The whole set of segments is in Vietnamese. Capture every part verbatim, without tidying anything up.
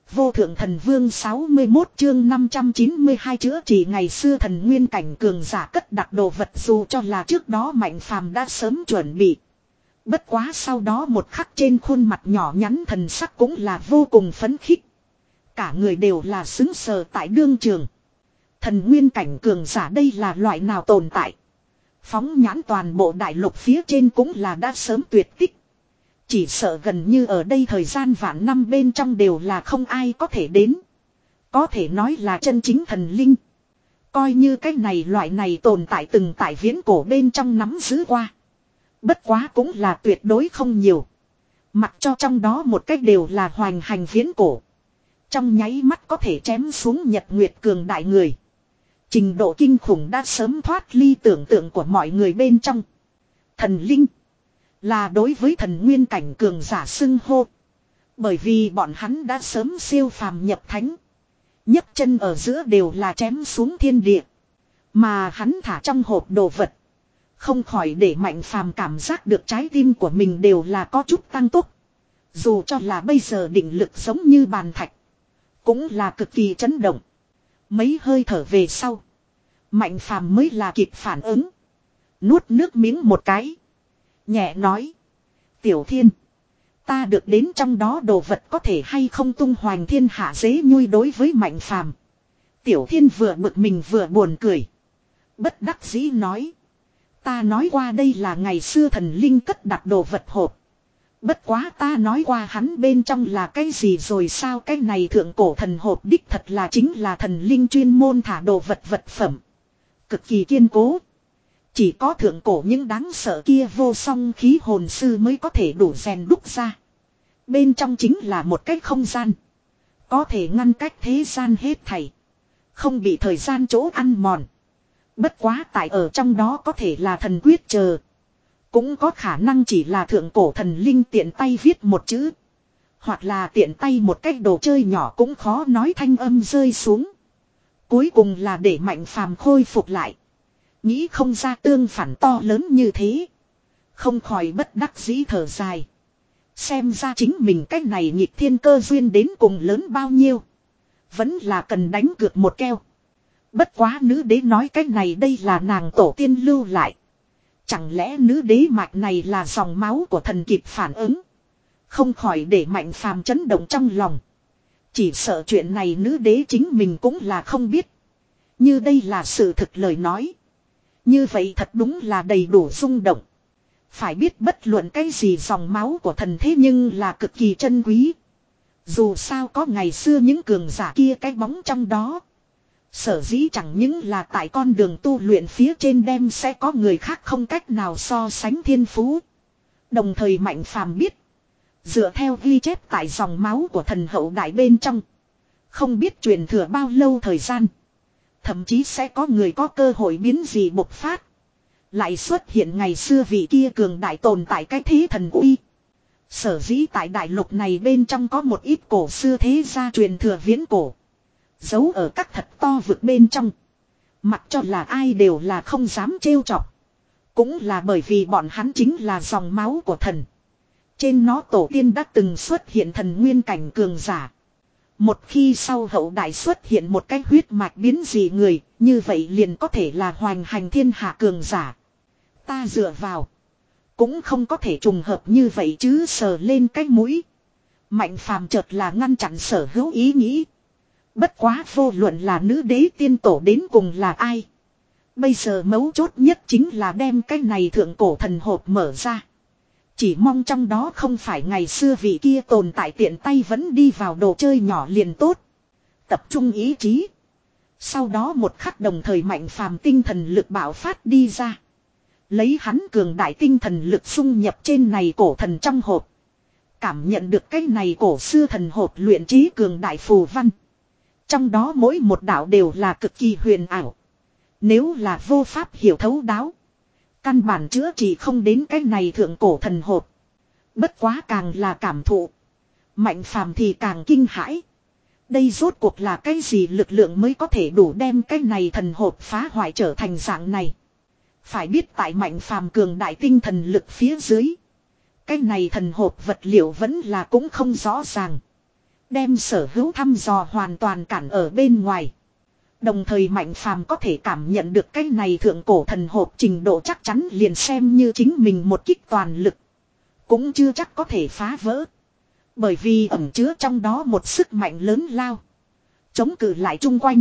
Vô thượng thần vương sáu mươi mốt chương năm trăm chín mươi hai chữa trị ngày xưa thần nguyên cảnh cường giả cất đặt đồ vật dù cho là trước đó Mạnh Phàm đã sớm chuẩn bị. Bất quá sau đó một khắc trên khuôn mặt nhỏ nhắn thần sắc cũng là vô cùng phấn khích. Cả người đều là xứng sờ tại đương trường. Thần nguyên cảnh cường giả đây là loại nào tồn tại. Phóng nhãn toàn bộ đại lục phía trên cũng là đã sớm tuyệt tích. Chỉ sợ gần như ở đây thời gian vạn năm bên trong đều là không ai có thể đến. Có thể nói là chân chính thần linh. Coi như cái này loại này tồn tại từng tại viễn cổ bên trong nắm giữ qua. Bất quá cũng là tuyệt đối không nhiều. Mặc cho trong đó một cách đều là hoành hành viễn cổ. Trong nháy mắt có thể chém xuống nhật nguyệt cường đại người. Trình độ kinh khủng đã sớm thoát ly tưởng tượng của mọi người bên trong. Thần linh. Là đối với thần nguyên cảnh cường giả xưng hô. Bởi vì bọn hắn đã sớm siêu phàm nhập thánh. nhấc chân ở giữa đều là chém xuống thiên địa. Mà hắn thả trong hộp đồ vật. Không khỏi để Mạnh Phàm cảm giác được trái tim của mình đều là có chút tăng tốc. Dù cho là bây giờ định lực giống như bàn thạch. Cũng là cực kỳ chấn động. Mấy hơi thở về sau. Mạnh Phàm mới là kịp phản ứng. Nuốt nước miếng một cái. Nhẹ nói. Tiểu Thiên. Ta được đến trong đó đồ vật có thể hay không tung hoành thiên hạ dế nhui đối với Mạnh Phàm. Tiểu Thiên vừa bực mình vừa buồn cười. Bất đắc dĩ nói. Ta nói qua đây là ngày xưa thần linh cất đặt đồ vật hộp. Bất quá ta nói qua hắn bên trong là cái gì rồi sao cái này thượng cổ thần hộp đích thật là chính là thần linh chuyên môn thả đồ vật vật phẩm. Cực kỳ kiên cố. Chỉ có thượng cổ những đáng sợ kia vô song khí hồn sư mới có thể đủ rèn đúc ra. Bên trong chính là một cái không gian. Có thể ngăn cách thế gian hết thảy. Không bị thời gian chỗ ăn mòn. Bất quá tại ở trong đó có thể là thần quyết chờ. Cũng có khả năng chỉ là thượng cổ thần linh tiện tay viết một chữ. Hoặc là tiện tay một cái đồ chơi nhỏ cũng khó nói thanh âm rơi xuống. Cuối cùng là để Mạnh Phàm khôi phục lại. Nghĩ không ra tương phản to lớn như thế. Không khỏi bất đắc dĩ thở dài. Xem ra chính mình cách này nhịp thiên cơ duyên đến cùng lớn bao nhiêu. Vẫn là cần đánh cược một keo. Bất quá nữ đế nói cách này đây là nàng tổ tiên lưu lại. Chẳng lẽ nữ đế mạch này là dòng máu của thần kịp phản ứng. Không khỏi để Mạnh Phàm chấn động trong lòng. Chỉ sợ chuyện này nữ đế chính mình cũng là không biết. Như đây là sự thực lời nói. Như vậy thật đúng là đầy đủ rung động. Phải biết bất luận cái gì dòng máu của thần thế nhưng là cực kỳ chân quý. Dù sao có ngày xưa những cường giả kia cái bóng trong đó. Sở dĩ chẳng những là tại con đường tu luyện phía trên đem sẽ có người khác không cách nào so sánh thiên phú. Đồng thời Mạnh Phàm biết. Dựa theo ghi chép tại dòng máu của thần hậu đại bên trong. Không biết truyền thừa bao lâu thời gian. Thậm chí sẽ có người có cơ hội biến gì bộc phát. Lại xuất hiện ngày xưa vị kia cường đại tồn tại cái thế thần uy. Sở dĩ tại đại lục này bên trong có một ít cổ xưa thế gia truyền thừa viễn cổ. Giấu ở các thật to vực bên trong. Mặc cho là ai đều là không dám trêu chọc. Cũng là bởi vì bọn hắn chính là dòng máu của thần. Trên nó tổ tiên đã từng xuất hiện thần nguyên cảnh cường giả. Một khi sau hậu đại xuất hiện một cái huyết mạch biến dị người, như vậy liền có thể là hoành hành thiên hạ cường giả. Ta dựa vào. Cũng không có thể trùng hợp như vậy chứ sờ lên cái mũi. Mạnh Phàm chợt là ngăn chặn sở hữu ý nghĩ. Bất quá vô luận là nữ đế tiên tổ đến cùng là ai. Bây giờ mấu chốt nhất chính là đem cái này thượng cổ thần hộp mở ra. Chỉ mong trong đó không phải ngày xưa vị kia tồn tại tiện tay vẫn đi vào đồ chơi nhỏ liền tốt. Tập trung ý chí. Sau đó một khắc đồng thời Mạnh Phàm tinh thần lực bạo phát đi ra. Lấy hắn cường đại tinh thần lực xung nhập trên này cổ thần trong hộp. Cảm nhận được cái này cổ xưa thần hộp luyện trí cường đại phù văn. Trong đó mỗi một đạo đều là cực kỳ huyền ảo. Nếu là vô pháp hiểu thấu đáo. Căn bản chữa trị không đến cái này thượng cổ thần hộp. Bất quá càng là cảm thụ. Mạnh Phàm thì càng kinh hãi. Đây rốt cuộc là cái gì lực lượng mới có thể đủ đem cái này thần hộp phá hoại trở thành dạng này. Phải biết tại Mạnh Phàm cường đại tinh thần lực phía dưới. Cái này thần hộp vật liệu vẫn là cũng không rõ ràng. Đem sở hữu thăm dò hoàn toàn cản ở bên ngoài. Đồng thời Mạnh Phàm có thể cảm nhận được cái này thượng cổ thần hộp trình độ chắc chắn liền xem như chính mình một kích toàn lực. Cũng chưa chắc có thể phá vỡ. Bởi vì ẩn chứa trong đó một sức mạnh lớn lao. Chống cự lại chung quanh.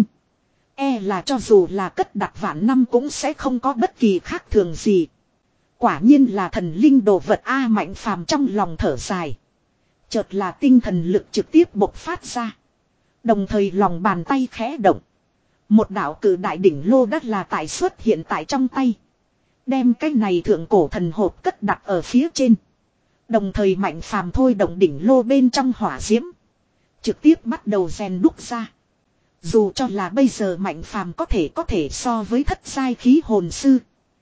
E là cho dù là cất đặt vạn năm cũng sẽ không có bất kỳ khác thường gì. Quả nhiên là thần linh đồ vật A. Mạnh Phàm trong lòng thở dài. Chợt là tinh thần lực trực tiếp bộc phát ra. Đồng thời lòng bàn tay khẽ động. Một đạo cử đại đỉnh lô đất là tại xuất hiện tại trong tay. Đem cái này thượng cổ thần hộp cất đặt ở phía trên. Đồng thời Mạnh Phàm thôi động đỉnh lô bên trong hỏa diễm. Trực tiếp bắt đầu rèn đúc ra. Dù cho là bây giờ Mạnh Phàm có thể có thể so với thất giai khí hồn sư.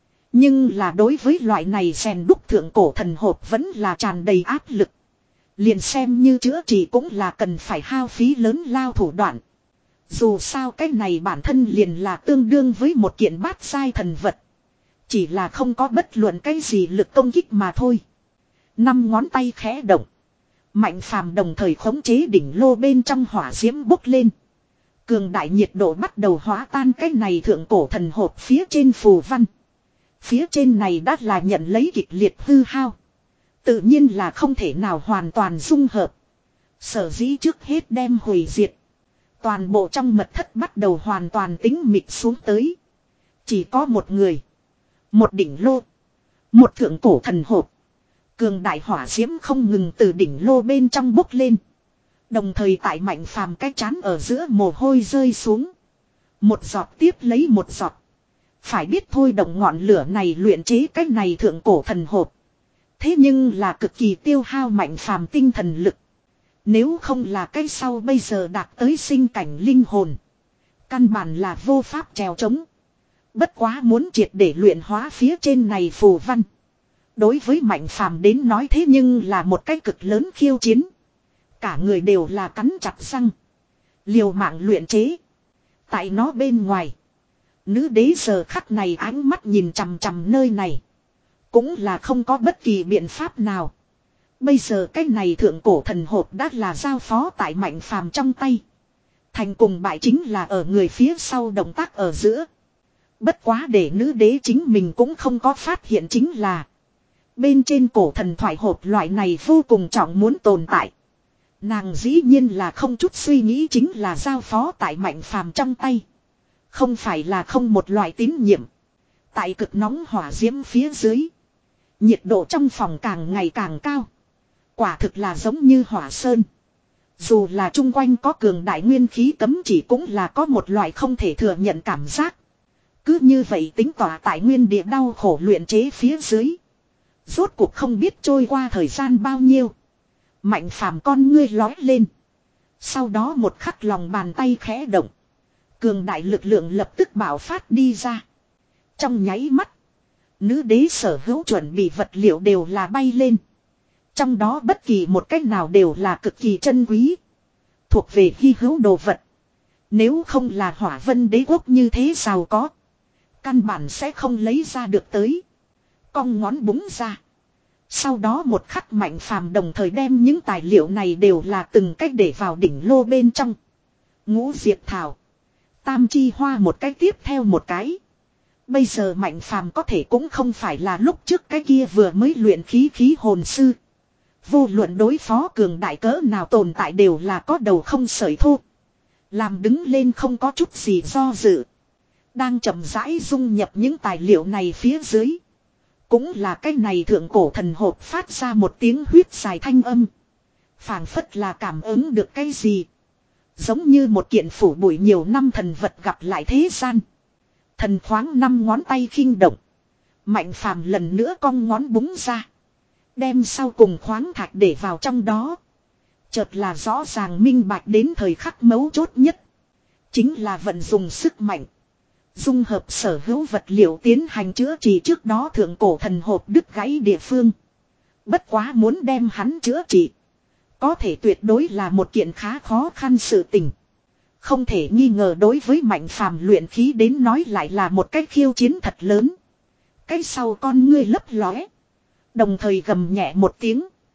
Nhưng là đối với loại này rèn đúc thượng cổ thần hộp vẫn là tràn đầy áp lực. Liền xem như chữa trị cũng là cần phải hao phí lớn lao thủ đoạn. Dù sao cái này bản thân liền là tương đương với một kiện bát giai thần vật. Chỉ là không có bất luận cái gì lực công kích mà thôi. Năm ngón tay khẽ động. Mạnh Phàm đồng thời khống chế đỉnh lô bên trong hỏa diễm bốc lên. Cường đại nhiệt độ bắt đầu hóa tan cái này thượng cổ thần hộp phía trên phù văn. Phía trên này đã là nhận lấy kịch liệt hư hao. Tự nhiên là không thể nào hoàn toàn dung hợp. Sở dĩ trước hết đem hủy diệt. Toàn bộ trong mật thất bắt đầu hoàn toàn tĩnh mịch xuống tới. Chỉ có một người. Một đỉnh lô. Một thượng cổ thần hộp. Cường đại hỏa diễm không ngừng từ đỉnh lô bên trong bốc lên. Đồng thời tại Mạnh Phàm cái chán ở giữa mồ hôi rơi xuống. Một giọt tiếp lấy một giọt. Phải biết thôi động ngọn lửa này luyện chế cái này thượng cổ thần hộp. Thế nhưng là cực kỳ tiêu hao Mạnh Phàm tinh thần lực. Nếu không là cái sau bây giờ đạt tới sinh cảnh linh hồn. Căn bản là vô pháp trèo trống. Bất quá muốn triệt để luyện hóa phía trên này phù văn. Đối với Mạnh Phàm đến nói thế nhưng là một cái cực lớn khiêu chiến. Cả người đều là cắn chặt răng. Liều mạng luyện chế. Tại nó bên ngoài. Nữ đế giờ khắc này ánh mắt nhìn chằm chằm nơi này. Cũng là không có bất kỳ biện pháp nào. Bây giờ cái này thượng cổ thần hộp đã là giao phó tại Mạnh Phàm trong tay. Thành cùng bại chính là ở người phía sau động tác ở giữa. Bất quá để nữ đế chính mình cũng không có phát hiện chính là. Bên trên cổ thần thoại hộp loại này vô cùng trọng muốn tồn tại. Nàng dĩ nhiên là không chút suy nghĩ chính là giao phó tại Mạnh Phàm trong tay. Không phải là không một loại tín nhiệm. Tại cực nóng hỏa diễm phía dưới. Nhiệt độ trong phòng càng ngày càng cao. Quả thực là giống như hỏa sơn. Dù là chung quanh có cường đại nguyên khí cấm chỉ cũng là có một loại không thể thừa nhận cảm giác. Cứ như vậy tính tỏa tại nguyên địa đau khổ luyện chế phía dưới. Rốt cuộc không biết trôi qua thời gian bao nhiêu. Mạnh Phàm con ngươi lói lên. Sau đó một khắc lòng bàn tay khẽ động. Cường đại lực lượng lập tức bạo phát đi ra. Trong nháy mắt. Nữ đế sở hữu chuẩn bị vật liệu đều là bay lên. Trong đó bất kỳ một cách nào đều là cực kỳ chân quý. Thuộc về hy hữu đồ vật. Nếu không là Hỏa Vân đế quốc như thế giàu có. Căn bản sẽ không lấy ra được tới. Cong ngón búng ra. Sau đó một khắc Mạnh Phàm đồng thời đem những tài liệu này đều là từng cách để vào đỉnh lô bên trong. Ngũ diệp thảo. Tam chi hoa một cái tiếp theo một cái. Bây giờ Mạnh Phàm có thể cũng không phải là lúc trước cái kia vừa mới luyện khí khí hồn sư. Vô luận đối phó cường đại cỡ nào tồn tại đều là có đầu không sợi thô. Làm đứng lên không có chút gì do dự. Đang chậm rãi dung nhập những tài liệu này phía dưới. Cũng là cái này thượng cổ thần hộp phát ra một tiếng huyết dài thanh âm. Phảng phất là cảm ứng được cái gì. Giống như một kiện phủ bụi nhiều năm thần vật gặp lại thế gian. Thần khoáng năm ngón tay khinh động. Mạnh Phàm lần nữa cong ngón búng ra. Đem sau cùng khoáng thạch để vào trong đó. Chợt là rõ ràng minh bạch đến thời khắc mấu chốt nhất. Chính là vận dùng sức mạnh. Dung hợp sở hữu vật liệu tiến hành chữa trị trước đó thượng cổ thần hộp đứt gãy địa phương. Bất quá muốn đem hắn chữa trị. Có thể tuyệt đối là một kiện khá khó khăn sự tình. Không thể nghi ngờ đối với Mạnh Phàm luyện khí đến nói lại là một cái khiêu chiến thật lớn. Cái sau con ngươi lấp lóe. Đồng thời gầm nhẹ một tiếng.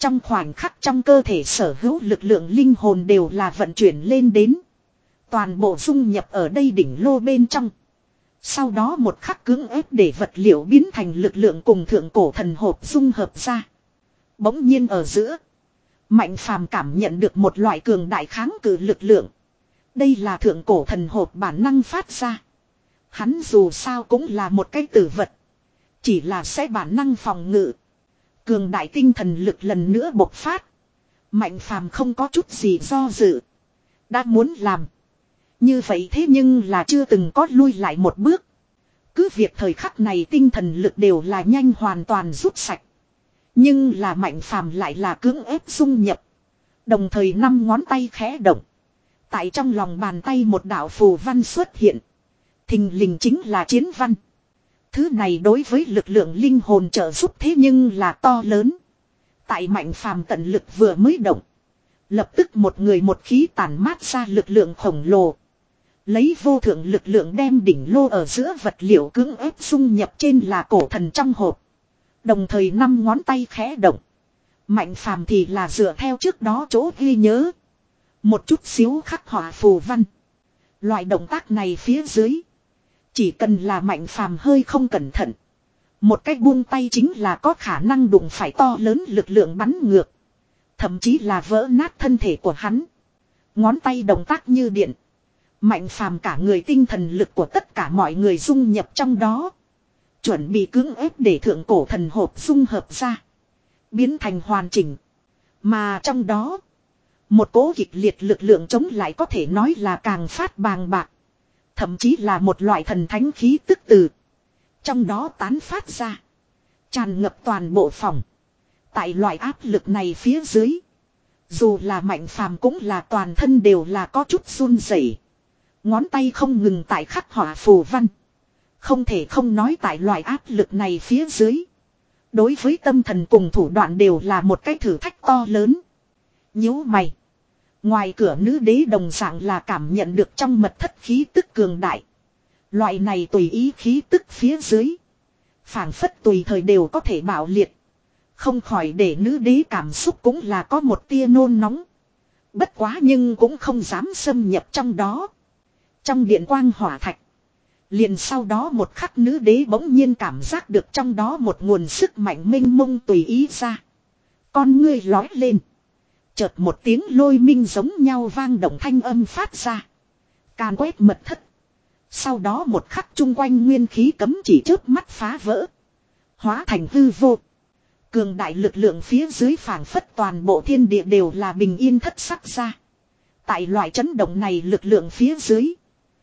Trong khoảnh khắc trong cơ thể sở hữu lực lượng linh hồn đều là vận chuyển lên đến. Toàn bộ dung nhập ở đây đỉnh lô bên trong. Sau đó một khắc cưỡng ép để vật liệu biến thành lực lượng cùng thượng cổ thần hộp dung hợp ra. Bỗng nhiên ở giữa. Mạnh phàm cảm nhận được một loại cường đại kháng cự lực lượng. Đây là thượng cổ thần hộp bản năng phát ra. Hắn dù sao cũng là một cái tử vật. Chỉ là sẽ bản năng phòng ngự. Cường đại tinh thần lực lần nữa bộc phát. Mạnh phàm không có chút gì do dự. Đã muốn làm. Như vậy thế nhưng là chưa từng có lui lại một bước. Cứ việc thời khắc này tinh thần lực đều là nhanh hoàn toàn rút sạch. Nhưng là mạnh phàm lại là cưỡng ép dung nhập. Đồng thời năm ngón tay khẽ động. Tại trong lòng bàn tay một đạo phù văn xuất hiện. Thình lình chính là chiến văn. Thứ này đối với lực lượng linh hồn trợ giúp thế nhưng là to lớn. Tại mạnh phàm tận lực vừa mới động. Lập tức một người một khí tản mát ra lực lượng khổng lồ. Lấy vô thượng lực lượng đem đỉnh lô ở giữa vật liệu cưỡng ép dung nhập trên là cổ thần trong hộp. Đồng thời năm ngón tay khẽ động. Mạnh phàm thì là dựa theo trước đó chỗ ghi nhớ. Một chút xíu khắc họa phù văn. Loại động tác này phía dưới. Chỉ cần là mạnh phàm hơi không cẩn thận. Một cách buông tay chính là có khả năng đụng phải to lớn lực lượng bắn ngược. Thậm chí là vỡ nát thân thể của hắn. Ngón tay động tác như điện. Mạnh phàm cả người tinh thần lực của tất cả mọi người dung nhập trong đó. Chuẩn bị cưỡng ép để thượng cổ thần hộp dung hợp ra. Biến thành hoàn chỉnh. Mà trong đó. Một cỗ kịch liệt lực lượng chống lại có thể nói là càng phát bàng bạc. Thậm chí là một loại thần thánh khí tức từ. Trong đó tán phát ra. Tràn ngập toàn bộ phòng. Tại loại áp lực này phía dưới. Dù là mạnh phàm cũng là toàn thân đều là có chút run rẩy. Ngón tay không ngừng tại khắc họa phù văn. Không thể không nói tại loại áp lực này phía dưới. Đối với tâm thần cùng thủ đoạn đều là một cái thử thách to lớn. Nhíu mày. Ngoài cửa nữ đế đồng dạng là cảm nhận được trong mật thất khí tức cường đại. Loại này tùy ý khí tức phía dưới. Phảng phất tùy thời đều có thể bạo liệt. Không khỏi để nữ đế cảm xúc cũng là có một tia nôn nóng. Bất quá nhưng cũng không dám xâm nhập trong đó. Trong điện quang hỏa thạch. Liền sau đó một khắc nữ đế bỗng nhiên cảm giác được trong đó một nguồn sức mạnh mênh mông tùy ý ra. Con ngươi lói lên. Chợt một tiếng lôi minh giống nhau vang động thanh âm phát ra. Càn quét mật thất. Sau đó một khắc chung quanh nguyên khí cấm chỉ chớp mắt phá vỡ. Hóa thành hư vô. Cường đại lực lượng phía dưới phảng phất toàn bộ thiên địa đều là bình yên thất sắc ra. Tại loại chấn động này lực lượng phía dưới.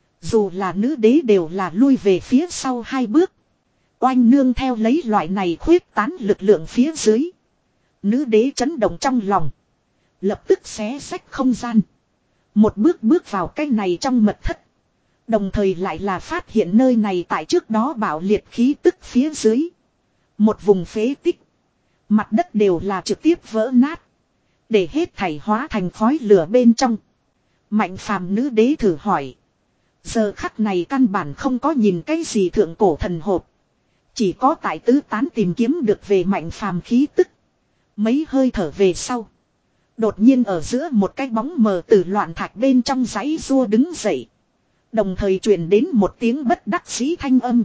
Dù là nữ đế đều là lui về phía sau hai bước. Oanh nương theo lấy loại này khuyết tán lực lượng phía dưới. Nữ đế chấn động trong lòng. Lập tức xé xách không gian. Một bước bước vào cái này trong mật thất. Đồng thời lại là phát hiện nơi này tại trước đó bạo liệt khí tức phía dưới. Một vùng phế tích. Mặt đất đều là trực tiếp vỡ nát. Để hết thảy hóa thành khói lửa bên trong. Mạnh phàm nữ đế thử hỏi. Giờ khắc này căn bản không có nhìn cái gì thượng cổ thần hộp. Chỉ có tại tứ tán tìm kiếm được về mạnh phàm khí tức. Mấy hơi thở về sau. Đột nhiên ở giữa một cái bóng mờ từ loạn thạch bên trong giấy rua đứng dậy. Đồng thời truyền đến một tiếng bất đắc dĩ thanh âm.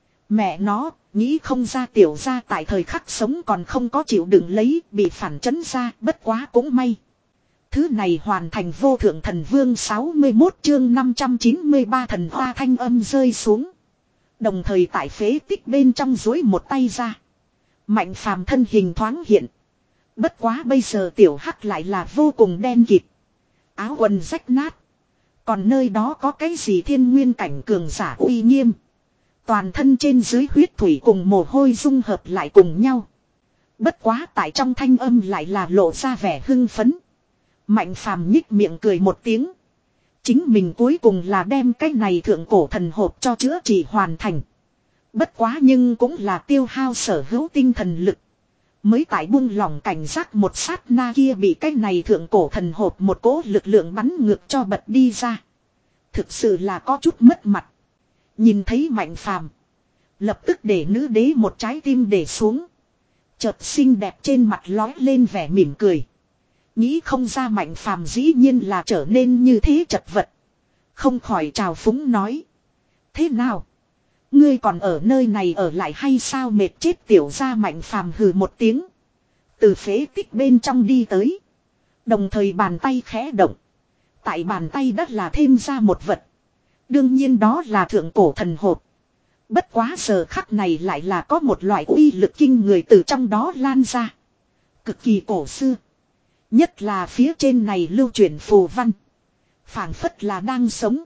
Mẹ nó, nghĩ không ra tiểu ra tại thời khắc sống còn không có chịu đựng lấy, bị phản chấn ra, bất quá cũng may. Thứ này hoàn thành vô thượng thần vương sáu mươi mốt chương năm trăm chín mươi ba thần hoa thanh âm rơi xuống. Đồng thời tại phế tích bên trong dối một tay ra. Mạnh phàm thân hình thoáng hiện. Bất quá bây giờ tiểu hắc lại là vô cùng đen kịt. Áo quần rách nát. Còn nơi đó có cái gì thiên nguyên cảnh cường giả uy nghiêm. Toàn thân trên dưới huyết thủy cùng mồ hôi dung hợp lại cùng nhau. Bất quá tại trong thanh âm lại là lộ ra vẻ hưng phấn. Mạnh phàm nhích miệng cười một tiếng. Chính mình cuối cùng là đem cái này thượng cổ thần hộp cho chữa trị hoàn thành. Bất quá nhưng cũng là tiêu hao sở hữu tinh thần lực. Mới tại buông lỏng cảnh giác một sát na kia bị cái này thượng cổ thần hộp một cỗ lực lượng bắn ngược cho bật đi ra. Thực sự là có chút mất mặt. Nhìn thấy mạnh phàm. Lập tức để nữ đế một trái tim để xuống. Chợt xinh đẹp trên mặt lói lên vẻ mỉm cười. Nghĩ không ra Mạnh Phàm dĩ nhiên là trở nên như thế chật vật. Không khỏi trào phúng nói. Thế nào? Ngươi còn ở nơi này ở lại hay sao, mệt chết tiểu ra. Mạnh Phàm hừ một tiếng. Từ phế tích bên trong đi tới. Đồng thời bàn tay khẽ động. Tại bàn tay đất là thêm ra một vật. Đương nhiên đó là thượng cổ thần hộp. Bất quá giờ khắc này lại là có một loại uy lực kinh người từ trong đó lan ra. Cực kỳ cổ xưa. Nhất là phía trên này lưu truyền phù văn. Phảng phất là đang sống.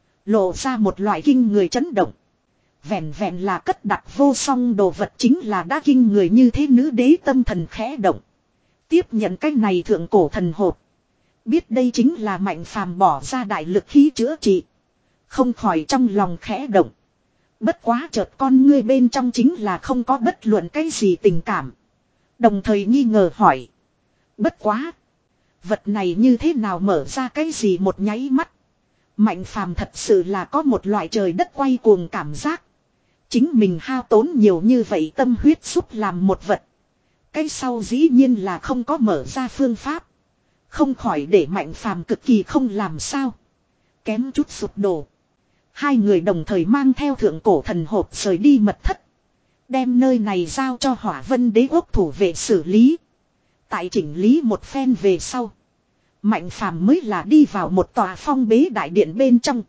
Lộ ra một loại kinh người chấn động. Vẹn vẹn là cất đặt vô song đồ vật chính là đã kinh người như thế. Nữ đế tâm thần khẽ động. Tiếp nhận cái này thượng cổ thần hộp. Biết đây chính là Mạnh Phàm bỏ ra đại lực khí chữa trị. Không khỏi trong lòng khẽ động. Bất quá chợt con ngươi bên trong chính là không có bất luận cái gì tình cảm. Đồng thời nghi ngờ hỏi. Bất quá. Vật này như thế nào mở ra cái gì một nháy mắt. Mạnh Phàm thật sự là có một loại trời đất quay cuồng cảm giác. Chính mình hao tốn nhiều như vậy tâm huyết giúp làm một vật. Cái sau dĩ nhiên là không có mở ra phương pháp. Không khỏi để Mạnh Phàm cực kỳ không làm sao. Kém chút sụp đổ. Hai người đồng thời mang theo thượng cổ thần hộp rời đi mật thất. Đem nơi này giao cho Hỏa Vân Đế quốc thủ vệ xử lý. Tại chỉnh lý một phen về sau. Mạnh Phàm mới là đi vào một tòa phong bế đại điện bên trong.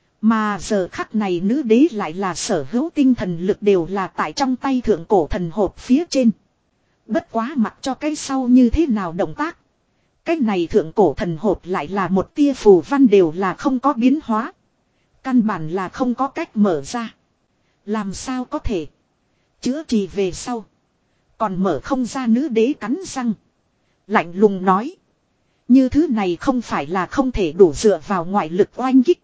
Mà giờ khắc này nữ đế lại là sở hữu tinh thần lực đều là tại trong tay thượng cổ thần hộp phía trên. Bất quá mặc cho cái sau như thế nào động tác. Cái này thượng cổ thần hộp lại là một tia phù văn đều là không có biến hóa. Căn bản là không có cách mở ra. Làm sao có thể. Chữa trị về sau. Còn mở không ra, nữ đế cắn răng. Lạnh lùng nói. Như thứ này không phải là không thể đủ dựa vào ngoại lực oanh kích.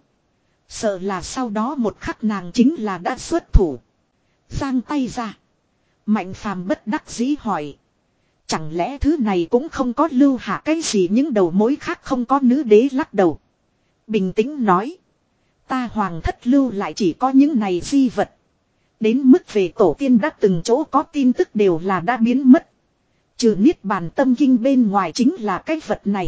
Sợ là sau đó một khắc nàng chính là đã xuất thủ. Giang tay ra. Mạnh Phàm bất đắc dĩ hỏi. Chẳng lẽ thứ này cũng không có lưu hạ cái gì những đầu mối khác không có, nữ đế lắc đầu. Bình tĩnh nói. Ta hoàng thất lưu lại chỉ có những này di vật. Đến mức về tổ tiên đã từng chỗ có tin tức đều là đã biến mất. Trừ Niết Bàn Tâm Kinh bên ngoài chính là cái vật này.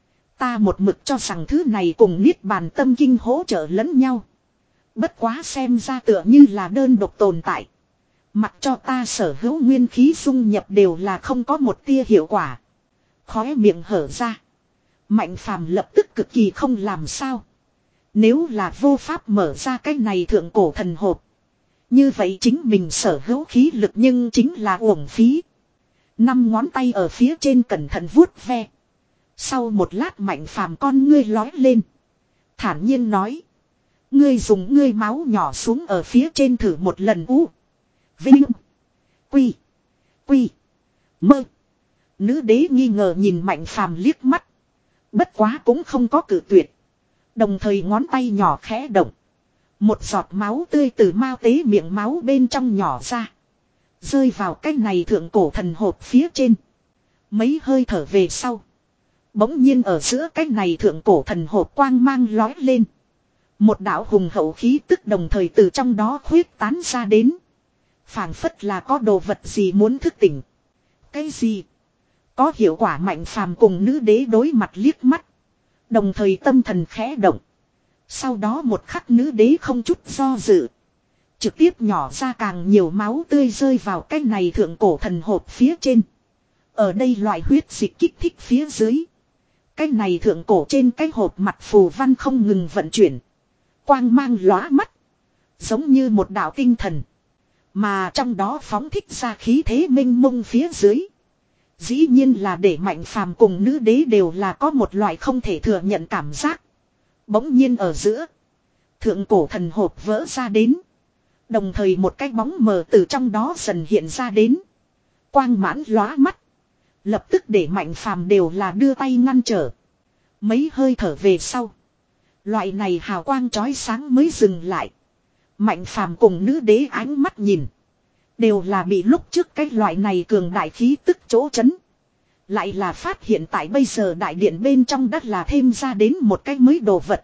Ta một mực cho rằng thứ này cùng Niết Bàn Tâm Kinh hỗ trợ lẫn nhau. Bất quá xem ra tựa như là đơn độc tồn tại. Mặc cho ta sở hữu nguyên khí dung nhập đều là không có một tia hiệu quả. Khóe miệng hở ra. Mạnh Phàm lập tức cực kỳ không làm sao. Nếu là vô pháp mở ra cái này thượng cổ thần hộp. Như vậy chính mình sở hữu khí lực nhưng chính là uổng phí. Năm ngón tay ở phía trên cẩn thận vuốt ve. Sau một lát Mạnh Phàm con ngươi lói lên. Thản nhiên nói. Ngươi dùng ngươi máu nhỏ xuống ở phía trên thử một lần. U Vinh Quy Quy Mơ. Nữ đế nghi ngờ nhìn Mạnh Phàm liếc mắt. Bất quá cũng không có cử tuyệt. Đồng thời ngón tay nhỏ khẽ động. Một giọt máu tươi từ mao tế miệng máu bên trong nhỏ ra. Rơi vào cái này thượng cổ thần hộp phía trên. Mấy hơi thở về sau. Bỗng nhiên ở giữa cái này thượng cổ thần hộp quang mang lói lên. Một đạo hùng hậu khí tức đồng thời từ trong đó khuyết tán ra đến. Phảng phất là có đồ vật gì muốn thức tỉnh. Cái gì? Có hiệu quả. Mạnh Phàm cùng nữ đế đối mặt liếc mắt. Đồng thời tâm thần khẽ động. Sau đó một khắc nữ đế không chút do dự. Trực tiếp nhỏ ra càng nhiều máu tươi rơi vào cái này thượng cổ thần hộp phía trên. Ở đây loại huyết dịch kích thích phía dưới. Cái này thượng cổ trên cái hộp mặt phù văn không ngừng vận chuyển. Quang mang lóa mắt. Giống như một đạo tinh thần. Mà trong đó phóng thích ra khí thế minh mông phía dưới. Dĩ nhiên là để Mạnh Phàm cùng nữ đế đều là có một loại không thể thừa nhận cảm giác. Bỗng nhiên ở giữa. Thượng cổ thần hộp vỡ ra đến. Đồng thời một cái bóng mờ từ trong đó dần hiện ra đến. Quang mãn lóa mắt. Lập tức để Mạnh Phàm đều là đưa tay ngăn trở. Mấy hơi thở về sau. Loại này hào quang chói sáng mới dừng lại. Mạnh Phàm cùng nữ đế ánh mắt nhìn. Đều là bị lúc trước cái loại này cường đại khí tức chỗ chấn. Lại là phát hiện tại bây giờ đại điện bên trong đất là thêm ra đến một cái mới đồ vật.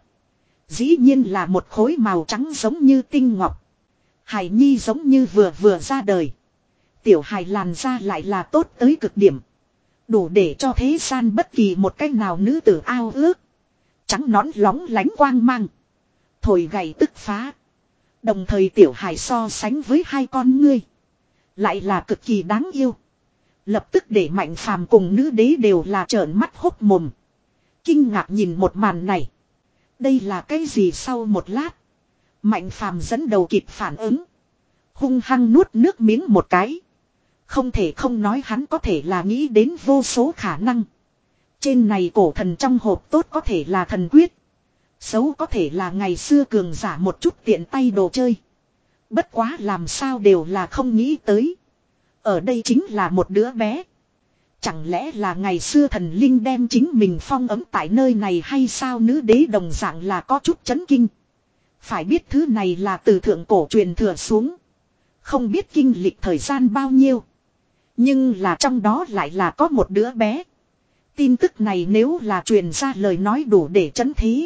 Dĩ nhiên là một khối màu trắng giống như tinh ngọc. Hải nhi giống như vừa vừa ra đời. Tiểu hài làn da lại là tốt tới cực điểm. Đủ để cho thế gian bất kỳ một cách nào nữ tử ao ước. Trắng nõn lóng lánh quang mang. Thổi gầy tức phá. Đồng thời tiểu hài so sánh với hai con ngươi. Lại là cực kỳ đáng yêu. Lập tức để Mạnh Phàm cùng nữ đế đều là trợn mắt hốc mồm. Kinh ngạc nhìn một màn này. Đây là cái gì sau một lát. Mạnh Phàm dẫn đầu kịp phản ứng. Hung hăng nuốt nước miếng một cái. Không thể không nói hắn có thể là nghĩ đến vô số khả năng. Trên này cổ thần trong hộp tốt có thể là thần quyết. Xấu có thể là ngày xưa cường giả một chút tiện tay đồ chơi. Bất quá làm sao đều là không nghĩ tới. Ở đây chính là một đứa bé. Chẳng lẽ là ngày xưa thần linh đem chính mình phong ấm tại nơi này hay sao, nữ đế đồng dạng là có chút chấn kinh. Phải biết thứ này là từ thượng cổ truyền thừa xuống. Không biết kinh lịch thời gian bao nhiêu. Nhưng là trong đó lại là có một đứa bé. Tin tức này nếu là truyền ra lời nói đủ để chấn thế.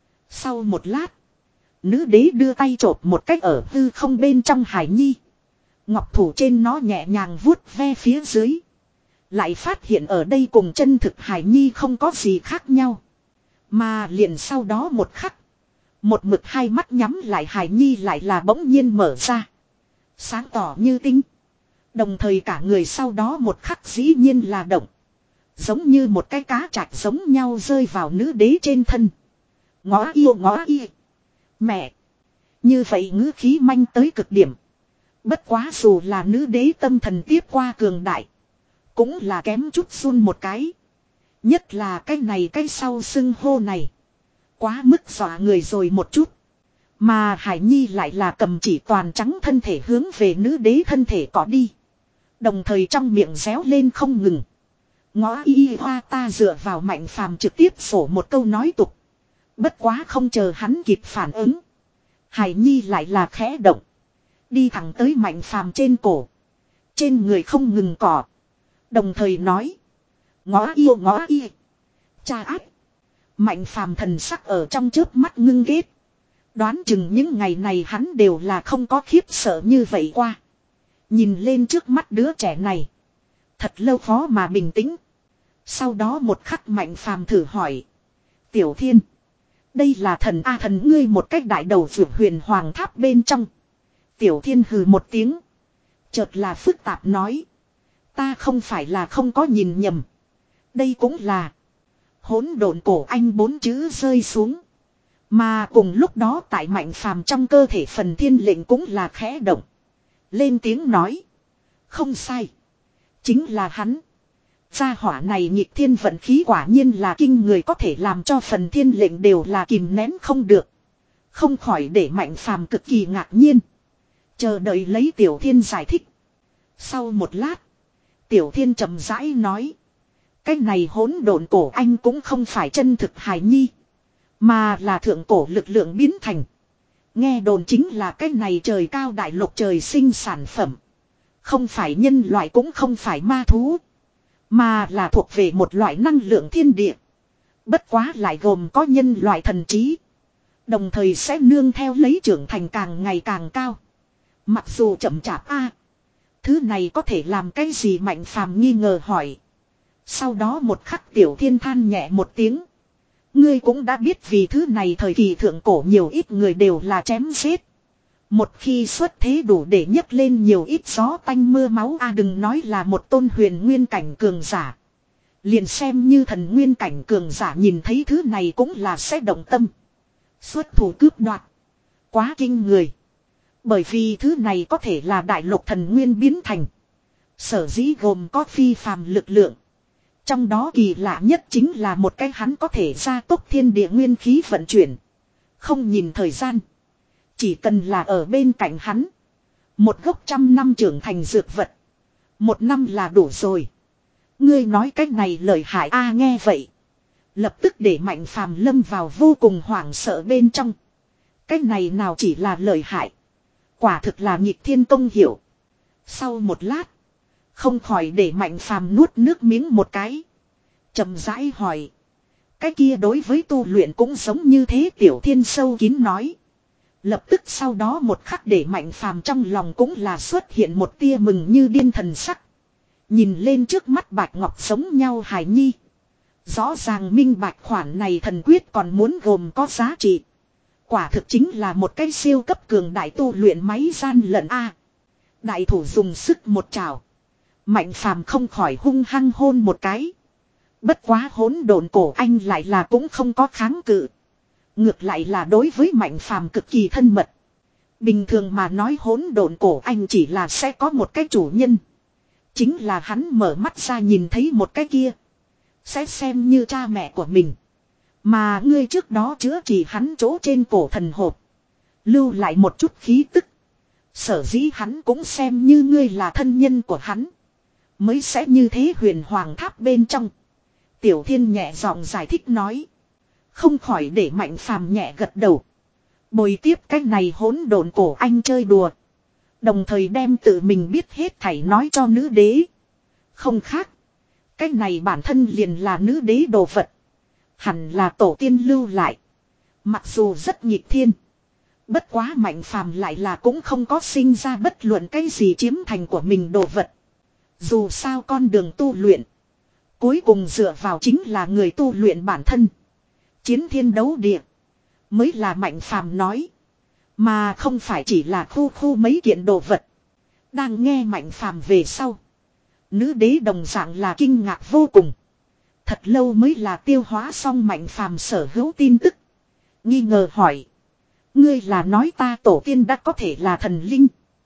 Sau một lát. Nữ đế đưa tay chộp một cách ở hư không bên trong hải nhi. Ngọc thủ trên nó nhẹ nhàng vuốt ve phía dưới. Lại phát hiện ở đây cùng chân thực hải nhi không có gì khác nhau. Mà liền sau đó một khắc. Một mực hai mắt nhắm lại hải nhi lại là bỗng nhiên mở ra. Sáng tỏ như tinh. Đồng thời cả người sau đó một khắc dĩ nhiên là động. Giống như một cái cá trạch giống nhau rơi vào nữ đế trên thân. Ngõ yêu ngõ y. Mẹ. Như vậy ngữ khí manh tới cực điểm. Bất quá dù là nữ đế tâm thần tiếp qua cường đại. Cũng là kém chút run một cái. Nhất là cái này cái sau xưng hô này. Quá mức dọa người rồi một chút. Mà Hải Nhi lại là cầm chỉ toàn trắng thân thể hướng về nữ đế thân thể cỏ đi. Đồng thời trong miệng réo lên không ngừng. Ngõ y hoa ta dựa vào Mạnh Phàm trực tiếp sổ một câu nói tục. Bất quá không chờ hắn kịp phản ứng. Hải Nhi lại là khẽ động. Đi thẳng tới Mạnh Phàm trên cổ. Trên người không ngừng cỏ. Đồng thời nói. Ngõ yêu ngõ y. Cha ác. Mạnh Phàm thần sắc ở trong chớp mắt ngưng ghét. Đoán chừng những ngày này hắn đều là không có khiếp sợ như vậy qua. Nhìn lên trước mắt đứa trẻ này. Thật lâu khó mà bình tĩnh. Sau đó một khắc Mạnh Phàm thử hỏi. Tiểu Thiên. Đây là thần A thần ngươi một cách đại đầu vượt huyền hoàng tháp bên trong. Tiểu Thiên hừ một tiếng. Chợt là phức tạp nói. Ta không phải là không có nhìn nhầm. Đây cũng là. Hỗn độn cổ anh bốn chữ rơi xuống. Mà cùng lúc đó tại Mạnh Phàm trong cơ thể phần thiên lệnh cũng là khẽ động. Lên tiếng nói. Không sai. Chính là hắn. Gia hỏa này nhịp thiên vận khí quả nhiên là kinh người, có thể làm cho phần thiên lệnh đều là kìm nén không được. Không khỏi để Mạnh Phàm cực kỳ ngạc nhiên. Chờ đợi lấy Tiểu Thiên giải thích. Sau một lát. Tiểu Thiên chậm rãi nói. Cái này hỗn độn cổ anh cũng không phải chân thực hài nhi. Mà là thượng cổ lực lượng biến thành. Nghe đồn chính là cái này trời cao đại lục trời sinh sản phẩm. Không phải nhân loại cũng không phải ma thú. Mà là thuộc về một loại năng lượng thiên địa. Bất quá lại gồm có nhân loại thần trí. Đồng thời sẽ nương theo lấy trưởng thành càng ngày càng cao. Mặc dù chậm chạp a thứ này có thể làm cái gì, Mạnh Phàm nghi ngờ hỏi. Sau đó một khắc Tiểu Thiên than nhẹ một tiếng. Ngươi cũng đã biết vì thứ này thời kỳ thượng cổ nhiều ít người đều là chém giết. Một khi xuất thế đủ để nhấc lên nhiều ít gió tanh mưa máu a đừng nói là một tôn huyền nguyên cảnh cường giả. Liền xem như thần nguyên cảnh cường giả nhìn thấy thứ này cũng là sẽ động tâm. Xuất thủ cướp đoạt. Quá kinh người. Bởi vì thứ này có thể là đại lục thần nguyên biến thành. Sở dĩ gồm có phi phàm lực lượng. Trong đó kỳ lạ nhất chính là một cái hắn có thể gia tốc thiên địa nguyên khí vận chuyển. Không nhìn thời gian. Chỉ cần là ở bên cạnh hắn. Một gốc trăm năm trưởng thành dược vật. Một năm là đủ rồi. Ngươi nói cái này lợi hại a nghe vậy. Lập tức để Mạnh Phàm lâm vào vô cùng hoảng sợ bên trong. Cái này nào chỉ là lợi hại. Quả thực là nhịp thiên công hiểu. Sau một lát. Không khỏi để Mạnh Phàm nuốt nước miếng một cái. Chậm rãi hỏi. Cái kia đối với tu luyện cũng giống như thế, Tiểu Thiên sâu kín nói. Lập tức sau đó một khắc để Mạnh Phàm trong lòng cũng là xuất hiện một tia mừng như điên thần sắc. Nhìn lên trước mắt bạch ngọc giống nhau hải nhi. Rõ ràng minh bạch khoản này thần quyết còn muốn gồm có giá trị. Quả thực chính là một cái siêu cấp cường đại tu luyện máy gian lận A. Đại thủ dùng sức một trào. Mạnh Phàm không khỏi hung hăng hôn một cái. Bất quá hỗn độn cổ anh lại là cũng không có kháng cự. Ngược lại là đối với Mạnh Phàm cực kỳ thân mật. Bình thường mà nói hỗn độn cổ anh chỉ là sẽ có một cái chủ nhân. Chính là hắn mở mắt ra nhìn thấy một cái kia. Sẽ xem như cha mẹ của mình. Mà ngươi trước đó chữa trị hắn chỗ trên cổ thần hộp. Lưu lại một chút khí tức. Sở dĩ hắn cũng xem như ngươi là thân nhân của hắn. Mới sẽ như thế huyền hoàng tháp bên trong. Tiểu Thiên nhẹ giọng giải thích nói. Không khỏi để Mạnh Phàm nhẹ gật đầu. Bồi tiếp cách này hỗn độn cổ anh chơi đùa. Đồng thời đem tự mình biết hết thảy nói cho nữ đế. Không khác. Cách này bản thân liền là nữ đế đồ vật. Hẳn là tổ tiên lưu lại. Mặc dù rất nghịch thiên. Bất quá Mạnh Phàm lại là cũng không có sinh ra bất luận cái gì chiếm thành của mình đồ vật. Dù sao con đường tu luyện. Cuối cùng dựa vào chính là người tu luyện bản thân. Chiến thiên đấu địa. Mới là Mạnh Phàm nói. Mà không phải chỉ là khu khu mấy kiện đồ vật. Đang nghe Mạnh Phàm về sau. Nữ đế đồng dạng là kinh ngạc vô cùng. Thật lâu mới là tiêu hóa xong Mạnh Phàm sở hữu tin tức. Nghi ngờ hỏi. Ngươi là nói ta tổ tiên đã có thể là thần linh.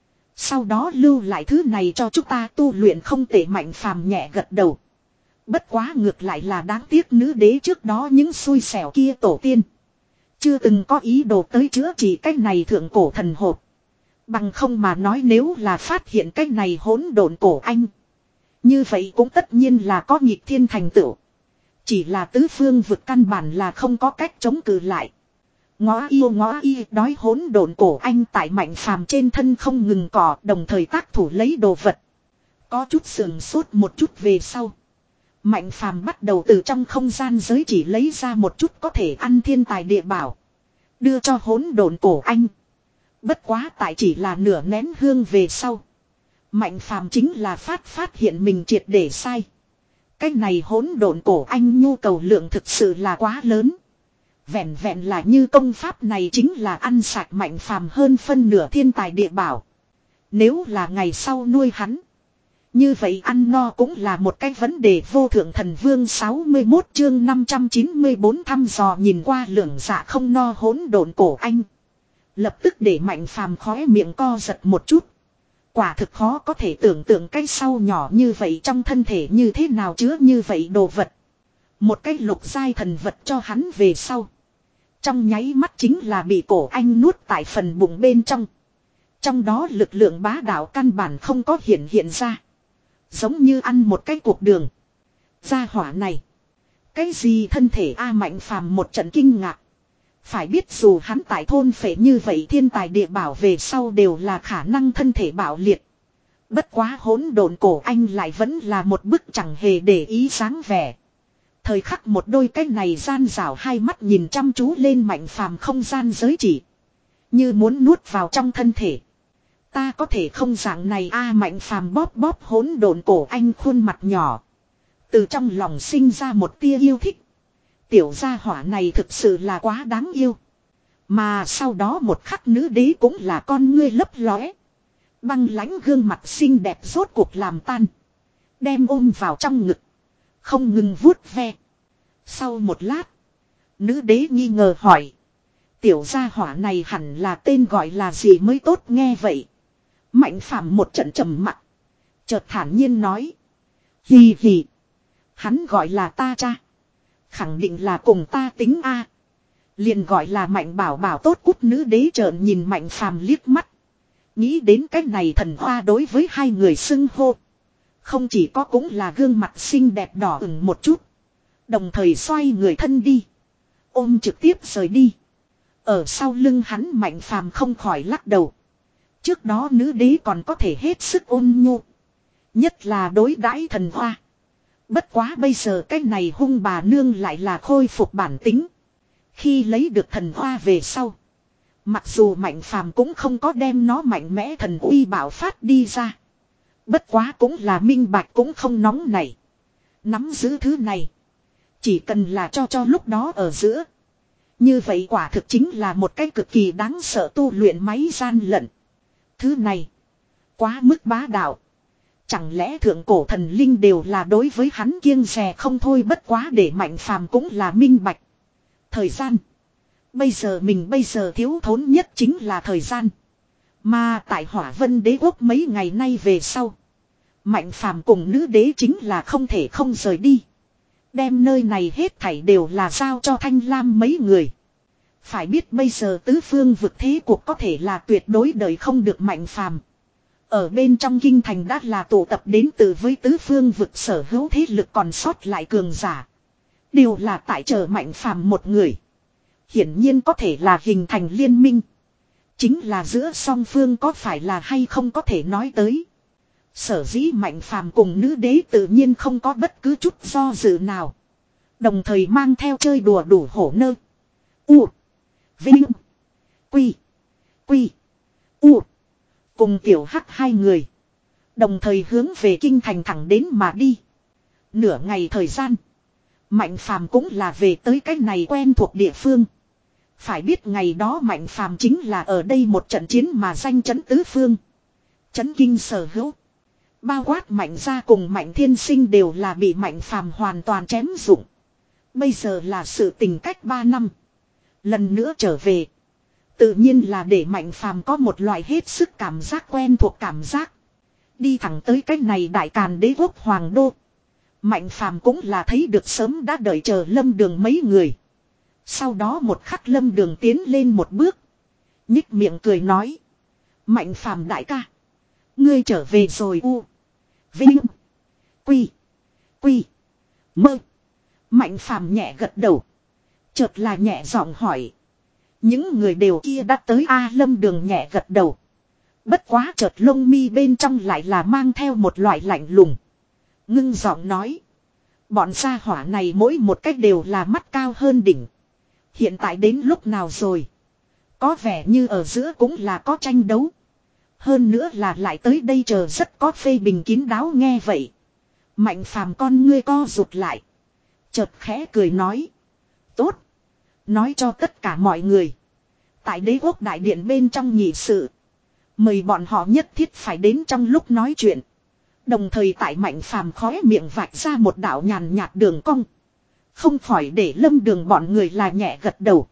Sau đó lưu lại thứ này cho chúng ta tu luyện không tệ. Mạnh Phàm nhẹ gật đầu. Bất quá ngược lại là đáng tiếc nữ đế trước đó những xui xẻo kia tổ tiên. Chưa từng có ý đồ tới chữa trị cách này thượng cổ thần hộp. Bằng không mà nói nếu là phát hiện cách này hỗn độn cổ anh. Như vậy cũng tất nhiên là có nhịp thiên thành tựu. Chỉ là tứ phương vực căn bản là không có cách chống cự lại. Ngõ yêu ngõ y đói hỗn độn cổ anh tại Mạnh Phàm trên thân không ngừng cỏ, đồng thời tác thủ lấy đồ vật. Có chút sườn sốt một chút về sau. Mạnh Phàm bắt đầu từ trong không gian giới chỉ lấy ra một chút có thể ăn thiên tài địa bảo. Đưa cho hỗn độn cổ anh. Bất quá tại chỉ là nửa nén hương về sau. Mạnh Phàm chính là phát phát hiện mình triệt để sai. Cái này hỗn độn cổ anh nhu cầu lượng thực sự là quá lớn. Vẹn vẹn là như công pháp này chính là ăn sạch Mạnh Phàm hơn phân nửa thiên tài địa bảo. Nếu là ngày sau nuôi hắn. Như vậy ăn no cũng là một cái vấn đề. Vô thượng thần vương sáu mươi mốt chương năm trăm chín mươi bốn thăm dò nhìn qua lượng dạ không no hỗn độn cổ anh. Lập tức để Mạnh Phàm khóe miệng co giật một chút. Quả thực khó có thể tưởng tượng cái sau nhỏ như vậy trong thân thể như thế nào chứa như vậy đồ vật. Một cái lục giai thần vật cho hắn về sau. Trong nháy mắt chính là bị cổ anh nuốt tại phần bụng bên trong. Trong đó lực lượng bá đạo căn bản không có hiện hiện ra. Giống như ăn một cái cuộc đường. Gia hỏa này. Cái gì thân thể A Mạnh Phàm một trận kinh ngạc. Phải biết dù hắn tại thôn phệ như vậy thiên tài địa bảo về sau đều là khả năng thân thể bạo liệt. Bất quá hỗn độn cổ anh lại vẫn là một bức chẳng hề để ý dáng vẻ. Thời khắc một đôi cái này gian rảo hai mắt nhìn chăm chú lên Mạnh Phàm không gian giới chỉ. Như muốn nuốt vào trong thân thể. Ta có thể không dạng này A Mạnh Phàm bóp bóp hỗn độn cổ anh khuôn mặt nhỏ. Từ trong lòng sinh ra một tia yêu thích. Tiểu gia hỏa này thực sự là quá đáng yêu. Mà sau đó một khắc nữ đế cũng là con ngươi lấp lóe. Băng lãnh gương mặt xinh đẹp rốt cuộc làm tan. Đem ôm vào trong ngực. Không ngừng vuốt ve. Sau một lát. Nữ đế nghi ngờ hỏi. Tiểu gia hỏa này hẳn là tên gọi là gì mới tốt nghe vậy. Mạnh Phàm một trận trầm mặc. Chợt thản nhiên nói. Hì hì. Hắn gọi là ta cha. Khẳng định là cùng ta tính A. Liền gọi là Mạnh bảo bảo tốt cút. Nữ đế trợn nhìn Mạnh Phàm liếc mắt. Nghĩ đến cái này thần hoa đối với hai người xưng hô. Không chỉ có cũng là gương mặt xinh đẹp đỏ ửng một chút. Đồng thời xoay người thân đi. Ôm trực tiếp rời đi. Ở sau lưng hắn Mạnh Phàm không khỏi lắc đầu. Trước đó nữ đế còn có thể hết sức ôn nhu. Nhất là đối đãi thần hoa. Bất quá bây giờ cái này hung bà nương lại là khôi phục bản tính. Khi lấy được thần hoa về sau. Mặc dù Mạnh Phàm cũng không có đem nó mạnh mẽ thần uy bảo phát đi ra. Bất quá cũng là minh bạch cũng không nóng này. Nắm giữ thứ này. Chỉ cần là cho cho lúc đó ở giữa. Như vậy quả thực chính là một cái cực kỳ đáng sợ tu luyện máy gian lận. Thứ này. Quá mức bá đạo. Chẳng lẽ thượng cổ thần linh đều là đối với hắn kiêng dè không thôi, bất quá để Mạnh Phàm cũng là minh bạch. Thời gian. Bây giờ mình bây giờ thiếu thốn nhất chính là thời gian. Mà tại Hỏa Vân Đế quốc mấy ngày nay về sau. Mạnh Phàm cùng nữ đế chính là không thể không rời đi. Đem nơi này hết thảy đều là giao cho Thanh Lam mấy người. Phải biết bây giờ tứ phương vực thế cuộc có thể là tuyệt đối đời không được Mạnh Phàm. Ở bên trong kinh thành đã là tụ tập đến từ với tứ phương vực sở hữu thế lực còn sót lại cường giả. Đều là tại chờ Mạnh Phàm một người. Hiển nhiên có thể là hình thành liên minh. Chính là giữa song phương có phải là hay không có thể nói tới. Sở dĩ Mạnh Phàm cùng nữ đế tự nhiên không có bất cứ chút do dự nào. Đồng thời mang theo chơi đùa đủ hổ nơ. U. Vinh. Quy. Quy. U. Cùng tiểu hắc hai người. Đồng thời hướng về kinh thành thẳng đến mà đi. Nửa ngày thời gian. Mạnh Phàm cũng là về tới cái này quen thuộc địa phương. Phải biết ngày đó Mạnh Phàm chính là ở đây một trận chiến mà danh chấn tứ phương. Chấn kinh sở hữu. Bao quát Mạnh gia cùng Mạnh Thiên Sinh đều là bị Mạnh Phàm hoàn toàn chém dụng. Bây giờ là sự tình cách ba năm. Lần nữa trở về. Tự nhiên là để Mạnh Phàm có một loại hết sức cảm giác quen thuộc cảm giác. Đi thẳng tới cái này Đại Càn Đế quốc Hoàng Đô. Mạnh Phàm cũng là thấy được sớm đã đợi chờ Lâm Đường mấy người. Sau đó một khắc Lâm Đường tiến lên một bước. Nhích miệng cười nói. Mạnh Phàm đại ca. Ngươi trở về rồi u. Vinh. Quy. Quy. Mơ. Mạnh Phàm nhẹ gật đầu. Chợt là nhẹ giọng hỏi. Những người đều kia đã tới a. Lâm Đường nhẹ gật đầu. Bất quá chợt lông mi bên trong lại là mang theo một loại lạnh lùng. Ngưng giọng nói. Bọn gia hỏa này mỗi một cách đều là mắt cao hơn đỉnh. Hiện tại đến lúc nào rồi. Có vẻ như ở giữa cũng là có tranh đấu. Hơn nữa là lại tới đây chờ rất có phê bình kín đáo nghe vậy. Mạnh Phàm con ngươi co rụt lại. Chợt khẽ cười nói. Tốt. Nói cho tất cả mọi người. Tại Đế quốc đại điện bên trong nhị sự. Mời bọn họ nhất thiết phải đến trong lúc nói chuyện. Đồng thời tại Mạnh Phàm khóe miệng vạch ra một đạo nhàn nhạt đường cong. Không khỏi để Lâm Đường bọn người là nhẹ gật đầu.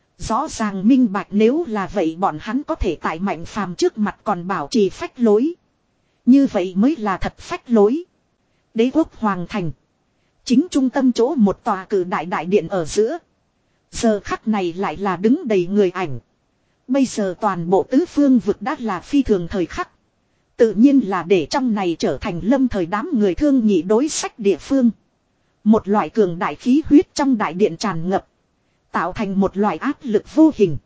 Rõ ràng minh bạch nếu là vậy bọn hắn có thể tại Mạnh Phàm trước mặt còn bảo trì phách lối. Như vậy mới là thật phách lối. Đế quốc Hoàng Thành. Chính trung tâm chỗ một tòa cử đại đại điện ở giữa. Giờ khắc này lại là đứng đầy người ảnh. Bây giờ toàn bộ tứ phương vực đã là phi thường thời khắc. Tự nhiên là để trong này trở thành lâm thời đám người thương nhị đối sách địa phương. Một loại cường đại khí huyết trong đại điện tràn ngập. Tạo thành một loại áp lực vô hình.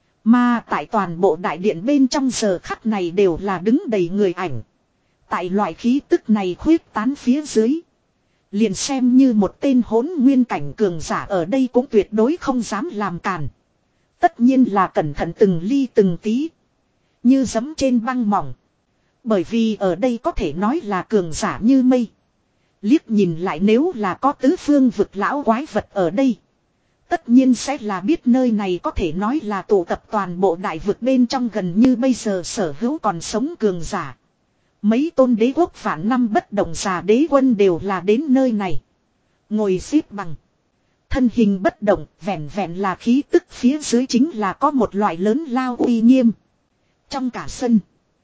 Mà tại toàn bộ đại điện bên trong giờ khắc này đều là đứng đầy người ảnh. Tại loại khí tức này khuyết tán phía dưới. Liền xem như một tên hỗn nguyên cảnh cường giả ở đây cũng tuyệt đối không dám làm càn. Tất nhiên là cẩn thận từng ly từng tí. Như giẫm trên băng mỏng. Bởi vì ở đây có thể nói là cường giả như mây. Liếc nhìn lại nếu là có tứ phương vực lão quái vật ở đây. Tất nhiên sẽ là biết nơi này có thể nói là tụ tập toàn bộ đại vực bên trong gần như bây giờ sở hữu còn sống cường giả. Mấy tôn đế quốc vạn năm bất động già đế quân đều là đến nơi này. Ngồi xếp bằng. Thân hình bất động, vẹn vẹn là khí tức phía dưới chính là có một loại lớn lao uy nghiêm. Trong cả sân.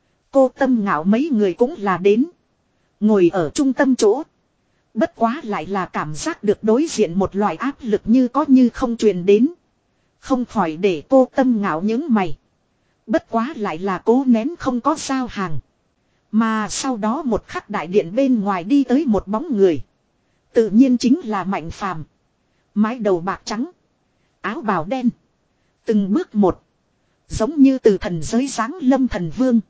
Cô Tâm Ngạo mấy người cũng là đến. Ngồi ở trung tâm chỗ. Bất quá lại là cảm giác được đối diện một loại áp lực như có như không truyền đến. Không khỏi để cô Tâm Ngạo những mày. Bất quá lại là cố nén không có sao hàng. Mà sau đó một khắc đại điện bên ngoài đi tới một bóng người. Tự nhiên chính là Mạnh Phàm. Mái đầu bạc trắng. Áo bào đen. Từng bước một. Giống như từ thần giới giáng lâm thần vương.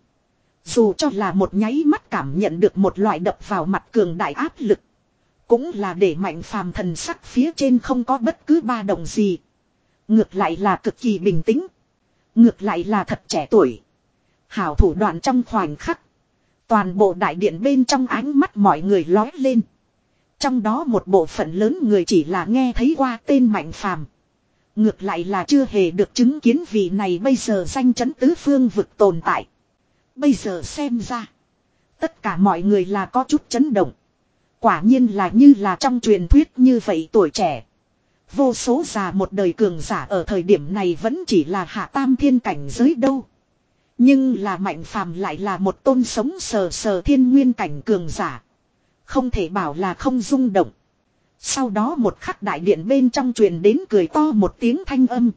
Dù cho là một nháy mắt cảm nhận được một loại đập vào mặt cường đại áp lực. Cũng là để Mạnh Phàm thần sắc phía trên không có bất cứ ba động gì. Ngược lại là cực kỳ bình tĩnh. Ngược lại là thật trẻ tuổi. Hảo thủ đoạn trong khoảnh khắc. Toàn bộ đại điện bên trong ánh mắt mọi người lói lên. Trong đó một bộ phận lớn người chỉ là nghe thấy qua tên Mạnh Phàm. Ngược lại là chưa hề được chứng kiến vị này bây giờ danh chấn tứ phương vực tồn tại. Bây giờ xem ra. Tất cả mọi người là có chút chấn động. Quả nhiên là như là trong truyền thuyết như vậy tuổi trẻ. Vô số già một đời cường giả ở thời điểm này vẫn chỉ là hạ tam thiên cảnh giới đâu. Nhưng là Mạnh Phàm lại là một tôn sống sờ sờ thiên nguyên cảnh cường giả. Không thể bảo là không rung động. Sau đó một khắc đại điện bên trong truyền đến cười to một tiếng thanh âm.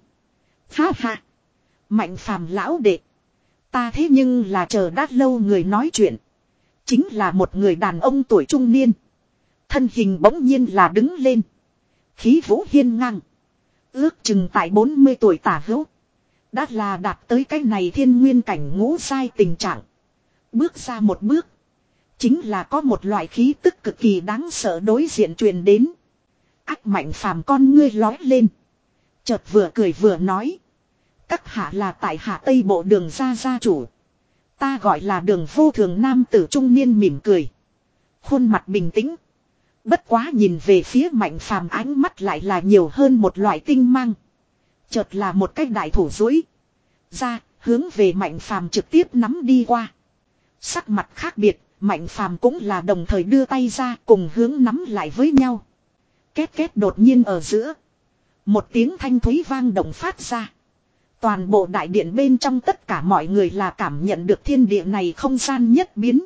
Ha ha. Mạnh Phàm lão đệ. Ta thế nhưng là chờ đã lâu người nói chuyện. Chính là một người đàn ông tuổi trung niên. Thân hình bỗng nhiên là đứng lên. Khí vũ hiên ngang. Ước chừng tại bốn mươi tuổi tả hữu. Đã là đạt tới cái này thiên nguyên cảnh ngũ sai tình trạng. Bước ra một bước. Chính là có một loại khí tức cực kỳ đáng sợ đối diện truyền đến. Ách Mạnh Phàm con ngươi lói lên. Chợt vừa cười vừa nói. Các hạ là tại hạ Tây Bộ Đường gia gia chủ. Ta gọi là Đường Vô Thường nam tử trung niên mỉm cười. Khuôn mặt bình tĩnh. Bất quá nhìn về phía Mạnh Phàm ánh mắt lại là nhiều hơn một loại tinh mang. Chợt là một cái đại thủ duỗi ra, hướng về Mạnh Phàm trực tiếp nắm đi qua. Sắc mặt khác biệt, Mạnh Phàm cũng là đồng thời đưa tay ra cùng hướng nắm lại với nhau. Két két đột nhiên ở giữa. Một tiếng thanh thúy vang động phát ra. Toàn bộ đại điện bên trong tất cả mọi người là cảm nhận được thiên địa này không gian nhất biến.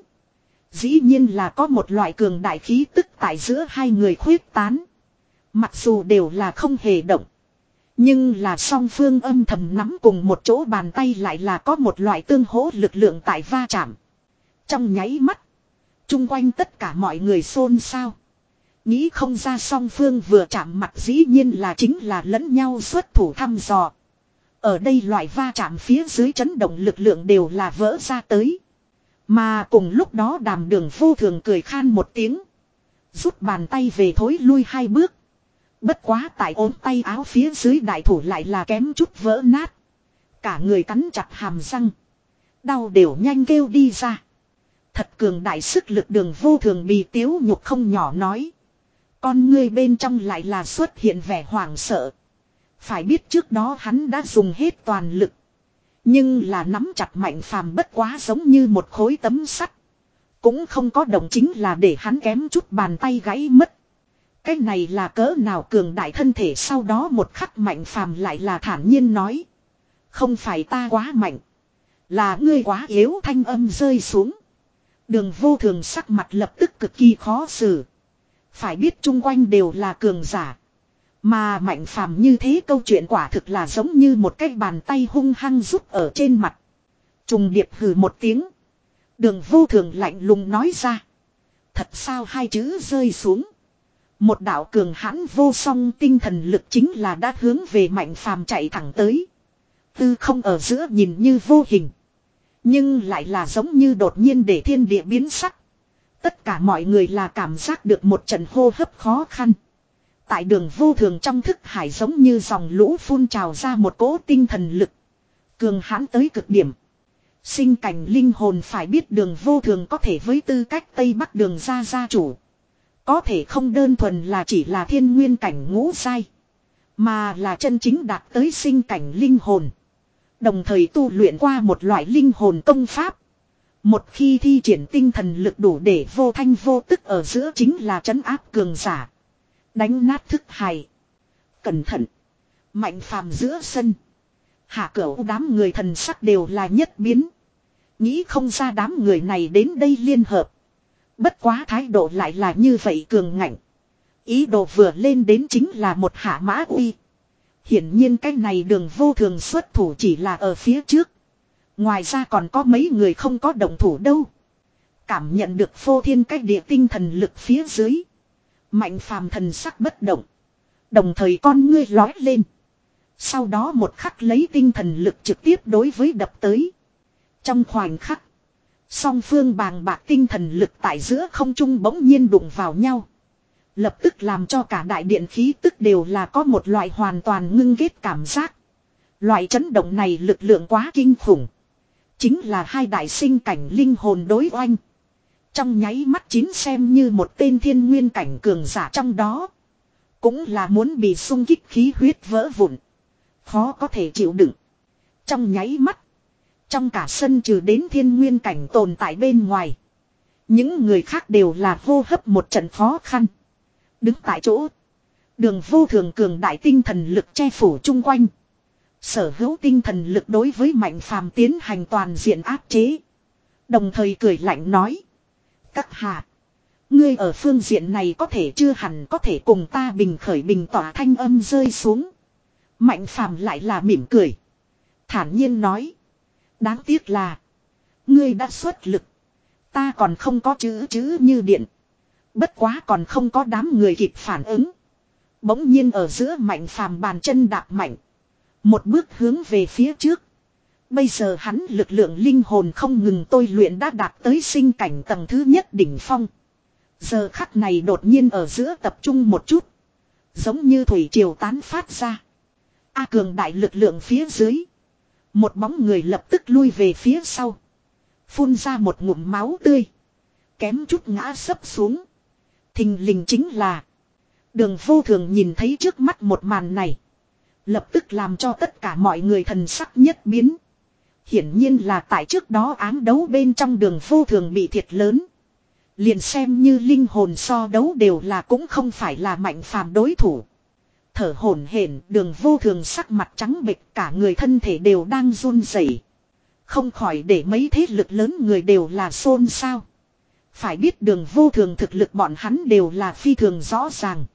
Dĩ nhiên là có một loại cường đại khí tức tại giữa hai người khuyết tán. Mặc dù đều là không hề động. Nhưng là song phương âm thầm nắm cùng một chỗ bàn tay lại là có một loại tương hỗ lực lượng tại va chạm. Trong nháy mắt. Chung quanh tất cả mọi người xôn xao. Nghĩ không ra song phương vừa chạm mặt dĩ nhiên là chính là lẫn nhau xuất thủ thăm dò. Ở đây loại va chạm phía dưới chấn động lực lượng đều là vỡ ra tới. Mà cùng lúc đó Đàm Đường Vô Thường cười khan một tiếng. Rút bàn tay về thối lui hai bước. Bất quá tại ốm tay áo phía dưới đại thủ lại là kém chút vỡ nát. Cả người cắn chặt hàm răng. Đau đều nhanh kêu đi ra. Thật cường đại sức lực Đường Vô Thường bì tiếu nhục không nhỏ nói. Con ngươi bên trong lại là xuất hiện vẻ hoảng sợ. Phải biết trước đó hắn đã dùng hết toàn lực. Nhưng là nắm chặt Mạnh Phàm bất quá giống như một khối tấm sắt. Cũng không có động chính là để hắn kém chút bàn tay gãy mất. Cái này là cỡ nào cường đại thân thể sau đó một khắc Mạnh Phàm lại là thản nhiên nói. Không phải ta quá mạnh. Là ngươi quá yếu thanh âm rơi xuống. Đường Vô Thường sắc mặt lập tức cực kỳ khó xử. Phải biết chung quanh đều là cường giả. Mà Mạnh Phàm như thế câu chuyện quả thực là giống như một cái bàn tay hung hăng rút ở trên mặt. Trùng điệp hừ một tiếng. Đường Vô Thường lạnh lùng nói ra. Thật sao hai chữ rơi xuống. Một đạo cường hãn vô song tinh thần lực chính là đã hướng về Mạnh Phàm chạy thẳng tới. Tư không ở giữa nhìn như vô hình. Nhưng lại là giống như đột nhiên để thiên địa biến sắc. Tất cả mọi người là cảm giác được một trận hô hấp khó khăn. Tại Đường Vô Thường trong thức hải giống như dòng lũ phun trào ra một cỗ tinh thần lực. Cường hãn tới cực điểm. Sinh cảnh linh hồn phải biết Đường Vô Thường có thể với tư cách Tây Bắc Đường gia gia chủ. Có thể không đơn thuần là chỉ là thiên nguyên cảnh ngũ giai. Mà là chân chính đạt tới sinh cảnh linh hồn. Đồng thời tu luyện qua một loại linh hồn công pháp. Một khi thi triển tinh thần lực đủ để vô thanh vô tức ở giữa chính là trấn áp cường giả. Đánh nát thức hài. Cẩn thận. Mạnh Phàm giữa sân. Hạ cửu đám người thần sắc đều là nhất biến. Nghĩ không ra đám người này đến đây liên hợp. Bất quá thái độ lại là như vậy cường ngạnh. Ý đồ vừa lên đến chính là một hạ mã uy. Hiển nhiên cái này Đường Vô Thường xuất thủ chỉ là ở phía trước. Ngoài ra còn có mấy người không có động thủ đâu. Cảm nhận được phô thiên cách địa tinh thần lực phía dưới. Mạnh Phàm thần sắc bất động. Đồng thời con ngươi lói lên. Sau đó một khắc lấy tinh thần lực trực tiếp đối với đập tới. Trong khoảnh khắc. Song phương bàng bạc tinh thần lực tại giữa không trung bỗng nhiên đụng vào nhau. Lập tức làm cho cả đại điện khí tức đều là có một loại hoàn toàn ngưng ghét cảm giác. Loại chấn động này lực lượng quá kinh khủng. Chính là hai đại sinh cảnh linh hồn đối oanh. Trong nháy mắt chín xem như một tên thiên nguyên cảnh cường giả trong đó. Cũng là muốn bị xung kích khí huyết vỡ vụn. Khó có thể chịu đựng. Trong nháy mắt. Trong cả sân trừ đến thiên nguyên cảnh tồn tại bên ngoài. Những người khác đều là hô hấp một trận khó khăn. Đứng tại chỗ. Đường vô thường cường đại tinh thần lực che phủ chung quanh. Sở hữu tinh thần lực đối với Mạnh Phàm tiến hành toàn diện áp chế. Đồng thời cười lạnh nói. Các hạ. Ngươi ở phương diện này có thể chưa hẳn có thể cùng ta bình khởi bình tỏa thanh âm rơi xuống. Mạnh Phàm lại là mỉm cười. Thản nhiên nói. Đáng tiếc là. Ngươi đã xuất lực. Ta còn không có chữ chữ như điện. Bất quá còn không có đám người kịp phản ứng. Bỗng nhiên ở giữa Mạnh Phàm bàn chân đạp mạnh. Một bước hướng về phía trước. Bây giờ hắn lực lượng linh hồn không ngừng tôi luyện đã đạt tới sinh cảnh tầng thứ nhất đỉnh phong. Giờ khắc này đột nhiên ở giữa tập trung một chút. Giống như thủy triều tán phát ra. A cường đại lực lượng phía dưới. Một bóng người lập tức lui về phía sau. Phun ra một ngụm máu tươi. Kém chút ngã sấp xuống. Thình lình chính là. Đường vô thường nhìn thấy trước mắt một màn này. Lập tức làm cho tất cả mọi người thần sắc nhất biến. Hiển nhiên là tại trước đó ám đấu bên trong đường vô thường bị thiệt lớn. Liền xem như linh hồn so đấu đều là cũng không phải là Mạnh Phàm đối thủ. Thở hổn hển, đường vô thường sắc mặt trắng bệch, cả người thân thể đều đang run rẩy. Không khỏi để mấy thế lực lớn người đều là xôn xao. Phải biết đường vô thường thực lực bọn hắn đều là phi thường rõ ràng.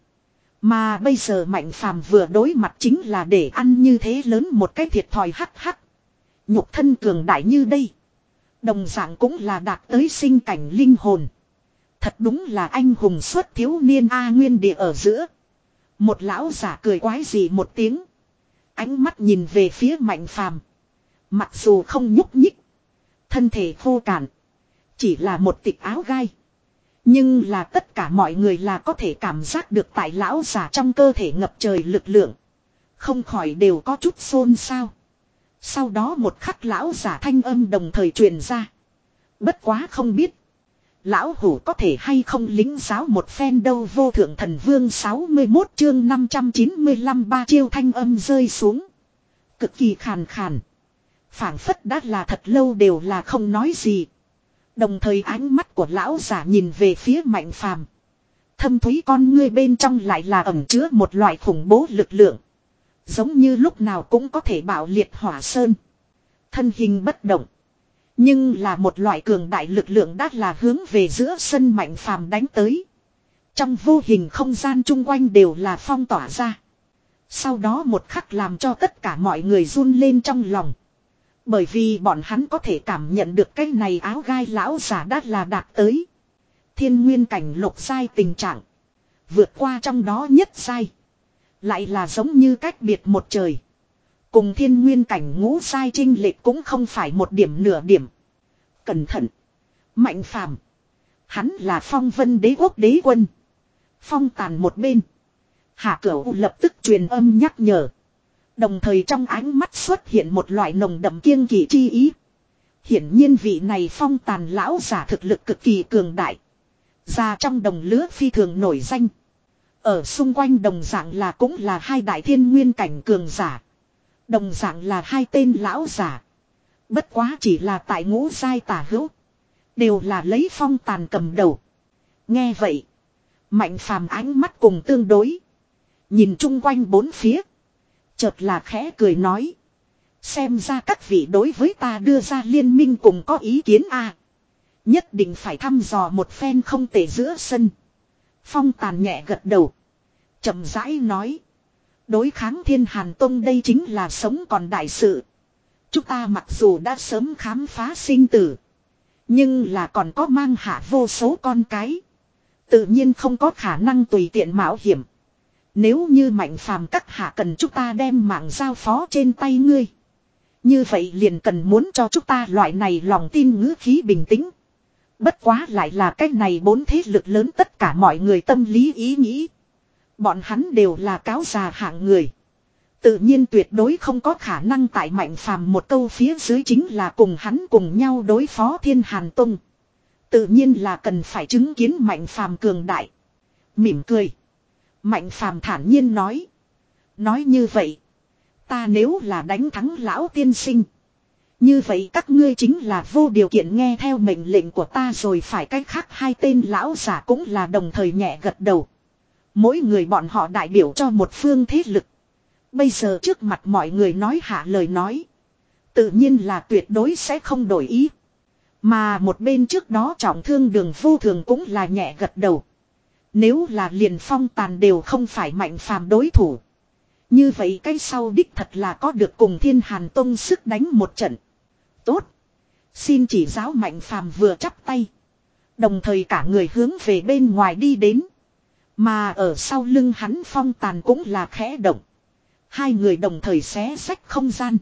Mà bây giờ Mạnh Phàm vừa đối mặt chính là để ăn như thế lớn một cái thiệt thòi hắc hắc. Nhục thân cường đại như đây. Đồng dạng cũng là đạt tới sinh cảnh linh hồn. Thật đúng là anh hùng xuất thiếu niên A nguyên địa ở giữa. Một lão giả cười quái gì một tiếng. Ánh mắt nhìn về phía Mạnh Phàm. Mặc dù không nhúc nhích. Thân thể khô cạn. Chỉ là một tịch áo gai. Nhưng là tất cả mọi người là có thể cảm giác được tại lão giả trong cơ thể ngập trời lực lượng. Không khỏi đều có chút xôn xao. Sau đó một khắc lão giả thanh âm đồng thời truyền ra. Bất quá không biết. Lão hủ có thể hay không lính giáo một phen đâu. Vô thượng thần vương sáu mươi mốt chương năm trăm chín mươi lăm ba chiêu thanh âm rơi xuống. Cực kỳ khàn khàn. Phảng phất đã là thật lâu đều là không nói gì. Đồng thời ánh mắt của lão giả nhìn về phía Mạnh Phàm. Thâm thúy con ngươi bên trong lại là ẩn chứa một loại khủng bố lực lượng. Giống như lúc nào cũng có thể bạo liệt hỏa sơn. Thân hình bất động. Nhưng là một loại cường đại lực lượng đã là hướng về giữa sân Mạnh Phàm đánh tới. Trong vô hình không gian chung quanh đều là phong tỏa ra. Sau đó một khắc làm cho tất cả mọi người run lên trong lòng. Bởi vì bọn hắn có thể cảm nhận được cái này áo gai lão giả đã là đạt tới. Thiên nguyên cảnh lục giai tình trạng. Vượt qua trong đó nhất giai. Lại là giống như cách biệt một trời. Cùng thiên nguyên cảnh ngũ giai chênh lệch cũng không phải một điểm nửa điểm. Cẩn thận. Mạnh Phàm. Hắn là Phong Vân Đế quốc đế quân. Phong Tàn một bên. Hạ Cửu lập tức truyền âm nhắc nhở. Đồng thời trong ánh mắt xuất hiện một loại nồng đậm kiêng kỵ chi ý. Hiển nhiên vị này Phong Tàn lão giả thực lực cực kỳ cường đại. Ra trong đồng lứa phi thường nổi danh. Ở xung quanh đồng dạng là cũng là hai đại thiên nguyên cảnh cường giả. Đồng dạng là hai tên lão giả. Bất quá chỉ là tại ngũ giai tả hữu. Đều là lấy Phong Tàn cầm đầu. Nghe vậy. Mạnh Phàm ánh mắt cùng tương đối. Nhìn chung quanh bốn phía. Chợt là khẽ cười nói. Xem ra các vị đối với ta đưa ra liên minh cùng có ý kiến a à. Nhất định phải thăm dò một phen không tệ giữa sân. Phong Tàn nhẹ gật đầu. Chậm rãi nói. Đối kháng Thiên Hàn Tông đây chính là sống còn đại sự. Chúng ta mặc dù đã sớm khám phá sinh tử. Nhưng là còn có mang hạ vô số con cái. Tự nhiên không có khả năng tùy tiện mạo hiểm. Nếu như Mạnh Phàm các hạ cần chúng ta đem mạng giao phó trên tay ngươi. Như vậy liền cần muốn cho chúng ta loại này lòng tin ngữ khí bình tĩnh. Bất quá lại là cách này bốn thế lực lớn tất cả mọi người tâm lý ý nghĩ. Bọn hắn đều là cáo già hạng người. Tự nhiên tuyệt đối không có khả năng tại Mạnh Phàm một câu phía dưới chính là cùng hắn cùng nhau đối phó Thiên Hàn Tông. Tự nhiên là cần phải chứng kiến Mạnh Phàm cường đại. Mỉm cười. Mạnh Phàm thản nhiên nói. Nói như vậy. Ta nếu là đánh thắng lão tiên sinh. Như vậy các ngươi chính là vô điều kiện nghe theo mệnh lệnh của ta rồi, phải cách khác hai tên lão giả cũng là đồng thời nhẹ gật đầu. Mỗi người bọn họ đại biểu cho một phương thế lực. Bây giờ trước mặt mọi người nói hạ lời nói. Tự nhiên là tuyệt đối sẽ không đổi ý. Mà một bên trước đó trọng thương Đường Vô Thường cũng là nhẹ gật đầu. Nếu là liền Phong Tàn đều không phải Mạnh Phàm đối thủ. Như vậy cái sau đích thật là có được cùng Thiên Hàn Tông sức đánh một trận. Tốt. Xin chỉ giáo. Mạnh Phàm vừa chắp tay. Đồng thời cả người hướng về bên ngoài đi đến. Mà ở sau lưng hắn Phong Tàn cũng là khẽ động. Hai người đồng thời xé xách không gian.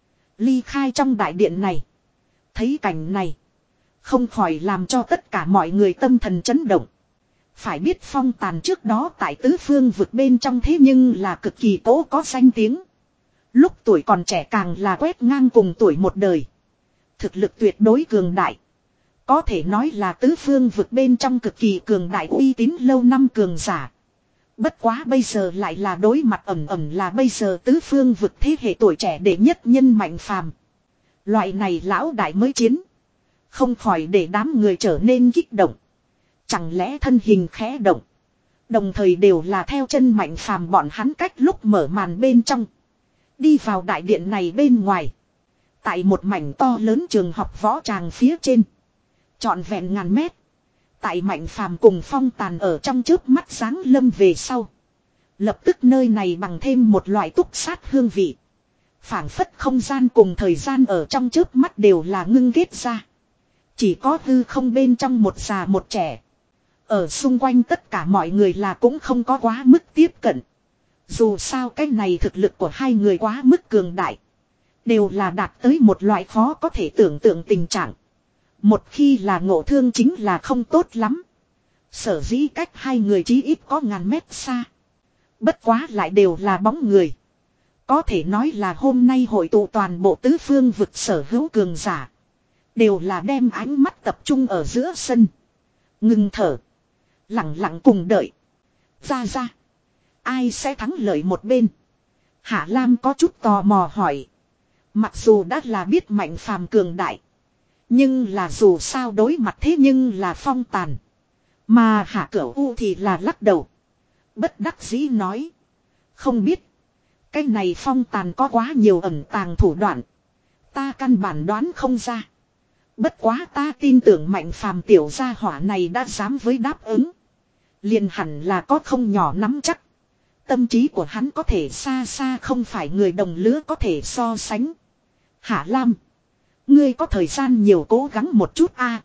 Ly khai trong đại điện này. Thấy cảnh này. Không khỏi làm cho tất cả mọi người tâm thần chấn động. Phải biết Phong Tàn trước đó tại tứ phương vực bên trong thế nhưng là cực kỳ cố có danh tiếng. Lúc tuổi còn trẻ càng là quét ngang cùng tuổi một đời. Thực lực tuyệt đối cường đại. Có thể nói là tứ phương vực bên trong cực kỳ cường đại uy tín lâu năm cường giả. Bất quá bây giờ lại là đối mặt ẩm ẩm là bây giờ tứ phương vực thế hệ tuổi trẻ đệ nhất nhân Mạnh Phàm. Loại này lão đại mới chiến. Không khỏi để đám người trở nên kích động. Chẳng lẽ thân hình khẽ động. Đồng thời đều là theo chân Mạnh Phàm bọn hắn cách lúc mở màn bên trong. Đi vào đại điện này bên ngoài. Tại một mảnh to lớn trường học võ tràng phía trên. Trọn vẹn ngàn mét. Tại Mạnh Phàm cùng Phong Tàn ở trong chớp mắt sáng lâm về sau. Lập tức nơi này bằng thêm một loại túc sát hương vị. Phảng phất không gian cùng thời gian ở trong chớp mắt đều là ngưng ghét ra. Chỉ có hư không bên trong một già một trẻ. Ở xung quanh tất cả mọi người là cũng không có quá mức tiếp cận. Dù sao cái này thực lực của hai người quá mức cường đại. Đều là đạt tới một loại khó có thể tưởng tượng tình trạng. Một khi là ngộ thương chính là không tốt lắm. Sở dĩ cách hai người chí ít có ngàn mét xa. Bất quá lại đều là bóng người. Có thể nói là hôm nay hội tụ toàn bộ tứ phương vực sở hữu cường giả. Đều là đem ánh mắt tập trung ở giữa sân. Ngừng thở. Lặng lặng cùng đợi. Ra ra. Ai sẽ thắng lợi một bên? Hạ Lam có chút tò mò hỏi. Mặc dù đã là biết Mạnh Phàm cường đại. Nhưng là dù sao đối mặt thế nhưng là Phong Tàn. Mà Hạ Cửu U thì là lắc đầu. Bất đắc dĩ nói. Không biết. Cái này Phong Tàn có quá nhiều ẩn tàng thủ đoạn. Ta căn bản đoán không ra. Bất quá ta tin tưởng Mạnh Phàm tiểu gia hỏa này đã dám với đáp ứng. Liền hẳn là có không nhỏ nắm chắc. Tâm trí của hắn có thể xa xa không phải người đồng lứa có thể so sánh. Hạ Lam. Ngươi có thời gian nhiều cố gắng một chút a.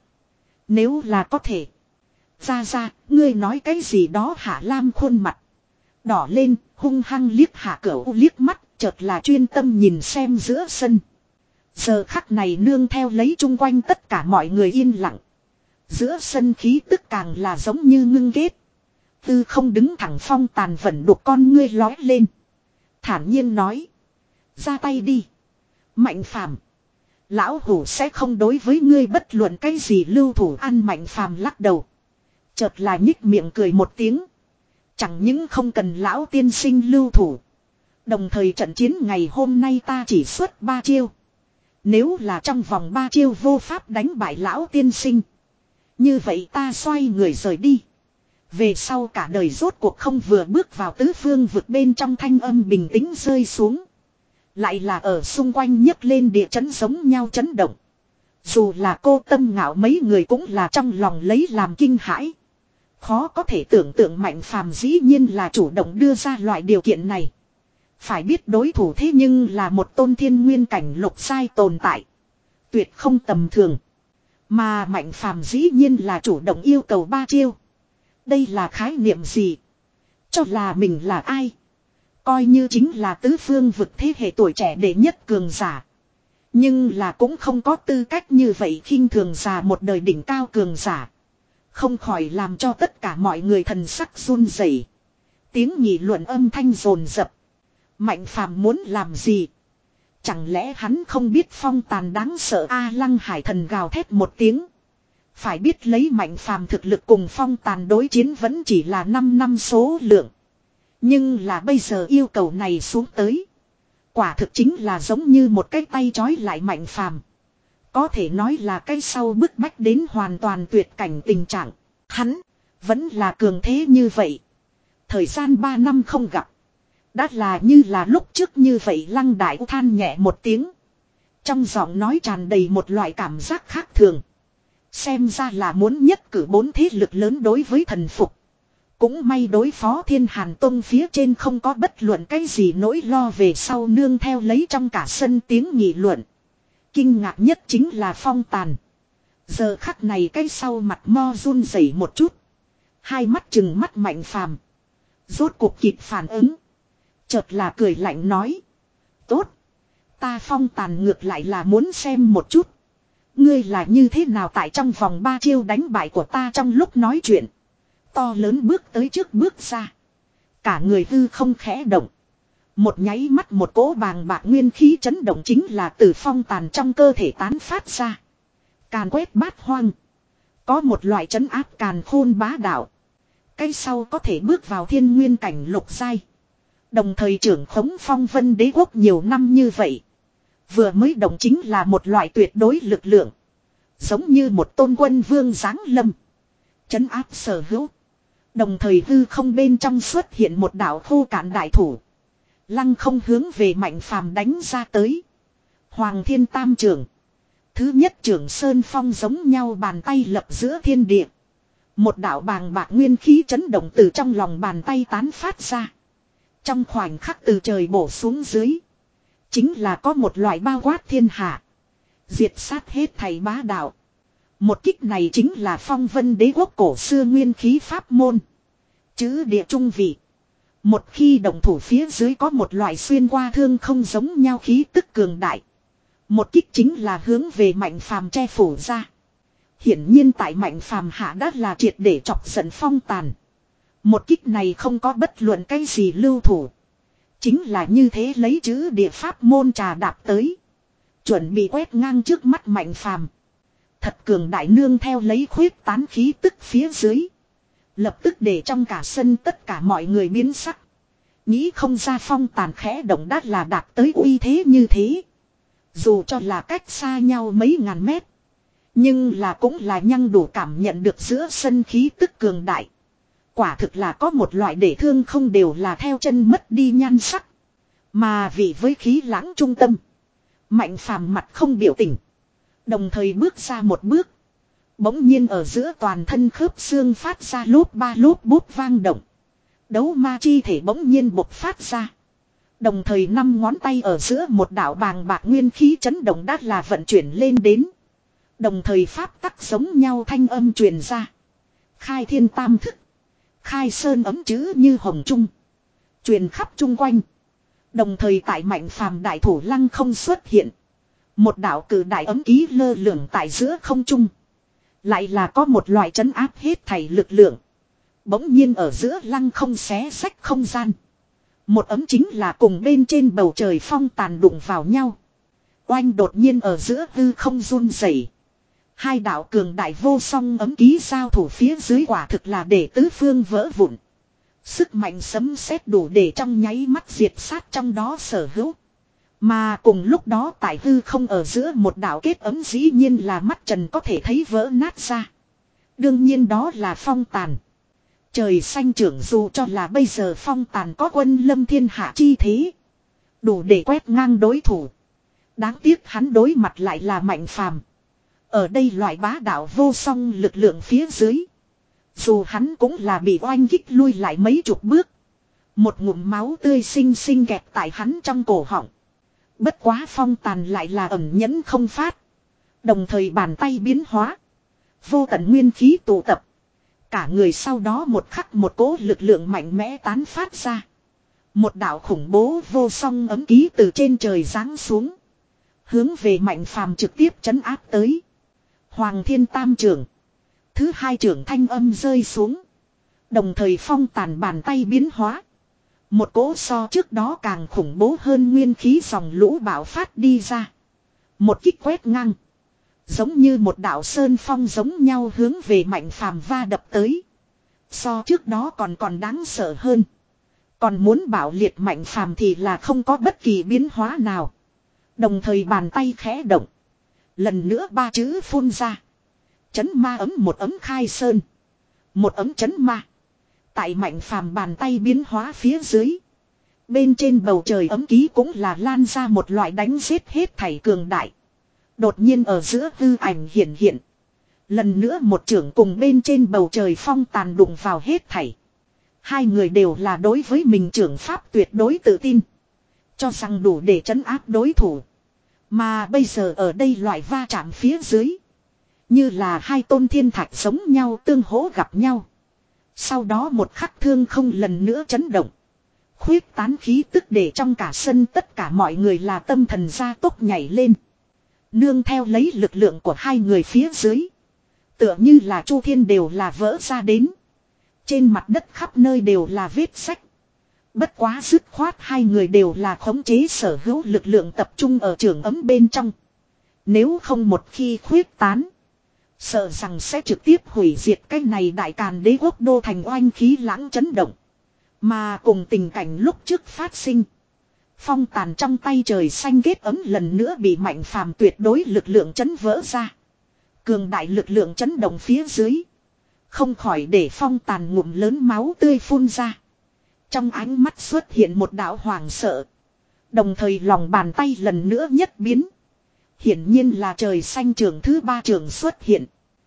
Nếu là có thể. Ra ra, ngươi nói cái gì đó. Hạ Lam khuôn mặt đỏ lên, hung hăng liếc Hạ Cửu liếc mắt, chợt là chuyên tâm nhìn xem giữa sân. Giờ khắc này nương theo lấy chung quanh tất cả mọi người yên lặng. Giữa sân khí tức càng là giống như ngưng ghét. Tư không đứng thẳng Phong Tàn vẫn đục con ngươi lói lên. Thản nhiên nói. Ra tay đi. Mạnh Phàm. Lão hủ sẽ không đối với ngươi bất luận cái gì lưu thủ. Ăn Mạnh Phàm lắc đầu. Chợt là nhích miệng cười một tiếng. Chẳng những không cần lão tiên sinh lưu thủ. Đồng thời trận chiến ngày hôm nay ta chỉ xuất ba chiêu. Nếu là trong vòng ba chiêu vô pháp đánh bại lão tiên sinh. Như vậy ta xoay người rời đi. Về sau cả đời rốt cuộc không vừa bước vào tứ phương vực bên trong. Thanh âm bình tĩnh rơi xuống. Lại là ở xung quanh nhấc lên địa chấn giống nhau chấn động. Dù là Cô Tâm Ngạo mấy người cũng là trong lòng lấy làm kinh hãi. Khó có thể tưởng tượng Mạnh Phàm dĩ nhiên là chủ động đưa ra loại điều kiện này. Phải biết đối thủ thế nhưng là một tôn thiên nguyên cảnh lục sai tồn tại. Tuyệt không tầm thường. Mà Mạnh Phàm dĩ nhiên là chủ động yêu cầu ba chiêu. Đây là khái niệm gì? Cho là mình là ai? Coi như chính là tứ phương vực thế hệ tuổi trẻ đệ nhất cường giả. Nhưng là cũng không có tư cách như vậy khinh thường già một đời đỉnh cao cường giả. Không khỏi làm cho tất cả mọi người thần sắc run rẩy. Tiếng nghị luận âm thanh dồn dập. Mạnh phàm muốn làm gì? Chẳng lẽ hắn không biết phong tàn đáng sợ A Lăng Hải Thần gào thét một tiếng. Phải biết lấy mạnh phàm thực lực cùng phong tàn đối chiến vẫn chỉ là năm năm số lượng. Nhưng là bây giờ yêu cầu này xuống tới. Quả thực chính là giống như một cái tay trói lại mạnh phàm. Có thể nói là cái sau bức bách đến hoàn toàn tuyệt cảnh tình trạng. Hắn vẫn là cường thế như vậy. Thời gian ba năm không gặp. Đã là như là lúc trước như vậy. Lăng Đại than nhẹ một tiếng. Trong giọng nói tràn đầy một loại cảm giác khác thường. Xem ra là muốn nhất cử bốn thế lực lớn đối với thần phục. Cũng may đối phó Thiên Hàn Tông phía trên không có bất luận cái gì nỗi lo về sau nương theo lấy trong cả sân tiếng nghị luận. Kinh ngạc nhất chính là phong tàn. Giờ khắc này cái sau mặt mo run rẩy một chút. Hai mắt chừng mắt mạnh phàm. Rốt cuộc kịp phản ứng. Chợt là cười lạnh nói. Tốt. Ta phong tàn ngược lại là muốn xem một chút. Ngươi là như thế nào tại trong vòng ba chiêu đánh bại của ta trong lúc nói chuyện. To lớn bước tới trước bước ra. Cả người hư không khẽ động. Một nháy mắt một cỗ bàng bạc nguyên khí chấn động chính là từ phong tàn trong cơ thể tán phát ra. Càn quét bát hoang. Có một loại trấn áp càn khôn bá đạo. Cái sau có thể bước vào thiên nguyên cảnh lục giai. Đồng thời trưởng khống phong vân đế quốc nhiều năm như vậy. Vừa mới động chính là một loại tuyệt đối lực lượng. Giống như một tôn quân vương giáng lâm. Trấn áp sở hữu. Đồng thời hư không bên trong xuất hiện một đạo khô cạn đại thủ. Lăng không hướng về mạnh phàm đánh ra tới. Hoàng Thiên Tam trưởng. Thứ nhất trưởng Sơn Phong giống nhau bàn tay lập giữa thiên địa. Một đạo bàng bạc nguyên khí chấn động từ trong lòng bàn tay tán phát ra. Trong khoảnh khắc từ trời bổ xuống dưới. Chính là có một loại bao quát thiên hạ. Diệt sát hết thảy bá đạo. Một kích này chính là phong vân đế quốc cổ xưa nguyên khí pháp môn. Chữ địa trung vị. Một khi động thủ phía dưới có một loại xuyên qua thương không giống nhau khí tức cường đại. Một kích chính là hướng về mạnh phàm che phủ ra. Hiển nhiên tại mạnh phàm hạ đã là triệt để chọc giận phong tàn. Một kích này không có bất luận cái gì lưu thủ. Chính là như thế lấy chữ địa pháp môn trà đạp tới. Chuẩn bị quét ngang trước mắt mạnh phàm. Thật cường đại nương theo lấy khuyết tán khí tức phía dưới. Lập tức để trong cả sân tất cả mọi người biến sắc. Nghĩ không ra phong tàn khẽ động đát là đạt tới uy thế như thế. Dù cho là cách xa nhau mấy ngàn mét. Nhưng là cũng là nhăng đủ cảm nhận được giữa sân khí tức cường đại. Quả thực là có một loại để thương không đều là theo chân mất đi nhan sắc. Mà vì với khí lãng trung tâm. Mạnh phàm mặt không biểu tình. Đồng thời bước ra một bước. Bỗng nhiên ở giữa toàn thân khớp xương phát ra lốp ba lốp bút vang động. Đấu ma chi thể bỗng nhiên bộc phát ra. Đồng thời năm ngón tay ở giữa một đạo bàng bạc nguyên khí chấn động đã là vận chuyển lên đến. Đồng thời pháp tắc giống nhau thanh âm truyền ra. Khai thiên tam thức. Khai sơn ấm chữ như hồng trung. Truyền khắp chung quanh. Đồng thời tại mạnh phàm đại thủ lăng không xuất hiện. Một đạo cử đại ấm ký lơ lửng tại giữa không trung. Lại là có một loại trấn áp hết thảy lực lượng. Bỗng nhiên ở giữa lăng không xé sách không gian. Một ấm chính là cùng bên trên bầu trời phong tàn đụng vào nhau. Oanh đột nhiên ở giữa hư không run rẩy. Hai đạo cường đại vô song ấm ký giao thủ phía dưới quả thực là để tứ phương vỡ vụn. Sức mạnh sấm sét đủ để trong nháy mắt diệt sát trong đó sở hữu. Mà cùng lúc đó tại hư không ở giữa một đạo kết ấm dĩ nhiên là mắt trần có thể thấy vỡ nát ra. Đương nhiên đó là phong tàn. Trời xanh trưởng dù cho là bây giờ phong tàn có quân lâm thiên hạ chi thế. Đủ để quét ngang đối thủ. Đáng tiếc hắn đối mặt lại là mạnh phàm. Ở đây loại bá đạo vô song lực lượng phía dưới. Dù hắn cũng là bị oanh kích lui lại mấy chục bước. Một ngụm máu tươi xinh xinh kẹt tại hắn trong cổ họng. Bất quá phong tàn lại là ẩn nhẫn không phát. Đồng thời bàn tay biến hóa. Vô tận nguyên khí tụ tập. Cả người sau đó một khắc một cỗ lực lượng mạnh mẽ tán phát ra. Một đạo khủng bố vô song ấm ký từ trên trời giáng xuống. Hướng về mạnh phàm trực tiếp trấn áp tới. Hoàng Thiên Tam trưởng. Thứ hai trưởng thanh âm rơi xuống. Đồng thời phong tàn bàn tay biến hóa. Một cỗ so trước đó càng khủng bố hơn nguyên khí dòng lũ bạo phát đi ra. Một kích quét ngang. Giống như một đạo sơn phong giống nhau hướng về Mạnh Phàm va đập tới. So trước đó còn còn đáng sợ hơn. Còn muốn bảo liệt Mạnh Phàm thì là không có bất kỳ biến hóa nào. Đồng thời bàn tay khẽ động. Lần nữa ba chữ phun ra. Chấn ma ấm, một ấm khai sơn. Một ấm chấn ma. Tại Mạnh Phàm bàn tay biến hóa phía dưới. Bên trên bầu trời ấm ký cũng là lan ra một loại đánh giết hết thảy cường đại. Đột nhiên ở giữa hư ảnh hiện hiện. Lần nữa một trưởng cùng bên trên bầu trời phong tàn đụng vào hết thảy. Hai người đều là đối với mình trưởng pháp tuyệt đối tự tin. Cho rằng đủ để trấn áp đối thủ. Mà bây giờ ở đây loại va chạm phía dưới. Như là hai tôn thiên thạch giống nhau tương hỗ gặp nhau. Sau đó một khắc thương không lần nữa chấn động. Khuyết tán khí tức để trong cả sân tất cả mọi người là tâm thần gia tốc nhảy lên. Nương theo lấy lực lượng của hai người phía dưới. Tựa như là chu thiên đều là vỡ ra đến. Trên mặt đất khắp nơi đều là vết sách. Bất quá dứt khoát hai người đều là khống chế sở hữu lực lượng tập trung ở trường ấm bên trong. Nếu không một khi khuyết tán. Sợ rằng sẽ trực tiếp hủy diệt cái này đại càn đế quốc đô thành oanh khí lãng chấn động. Mà cùng tình cảnh lúc trước phát sinh. Phong tàn trong tay trời xanh kết ấm lần nữa bị Mạnh Phàm tuyệt đối lực lượng chấn vỡ ra. Cường đại lực lượng chấn động phía dưới. Không khỏi để phong tàn ngụm lớn máu tươi phun ra. Trong ánh mắt xuất hiện một đạo hoàng sợ. Đồng thời lòng bàn tay lần nữa nhất biến. Hiển nhiên là trời xanh trường thứ ba trường xuất hiện.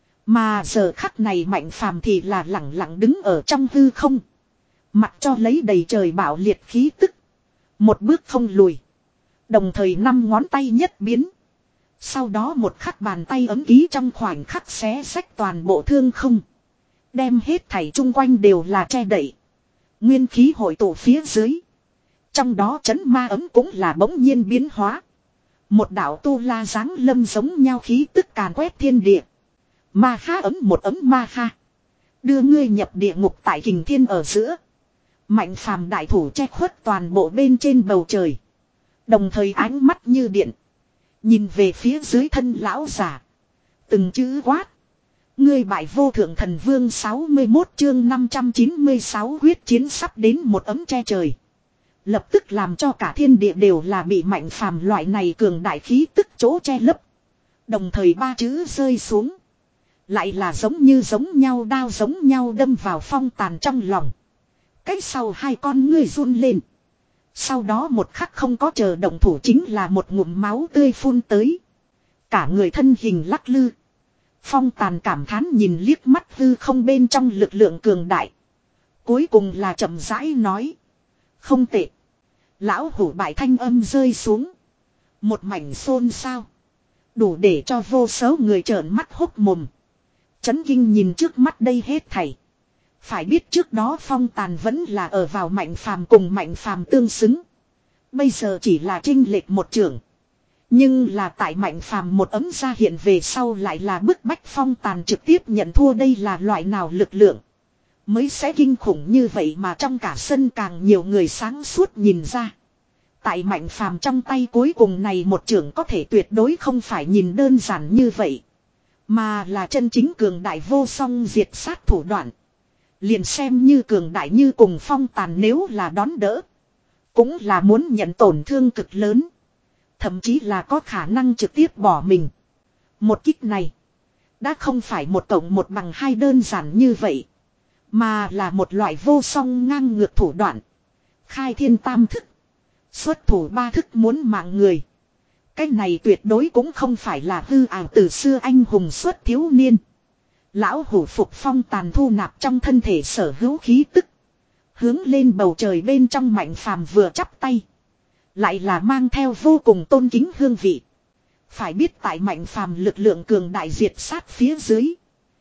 Mà giờ khắc này Mạnh Phàm thì là lẳng lặng đứng ở trong hư không. Mặc cho lấy đầy trời bạo liệt khí tức. Một bước không lùi. Đồng thời năm ngón tay nhất biến. Sau đó một khắc bàn tay ấm ký trong khoảnh khắc xé xách toàn bộ thương không. Đem hết thảy chung quanh đều là che đậy. Nguyên khí hội tụ phía dưới. Trong đó chấn ma ấm cũng là bỗng nhiên biến hóa. Một đạo tu la dáng lâm giống nhau khí tức càn quét thiên địa. Ma ha ấm, một ấm ma ha. Đưa ngươi nhập địa ngục tại kình thiên ở giữa. Mạnh Phàm đại thủ che khuất toàn bộ bên trên bầu trời. Đồng thời ánh mắt như điện. Nhìn về phía dưới thân lão giả. Từng chữ quát. Ngươi bại vô thượng thần vương sáu mươi mốt chương năm trăm chín mươi sáu huyết chiến sắp đến một ấm che trời. Lập tức làm cho cả thiên địa đều là bị Mạnh Phàm loại này cường đại khí tức chỗ che lấp. Đồng thời ba chữ rơi xuống. Lại là giống như giống nhau đao giống nhau đâm vào phong tàn trong lòng. Cách sau hai con ngươi run lên. Sau đó một khắc không có chờ động thủ chính là một ngụm máu tươi phun tới. Cả người thân hình lắc lư. Phong tàn cảm thán nhìn liếc mắt hư không bên trong lực lượng cường đại. Cuối cùng là chậm rãi nói. Không tệ. Lão hủ bại thanh âm rơi xuống. Một mảnh xôn xao. Đủ để cho vô số người trợn mắt hốc mồm. Chấn kinh nhìn trước mắt đây hết thảy. Phải biết trước đó phong tàn vẫn là ở vào Mạnh Phàm cùng Mạnh Phàm tương xứng. Bây giờ chỉ là chênh lệch một trưởng. Nhưng là tại Mạnh Phàm một ấm ra hiện về sau lại là bức bách phong tàn trực tiếp nhận thua, đây là loại nào lực lượng. Mới sẽ kinh khủng như vậy mà trong cả sân càng nhiều người sáng suốt nhìn ra. Tại Mạnh Phàm trong tay cuối cùng này một trưởng có thể tuyệt đối không phải nhìn đơn giản như vậy. Mà là chân chính cường đại vô song diệt sát thủ đoạn. Liền xem như cường đại như cùng phong tàn nếu là đón đỡ. Cũng là muốn nhận tổn thương cực lớn. Thậm chí là có khả năng trực tiếp bỏ mình. Một kích này. Đã không phải một cộng một bằng hai đơn giản như vậy. Mà là một loại vô song ngang ngược thủ đoạn. Khai thiên tam thức. Xuất thủ ba thức muốn mạng người. Cái này tuyệt đối cũng không phải là hư ảo từ xưa anh hùng xuất thiếu niên. Lão hủ phục phong tàn thu nạp trong thân thể sở hữu khí tức. Hướng lên bầu trời bên trong Mạnh Phàm vừa chắp tay. Lại là mang theo vô cùng tôn kính hương vị. Phải biết tại Mạnh Phàm lực lượng cường đại diệt sát phía dưới.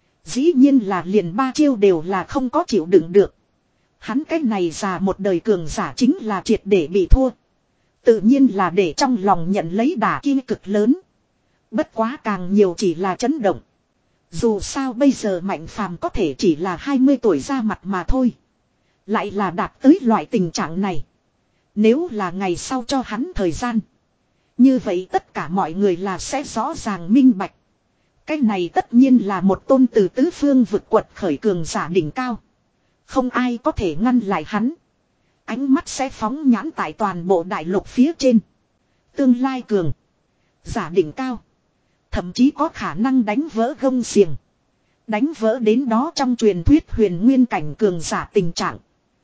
Dĩ nhiên là liền ba chiêu đều là không có chịu đựng được. Hắn cái này già một đời cường giả chính là triệt để bị thua. Tự nhiên là để trong lòng nhận lấy đả kích cực lớn. Bất quá càng nhiều chỉ là chấn động. Dù sao bây giờ Mạnh Phàm có thể chỉ là hai mươi tuổi ra mặt mà thôi. Lại là đạt tới loại tình trạng này. Nếu là ngày sau cho hắn thời gian. Như vậy tất cả mọi người là sẽ rõ ràng minh bạch. Cái này tất nhiên là một tôn từ tứ phương vực quật khởi cường giả đỉnh cao. Không ai có thể ngăn lại hắn. Ánh mắt sẽ phóng nhãn tại toàn bộ đại lục phía trên. Tương lai cường giả đỉnh cao. Thậm chí có khả năng đánh vỡ gông xiềng. Đánh vỡ đến đó trong truyền thuyết huyền nguyên cảnh cường giả tình trạng.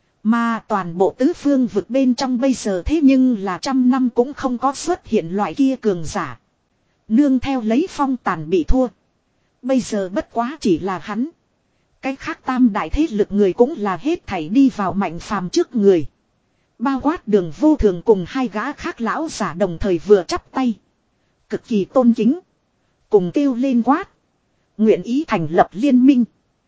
Mà toàn bộ tứ phương vực bên trong bây giờ thế nhưng là trăm năm cũng không có xuất hiện loại kia cường giả. Nương theo lấy phong tàn bị thua. Bây giờ bất quá chỉ là hắn. Cái khác tam đại thế lực người cũng là hết thảy đi vào Mạnh Phàm trước người. Bao quát Đường Vô Thường cùng hai gã khác lão giả đồng thời vừa chắp tay. Cực kỳ tôn kính. Cùng kêu lên quát. Nguyện ý thành lập liên minh.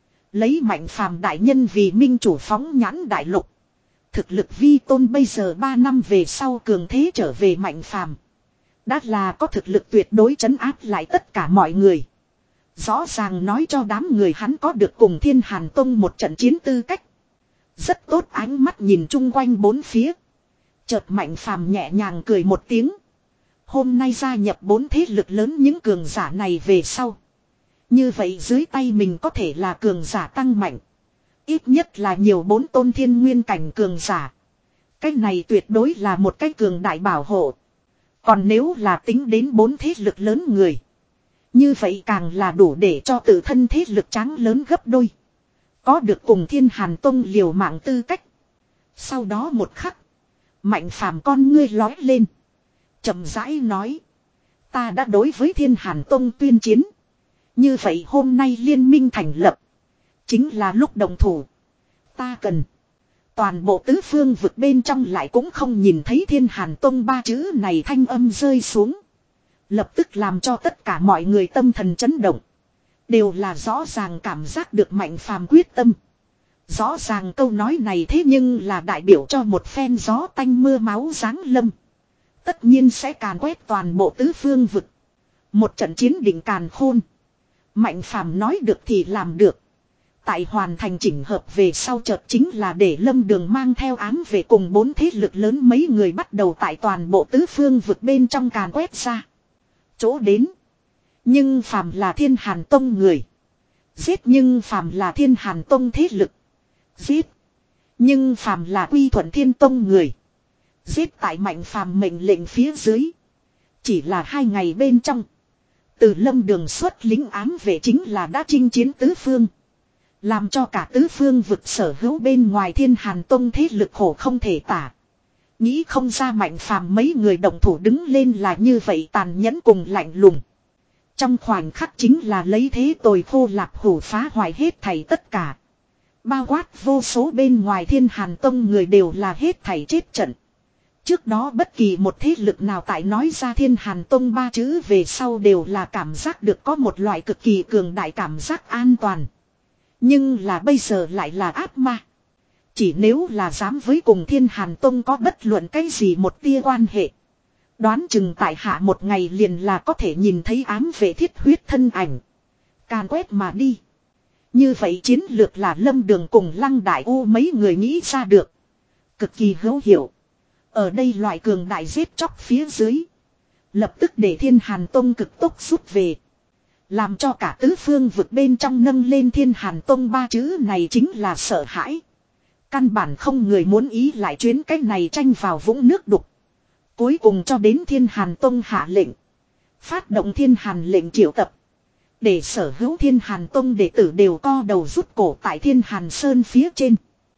Lấy Mạnh Phàm đại nhân vì minh chủ phóng nhãn đại lục. Thực lực vi tôn bây giờ ba năm về sau cường thế trở về Mạnh Phàm. Đã là có thực lực tuyệt đối trấn áp lại tất cả mọi người. Rõ ràng nói cho đám người hắn có được cùng Thiên Hàn Tông một trận chiến tư cách. Rất tốt, ánh mắt nhìn chung quanh bốn phía. Chợt Mạnh Phàm nhẹ nhàng cười một tiếng. Hôm nay gia nhập bốn thế lực lớn những cường giả này về sau. Như vậy dưới tay mình có thể là cường giả tăng mạnh. Ít nhất là nhiều bốn tôn thiên nguyên cảnh cường giả. Cái này tuyệt đối là một cái cường đại bảo hộ. Còn nếu là tính đến bốn thế lực lớn người. Như vậy càng là đủ để cho tự thân thế lực tráng lớn gấp đôi. Có được cùng Thiên Hàn Tông liều mạng tư cách. Sau đó một khắc. Mạnh Phàm con ngươi lói lên. Chậm rãi nói. Ta đã đối với Thiên Hàn Tông tuyên chiến. Như vậy hôm nay liên minh thành lập. Chính là lúc đồng thủ. Ta cần. Toàn bộ tứ phương vực bên trong lại cũng không nhìn thấy Thiên Hàn Tông ba chữ này thanh âm rơi xuống. Lập tức làm cho tất cả mọi người tâm thần chấn động. Đều là rõ ràng cảm giác được Mạnh Phàm quyết tâm. Rõ ràng câu nói này thế nhưng là đại biểu cho một phen gió tanh mưa máu giáng lâm. Tất nhiên sẽ càn quét toàn bộ tứ phương vực. Một trận chiến đỉnh càn khôn. Mạnh Phàm nói được thì làm được. Tại hoàn thành chỉnh hợp về sau chợt chính là để Lâm Đường mang theo ám về cùng bốn thế lực lớn mấy người bắt đầu tại toàn bộ tứ phương vực bên trong càn quét ra. Chỗ đến. Nhưng phàm là Thiên Hàn Tông người. Giết nhưng phàm là Thiên Hàn Tông thế lực. Giết. Nhưng phàm là Quy Thuận Thiên Tông người. Giết tại Mạnh Phàm mệnh lệnh phía dưới. Chỉ là hai ngày bên trong. Từ Lâm Đường xuất lính ám vệ chính là đã chinh chiến tứ phương. Làm cho cả tứ phương vực sở hữu bên ngoài Thiên Hàn Tông thế lực khổ không thể tả. Nghĩ không ra Mạnh Phàm mấy người đồng thủ đứng lên là như vậy tàn nhẫn cùng lạnh lùng. Trong khoảnh khắc chính là lấy thế tồi khô lạp hủ phá hoại hết thảy tất cả. Bao quát vô số bên ngoài Thiên Hàn Tông người đều là hết thảy chết trận. Trước đó bất kỳ một thế lực nào tại nói ra Thiên Hàn Tông ba chữ về sau đều là cảm giác được có một loại cực kỳ cường đại cảm giác an toàn. Nhưng là bây giờ lại là ác ma. Chỉ nếu là dám với cùng Thiên Hàn Tông có bất luận cái gì một tia quan hệ. Đoán chừng tại hạ một ngày liền là có thể nhìn thấy ám vệ thiết huyết thân ảnh. Càn quét mà đi. Như vậy chiến lược là Lâm Đường cùng Lăng Đại U mấy người nghĩ ra được. Cực kỳ hữu hiệu. Ở đây loại cường đại giết chóc phía dưới. Lập tức để Thiên Hàn Tông cực tốc rút về. Làm cho cả tứ phương vực bên trong nâng lên Thiên Hàn Tông ba chữ này chính là sợ hãi. Căn bản không người muốn ý lại chuyến cách này tranh vào vũng nước đục. Cuối cùng cho đến Thiên Hàn Tông hạ lệnh. Phát động Thiên Hàn lệnh triệu tập. Để sở hữu Thiên Hàn Tông đệ tử đều co đầu rút cổ tại Thiên Hàn Sơn phía trên.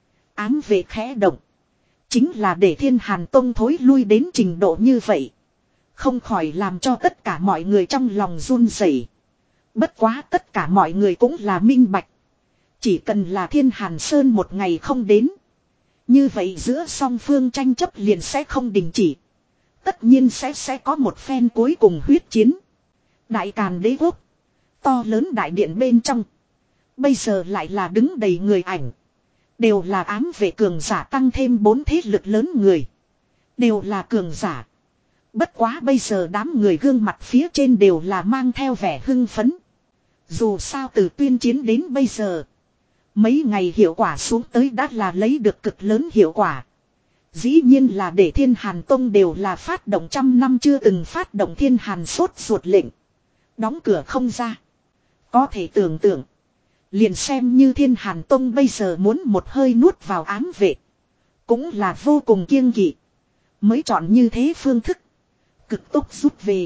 Ám vệ khẽ động. Chính là để Thiên Hàn Tông thối lui đến trình độ như vậy. Không khỏi làm cho tất cả mọi người trong lòng run rẩy. Bất quá tất cả mọi người cũng là minh bạch. Chỉ cần là Thiên Hàn Sơn một ngày không đến. Như vậy giữa song phương tranh chấp liền sẽ không đình chỉ. Tất nhiên sẽ sẽ có một phen cuối cùng huyết chiến. Đại Càn Đế Quốc. To lớn đại điện bên trong. Bây giờ lại là đứng đầy người ảnh. Đều là ám vệ cường giả tăng thêm bốn thế lực lớn người. Đều là cường giả. Bất quá bây giờ đám người gương mặt phía trên đều là mang theo vẻ hưng phấn. Dù sao từ tuyên chiến đến bây giờ. Mấy ngày hiệu quả xuống tới đã là lấy được cực lớn hiệu quả. Dĩ nhiên là để Thiên Hàn Tông đều là phát động trăm năm chưa từng phát động Thiên Hàn sốt ruột lệnh. Đóng cửa không ra. Có thể tưởng tượng. Liền xem như Thiên Hàn Tông bây giờ muốn một hơi nuốt vào ám vệ. Cũng là vô cùng kiêng kỵ. Mới chọn như thế phương thức. Cực tốc rút về.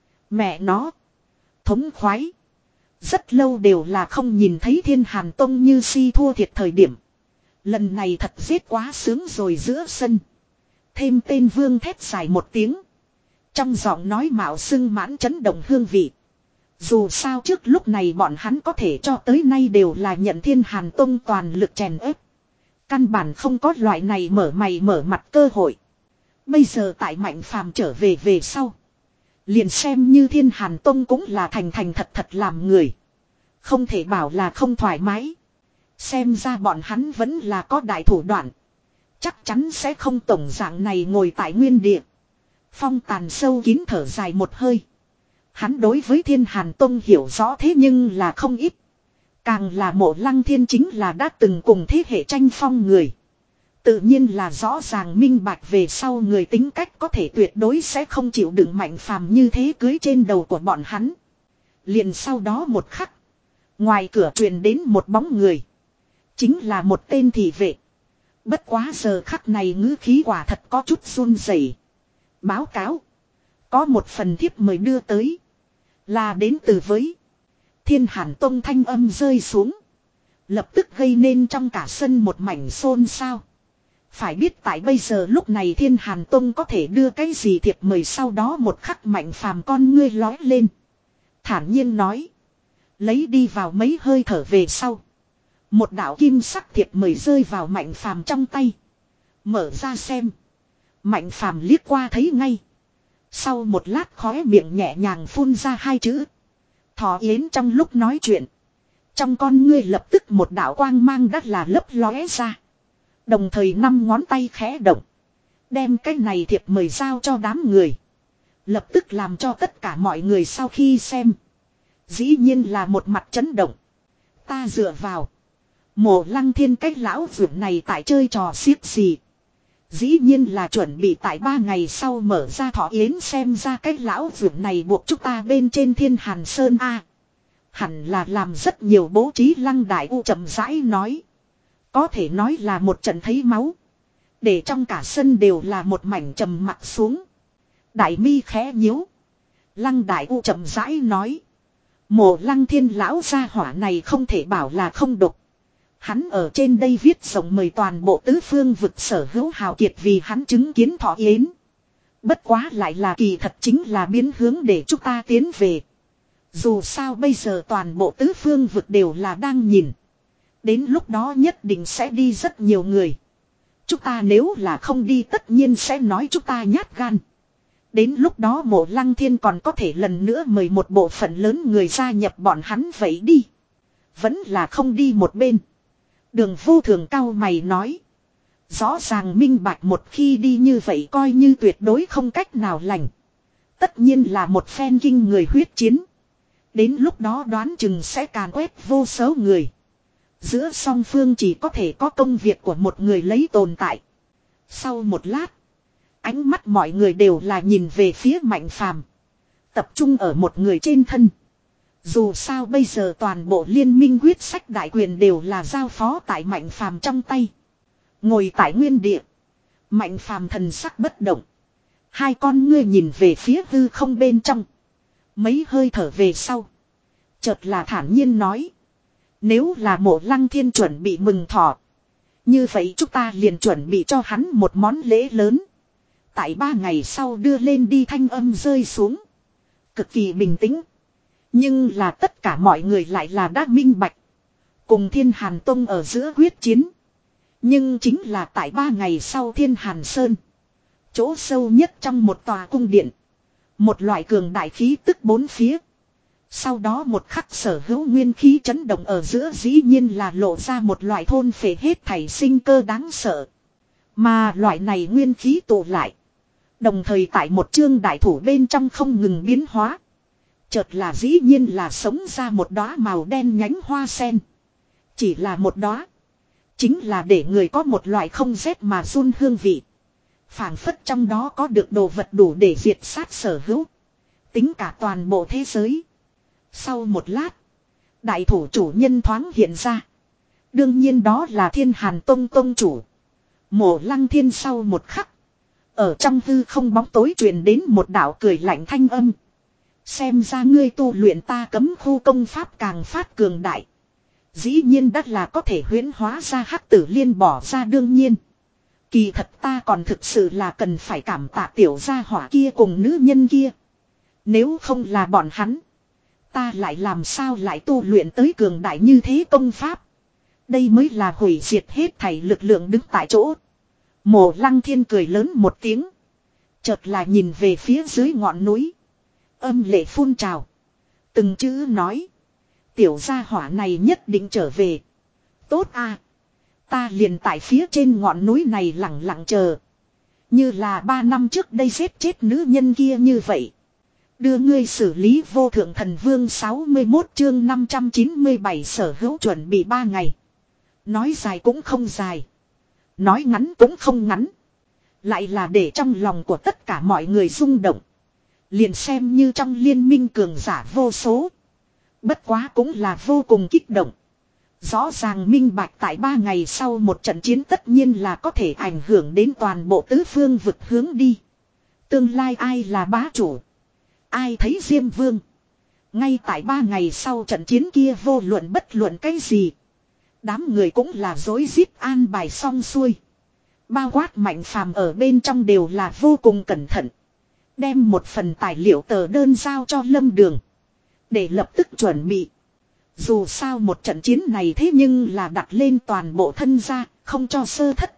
Mẹ nó. Thống khoái. Rất lâu đều là không nhìn thấy Thiên Hàn Tông như si thua thiệt thời điểm. Lần này thật giết quá sướng rồi giữa sân. Thêm tên Vương thét dài một tiếng. Trong giọng nói mạo xưng mãn chấn động hương vị. Dù sao trước lúc này bọn hắn có thể cho tới nay đều là nhận Thiên Hàn Tông toàn lực chèn ép. Căn bản không có loại này mở mày mở mặt cơ hội. Bây giờ tại Mạnh Phàm trở về về sau. Liền xem như Thiên Hàn Tông cũng là thành thành thật thật làm người. Không thể bảo là không thoải mái. Xem ra bọn hắn vẫn là có đại thủ đoạn. Chắc chắn sẽ không tổng dạng này ngồi tại nguyên địa. Phong Tàn sâu kín thở dài một hơi. Hắn đối với Thiên Hàn Tông hiểu rõ thế nhưng là không ít. Càng là Mộ Lăng Thiên chính là đã từng cùng thế hệ tranh phong người. Tự nhiên là rõ ràng minh bạch về sau người tính cách có thể tuyệt đối sẽ không chịu đựng Mạnh Phàm như thế cưới trên đầu của bọn hắn. Liền sau đó một khắc. Ngoài cửa truyền đến một bóng người. Chính là một tên thị vệ. Bất quá giờ khắc này ngữ khí quả thật có chút run rẩy. Báo cáo. Có một phần thiếp mời đưa tới. Là đến từ với. Thiên Hàn Tông thanh âm rơi xuống. Lập tức gây nên trong cả sân một mảnh xôn xao. Phải biết tại bây giờ lúc này Thiên Hàn Tông có thể đưa cái gì thiệp mời sau đó một khắc Mạnh Phàm con ngươi lói lên. Thản nhiên nói. Lấy đi vào mấy hơi thở về sau. Một đạo kim sắc thiệp mời rơi vào Mạnh Phàm trong tay. Mở ra xem. Mạnh Phàm liếc qua thấy ngay. Sau một lát khóe miệng nhẹ nhàng phun ra hai chữ. Thỏ Yến trong lúc nói chuyện. Trong con ngươi lập tức một đạo quang mang đắt là lấp lóe ra. Đồng thời năm ngón tay khẽ động. Đem cái này thiệp mời giao cho đám người. Lập tức làm cho tất cả mọi người sau khi xem. Dĩ nhiên là một mặt chấn động. Ta dựa vào. Mộ Lăng Thiên cái lão vượt này tại chơi trò xiếc gì. Dĩ nhiên là chuẩn bị tại ba ngày sau mở ra Thọ Yến xem ra cái lão vượt này buộc chúng ta bên trên Thiên Hàn Sơn A. Hẳn là làm rất nhiều bố trí. Lăng Đại U chậm rãi nói. Có thể nói là một trận thấy máu. Để trong cả sân đều là một mảnh trầm mặc xuống. Đại mi khẽ nhíu. Lăng Đại U chậm rãi nói. Mộ Lăng Thiên lão gia hỏa này không thể bảo là không độc. Hắn ở trên đây viết rộng mời toàn bộ tứ phương vực sở hữu hào kiệt vì hắn chứng kiến Thọ Yến. Bất quá lại là kỳ thật chính là biến hướng để chúng ta tiến về. Dù sao bây giờ toàn bộ tứ phương vực đều là đang nhìn. Đến lúc đó nhất định sẽ đi rất nhiều người. Chúng ta nếu là không đi tất nhiên sẽ nói chúng ta nhát gan. Đến lúc đó Mộ Lăng Thiên còn có thể lần nữa mời một bộ phận lớn người gia nhập bọn hắn vậy đi. Vẫn là không đi một bên. Đường Vô Thường cao mày nói. Rõ ràng minh bạch một khi đi như vậy coi như tuyệt đối không cách nào lành. Tất nhiên là một phen kinh người huyết chiến. Đến lúc đó đoán chừng sẽ càn quét vô số người. Giữa song phương chỉ có thể có công việc của một người lấy tồn tại. Sau một lát. Ánh mắt mọi người đều là nhìn về phía Mạnh Phàm. Tập trung ở một người trên thân. Dù sao bây giờ toàn bộ liên minh quyết sách đại quyền đều là giao phó tại Mạnh Phàm trong tay. Ngồi tại nguyên địa. Mạnh Phàm thần sắc bất động. Hai con ngươi nhìn về phía hư không bên trong. Mấy hơi thở về sau. Chợt là thản nhiên nói. Nếu là Mộ Lăng Thiên chuẩn bị mừng thọ. Như vậy chúng ta liền chuẩn bị cho hắn một món lễ lớn. Tại ba ngày sau đưa lên đi thanh âm rơi xuống. Cực kỳ bình tĩnh. Nhưng là tất cả mọi người lại là đã minh bạch. Cùng Thiên Hàn Tông ở giữa quyết chiến. Nhưng chính là tại ba ngày sau Thiên Hàn Sơn. Chỗ sâu nhất trong một tòa cung điện. Một loại cường đại khí tức bốn phía. Sau đó một khắc sở hữu nguyên khí chấn động ở giữa dĩ nhiên là lộ ra một loại thôn phệ hết thảy sinh cơ đáng sợ. Mà loại này nguyên khí tụ lại. Đồng thời tại một chương đại thủ bên trong không ngừng biến hóa. Chợt là dĩ nhiên là sống ra một đóa màu đen nhánh hoa sen. Chỉ là một đóa. Chính là để người có một loại không rét mà run hương vị. Phảng phất trong đó có được đồ vật đủ để diệt sát sở hữu. Tính cả toàn bộ thế giới. Sau một lát. Đại thủ chủ nhân thoáng hiện ra. Đương nhiên đó là Thiên Hàn Tông tông chủ. Mộ Lăng Thiên. Sau một khắc. Ở trong hư không bóng tối truyền đến một đạo cười lạnh thanh âm. Xem ra ngươi tu luyện ta cấm khu công pháp càng phát cường đại. Dĩ nhiên đắt là có thể huyễn hóa ra hắc tử liên bỏ ra đương nhiên. Kỳ thật ta còn thực sự là cần phải cảm tạ tiểu gia hỏa kia cùng nữ nhân kia. Nếu không là bọn hắn. Ta lại làm sao lại tu luyện tới cường đại như thế công pháp. Đây mới là hủy diệt hết thảy lực lượng đứng tại chỗ. Mộ Lăng Thiên cười lớn một tiếng. Chợt là nhìn về phía dưới ngọn núi. Âm lệ phun trào. Từng chữ nói. Tiểu gia hỏa này nhất định trở về. Tốt à. Ta liền tại phía trên ngọn núi này lặng lặng chờ. Như là ba năm trước đây giết chết nữ nhân kia như vậy. Đưa ngươi xử lý vô thượng thần vương sáu mươi mốt chương năm trăm chín mươi bảy sở hữu chuẩn bị ba ngày. Nói dài cũng không dài. Nói ngắn cũng không ngắn. Lại là để trong lòng của tất cả mọi người rung động. Liền xem như trong liên minh cường giả vô số. Bất quá cũng là vô cùng kích động. Rõ ràng minh bạch tại ba ngày sau một trận chiến tất nhiên là có thể ảnh hưởng đến toàn bộ tứ phương vực hướng đi. Tương lai ai là bá chủ? Ai thấy Diêm Vương? Ngay tại ba ngày sau trận chiến kia vô luận bất luận cái gì. Đám người cũng là dối rít an bài xong xuôi. Bao quát Mạnh Phàm ở bên trong đều là vô cùng cẩn thận. Đem một phần tài liệu tờ đơn giao cho Lâm Đường. Để lập tức chuẩn bị. Dù sao một trận chiến này thế nhưng là đặt lên toàn bộ thân gia, không cho sơ thất.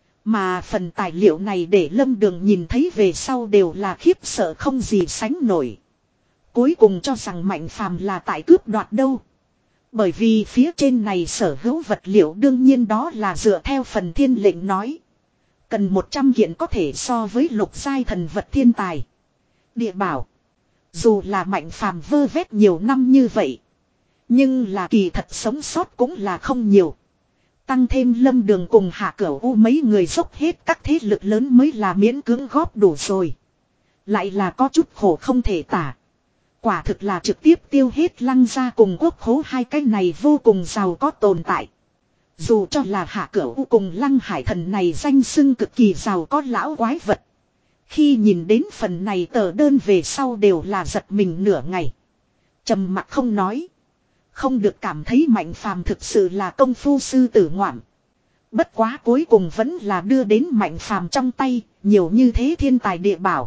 Mà phần tài liệu này để Lâm Đường nhìn thấy về sau đều là khiếp sợ không gì sánh nổi. Cuối cùng cho rằng Mạnh Phàm là tại cướp đoạt đâu. Bởi vì phía trên này sở hữu vật liệu đương nhiên đó là dựa theo phần thiên lệnh nói. Cần một trăm kiện có thể so với lục giai thần vật thiên tài. Địa bảo. Dù là Mạnh Phàm vơ vét nhiều năm như vậy. Nhưng là kỳ thật sống sót cũng là không nhiều. Tăng thêm Lâm Đường cùng Hạ Cửu U mấy người dốc hết các thế lực lớn mới là miễn cưỡng góp đủ rồi. Lại là có chút khổ không thể tả. Quả thực là trực tiếp tiêu hết Lăng gia cùng Quốc Khố hai cái này vô cùng giàu có tồn tại. Dù cho là Hạ Cửu U cùng Lăng Hải Thần này danh xưng cực kỳ giàu có lão quái vật. Khi nhìn đến phần này tờ đơn về sau đều là giật mình nửa ngày. Trầm mặc không nói. Không được cảm thấy Mạnh Phàm thực sự là công phu sư tử ngoạm. Bất quá cuối cùng vẫn là đưa đến Mạnh Phàm trong tay, nhiều như thế thiên tài địa bảo.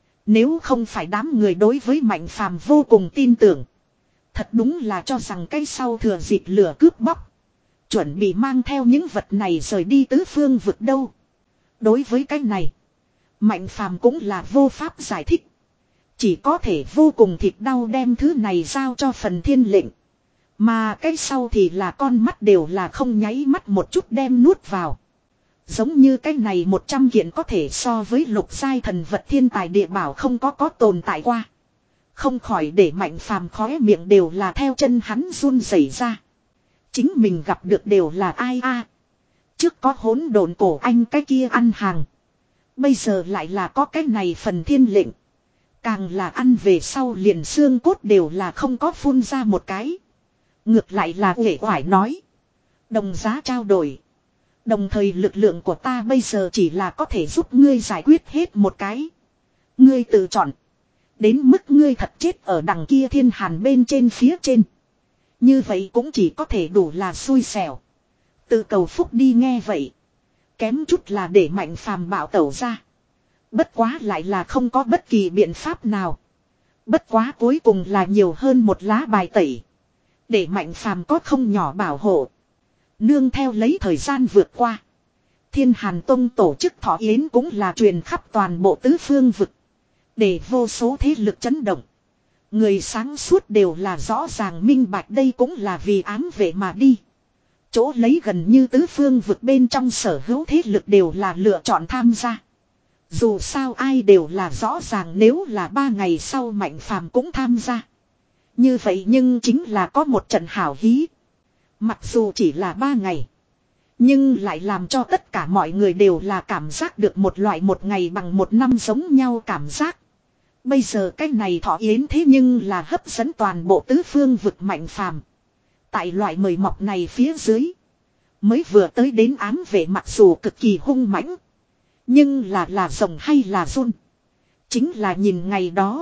Nếu không phải đám người đối với Mạnh Phàm vô cùng tin tưởng. Thật đúng là cho rằng cái sau thừa dịp lửa cướp bóc. Chuẩn bị mang theo những vật này rời đi tứ phương vực đâu. Đối với cái này, Mạnh Phàm cũng là vô pháp giải thích. Chỉ có thể vô cùng thịt đau đem thứ này giao cho phần thiên lệnh. Mà cái sau thì là con mắt đều là không nháy mắt một chút đem nuốt vào. Giống như cái này một trăm kiện có thể so với lục giai thần vật thiên tài địa bảo không có có tồn tại qua. Không khỏi để Mạnh Phàm khóe miệng đều là theo chân hắn run rẩy ra. Chính mình gặp được đều là ai a? Trước có hỗn độn cổ anh cái kia ăn hàng. Bây giờ lại là có cái này phần thiên lệnh. Càng là ăn về sau liền xương cốt đều là không có phun ra một cái. Ngược lại là uể oải nói. Đồng giá trao đổi. Đồng thời lực lượng của ta bây giờ chỉ là có thể giúp ngươi giải quyết hết một cái. Ngươi tự chọn. Đến mức ngươi thật chết ở đằng kia thiên hàn bên trên phía trên. Như vậy cũng chỉ có thể đủ là xui xẻo. Tự cầu phúc đi nghe vậy. Kém chút là để Mạnh Phàm bạo tẩu ra. Bất quá lại là không có bất kỳ biện pháp nào. Bất quá cuối cùng là nhiều hơn một lá bài tẩy. Để Mạnh Phàm có không nhỏ bảo hộ. Nương theo lấy thời gian vượt qua. Thiên Hàn Tông tổ chức thọ yến cũng là truyền khắp toàn bộ tứ phương vực. Để vô số thế lực chấn động. Người sáng suốt đều là rõ ràng minh bạch đây cũng là vì ám vệ mà đi. Chỗ lấy gần như tứ phương vực bên trong sở hữu thế lực đều là lựa chọn tham gia. Dù sao ai đều là rõ ràng nếu là ba ngày sau Mạnh Phàm cũng tham gia. Như vậy nhưng chính là có một trận hảo hí. Mặc dù chỉ là ba ngày. Nhưng lại làm cho tất cả mọi người đều là cảm giác được một loại một ngày bằng một năm giống nhau cảm giác. Bây giờ cái này thọ yến thế nhưng là hấp dẫn toàn bộ tứ phương vực Mạnh Phàm. Tại loại mời mọc này phía dưới. Mới vừa tới đến ám vệ mặc dù cực kỳ hung mãnh. Nhưng là là rồng hay là run. Chính là nhìn ngày đó.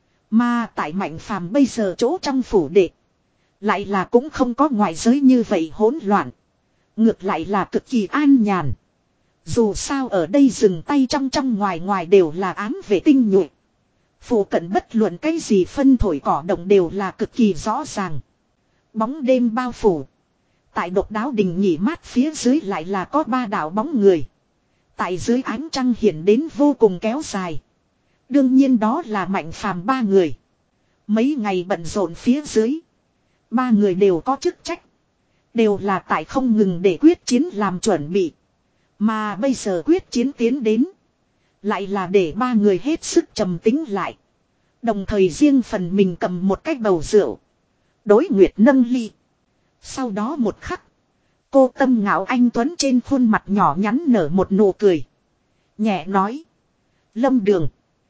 Mà tại Mạnh Phàm bây giờ chỗ trong phủ đệ. Lại là cũng không có ngoại giới như vậy hỗn loạn. Ngược lại là cực kỳ an nhàn. Dù sao ở đây dừng tay trong trong ngoài ngoài đều là ám vệ tinh nhuệ. Phủ cận bất luận cái gì phân thổi cỏ động đều là cực kỳ rõ ràng. Bóng đêm bao phủ. Tại độc đáo đình nghỉ mát phía dưới lại là có ba đạo bóng người. Tại dưới ánh trăng hiện đến vô cùng kéo dài. Đương nhiên đó là Mạnh Phàm ba người. Mấy ngày bận rộn phía dưới. Ba người đều có chức trách. Đều là tại không ngừng để quyết chiến làm chuẩn bị. Mà bây giờ quyết chiến tiến đến. Lại là để ba người hết sức trầm tính lại. Đồng thời riêng phần mình cầm một cái bầu rượu. Đối Nguyệt nâng ly. Sau đó một khắc. Cô Tâm Ngạo anh tuấn trên khuôn mặt nhỏ nhắn nở một nụ cười. Nhẹ nói. Lâm Đường.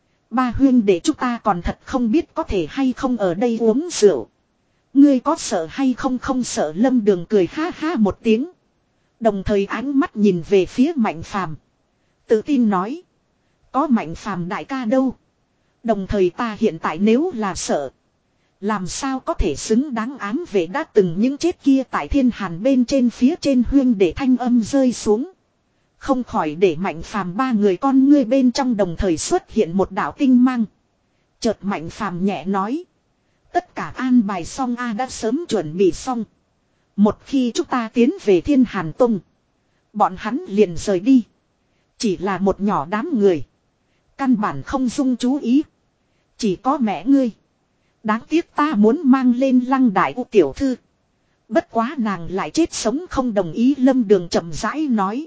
Ba huyên để chúng ta còn thật không biết có thể hay không ở đây uống rượu. Ngươi có sợ hay không không sợ Lâm Đường cười ha ha một tiếng. Đồng thời ánh mắt nhìn về phía Mạnh Phàm. Tự tin nói. Có Mạnh Phàm đại ca đâu. Đồng thời ta hiện tại nếu là sợ. Làm sao có thể xứng đáng ám vệ đã từng những chết kia tại thiên hàn bên trên phía trên huyên để thanh âm rơi xuống. Không khỏi để Mạnh Phàm ba người con ngươi bên trong đồng thời xuất hiện một đạo tinh mang. Chợt Mạnh Phàm nhẹ nói. Tất cả an bài xong A đã sớm chuẩn bị xong. Một khi chúng ta tiến về thiên hàn tông. Bọn hắn liền rời đi. Chỉ là một nhỏ đám người. Căn bản không dung chú ý. Chỉ có mẹ ngươi. Đáng tiếc ta muốn mang lên Lăng Đại U tiểu thư. Bất quá nàng lại chết sống không đồng ý. Lâm Đường chậm rãi nói.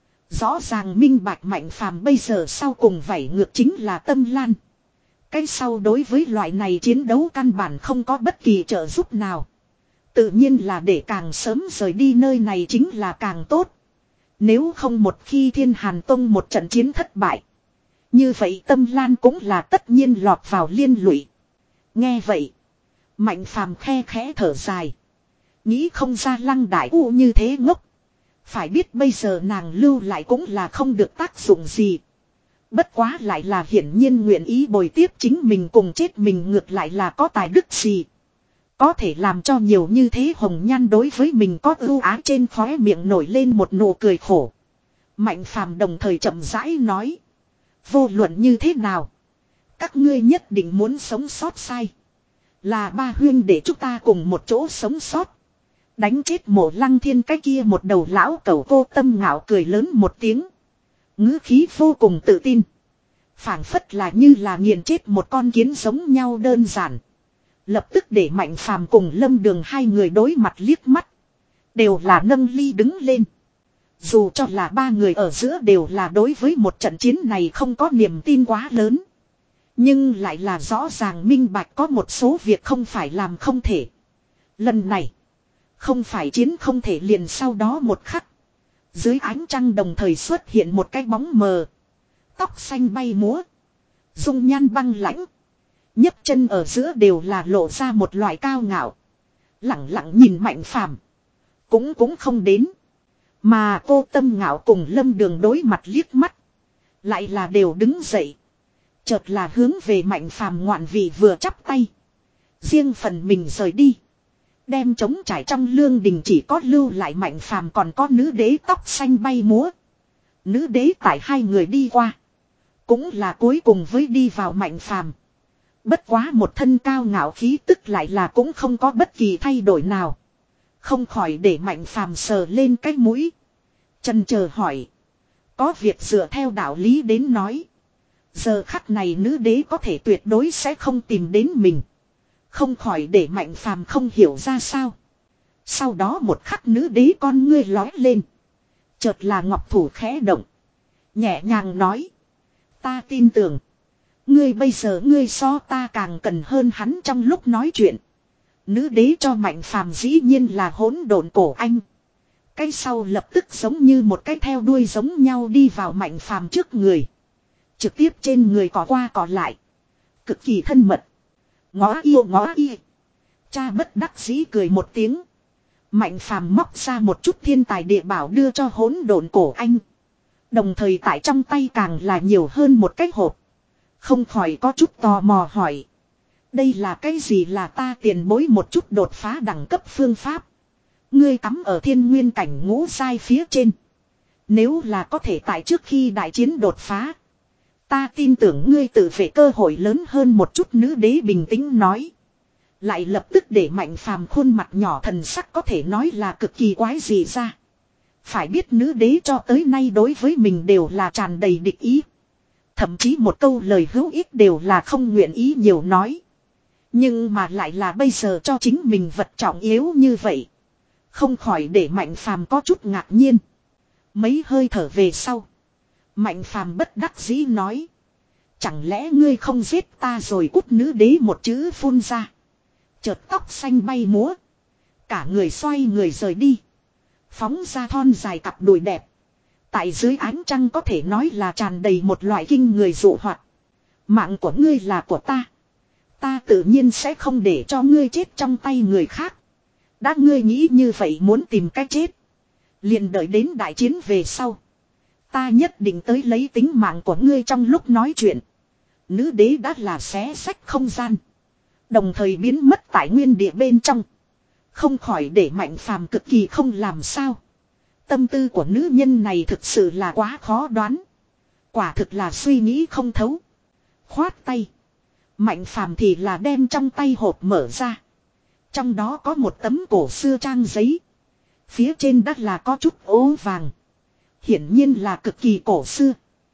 Rõ ràng minh bạch Mạnh Phàm bây giờ sau cùng vảy ngược chính là Tâm Lan. Cái sau đối với loại này chiến đấu căn bản không có bất kỳ trợ giúp nào. Tự nhiên là để càng sớm rời đi nơi này chính là càng tốt. Nếu không một khi Thiên Hàn Tông một trận chiến thất bại. Như vậy Tâm Lan cũng là tất nhiên lọt vào liên lụy. Nghe vậy. Mạnh Phàm khe khẽ thở dài. Nghĩ không ra Lăng Đại U như thế ngốc. Phải biết bây giờ nàng lưu lại cũng là không được tác dụng gì. Bất quá lại là hiển nhiên nguyện ý bồi tiếp chính mình cùng chết mình ngược lại là có tài đức gì. Có thể làm cho nhiều như thế hồng nhan đối với mình có ưu ái trên khóe miệng nổi lên một nụ cười khổ. Mạnh Phàm đồng thời chậm rãi nói. Vô luận như thế nào. Các ngươi nhất định muốn sống sót sai. Là ba huyên để chúng ta cùng một chỗ sống sót. Đánh chết Mộ Lăng Thiên cái kia một đầu lão cẩu. Cô Tâm Ngạo cười lớn một tiếng. Ngữ khí vô cùng tự tin. Phảng phất là như là nghiền chết một con kiến giống nhau đơn giản. Lập tức để Mạnh Phàm cùng Lâm Đường hai người đối mặt liếc mắt. Đều là nâng ly đứng lên. Dù cho là ba người ở giữa đều là đối với một trận chiến này không có niềm tin quá lớn. Nhưng lại là rõ ràng minh bạch có một số việc không phải làm không thể. Lần này. Không phải chiến không thể liền sau đó một khắc. Dưới ánh trăng đồng thời xuất hiện một cái bóng mờ. Tóc xanh bay múa. Dung nhan băng lãnh. nhấc chân ở giữa đều là lộ ra một loại cao ngạo. Lặng lặng nhìn Mạnh Phàm. Cũng cũng không đến. Mà cô Tâm Ngạo cùng Lâm Đường đối mặt liếc mắt. Lại là đều đứng dậy. Chợt là hướng về Mạnh Phàm ngoạn vị vừa chắp tay. Riêng phần mình rời đi. Đem trống trải trong lương đình chỉ có lưu lại Mạnh Phàm còn có nữ đế tóc xanh bay múa. Nữ đế tại hai người đi qua. Cũng là cuối cùng với đi vào Mạnh Phàm. Bất quá một thân cao ngạo khí tức lại là cũng không có bất kỳ thay đổi nào. Không khỏi để Mạnh Phàm sờ lên cái mũi. Chần chờ hỏi. Có việc dựa theo đạo lý đến nói. Giờ khắc này nữ đế có thể tuyệt đối sẽ không tìm đến mình. Không khỏi để Mạnh Phàm không hiểu ra sao. Sau đó một khắc nữ đế con ngươi lói lên. Chợt là ngọc thủ khẽ động. Nhẹ nhàng nói. Ta tin tưởng. Ngươi bây giờ ngươi so ta càng cần hơn hắn trong lúc nói chuyện. Nữ đế cho Mạnh Phàm dĩ nhiên là hỗn độn cổ anh. Cái sau lập tức giống như một cái theo đuôi giống nhau đi vào Mạnh Phàm trước người. Trực tiếp trên người cỏ qua cỏ lại. Cực kỳ thân mật. Ngó yêu ngó y. Cha bất đắc dĩ cười một tiếng. Mạnh Phàm móc ra một chút thiên tài địa bảo đưa cho hỗn độn cổ anh. Đồng thời tại trong tay càng là nhiều hơn một cái hộp. Không khỏi có chút tò mò hỏi. Đây là cái gì? Là ta tiền bối một chút đột phá đẳng cấp phương pháp. Ngươi cắm ở thiên nguyên cảnh ngũ giai phía trên. Nếu là có thể tại trước khi đại chiến đột phá. Ta tin tưởng ngươi tự vệ cơ hội lớn hơn một chút, nữ đế bình tĩnh nói. Lại lập tức để Mạnh Phàm khuôn mặt nhỏ thần sắc có thể nói là cực kỳ quái dị ra. Phải biết nữ đế cho tới nay đối với mình đều là tràn đầy địch ý. Thậm chí một câu lời hữu ích đều là không nguyện ý nhiều nói. Nhưng mà lại là bây giờ cho chính mình vật trọng yếu như vậy. Không khỏi để Mạnh Phàm có chút ngạc nhiên. Mấy hơi thở về sau. Mạnh Phàm bất đắc dĩ nói. Chẳng lẽ ngươi không giết ta rồi? Cút, nữ đế một chữ phun ra. Chợt tóc xanh bay múa. Cả người xoay người rời đi. Phóng ra thon dài cặp đùi đẹp. Tại dưới ánh trăng có thể nói là tràn đầy một loại kinh người dụ hoặc. Mạng của ngươi là của ta. Ta tự nhiên sẽ không để cho ngươi chết trong tay người khác. Đã ngươi nghĩ như vậy muốn tìm cách chết. Liền đợi đến đại chiến về sau. Ta nhất định tới lấy tính mạng của ngươi. Trong lúc nói chuyện. Nữ đế đã là xé xách không gian. Đồng thời biến mất tại nguyên địa bên trong. Không khỏi để Mạnh Phàm cực kỳ không làm sao. Tâm tư của nữ nhân này thực sự là quá khó đoán. Quả thực là suy nghĩ không thấu. Khoát tay. Mạnh Phàm thì là đem trong tay hộp mở ra. Trong đó có một tấm cổ xưa trang giấy. Phía trên đất là có chút ố vàng. Hiển nhiên là cực kỳ cổ xưa.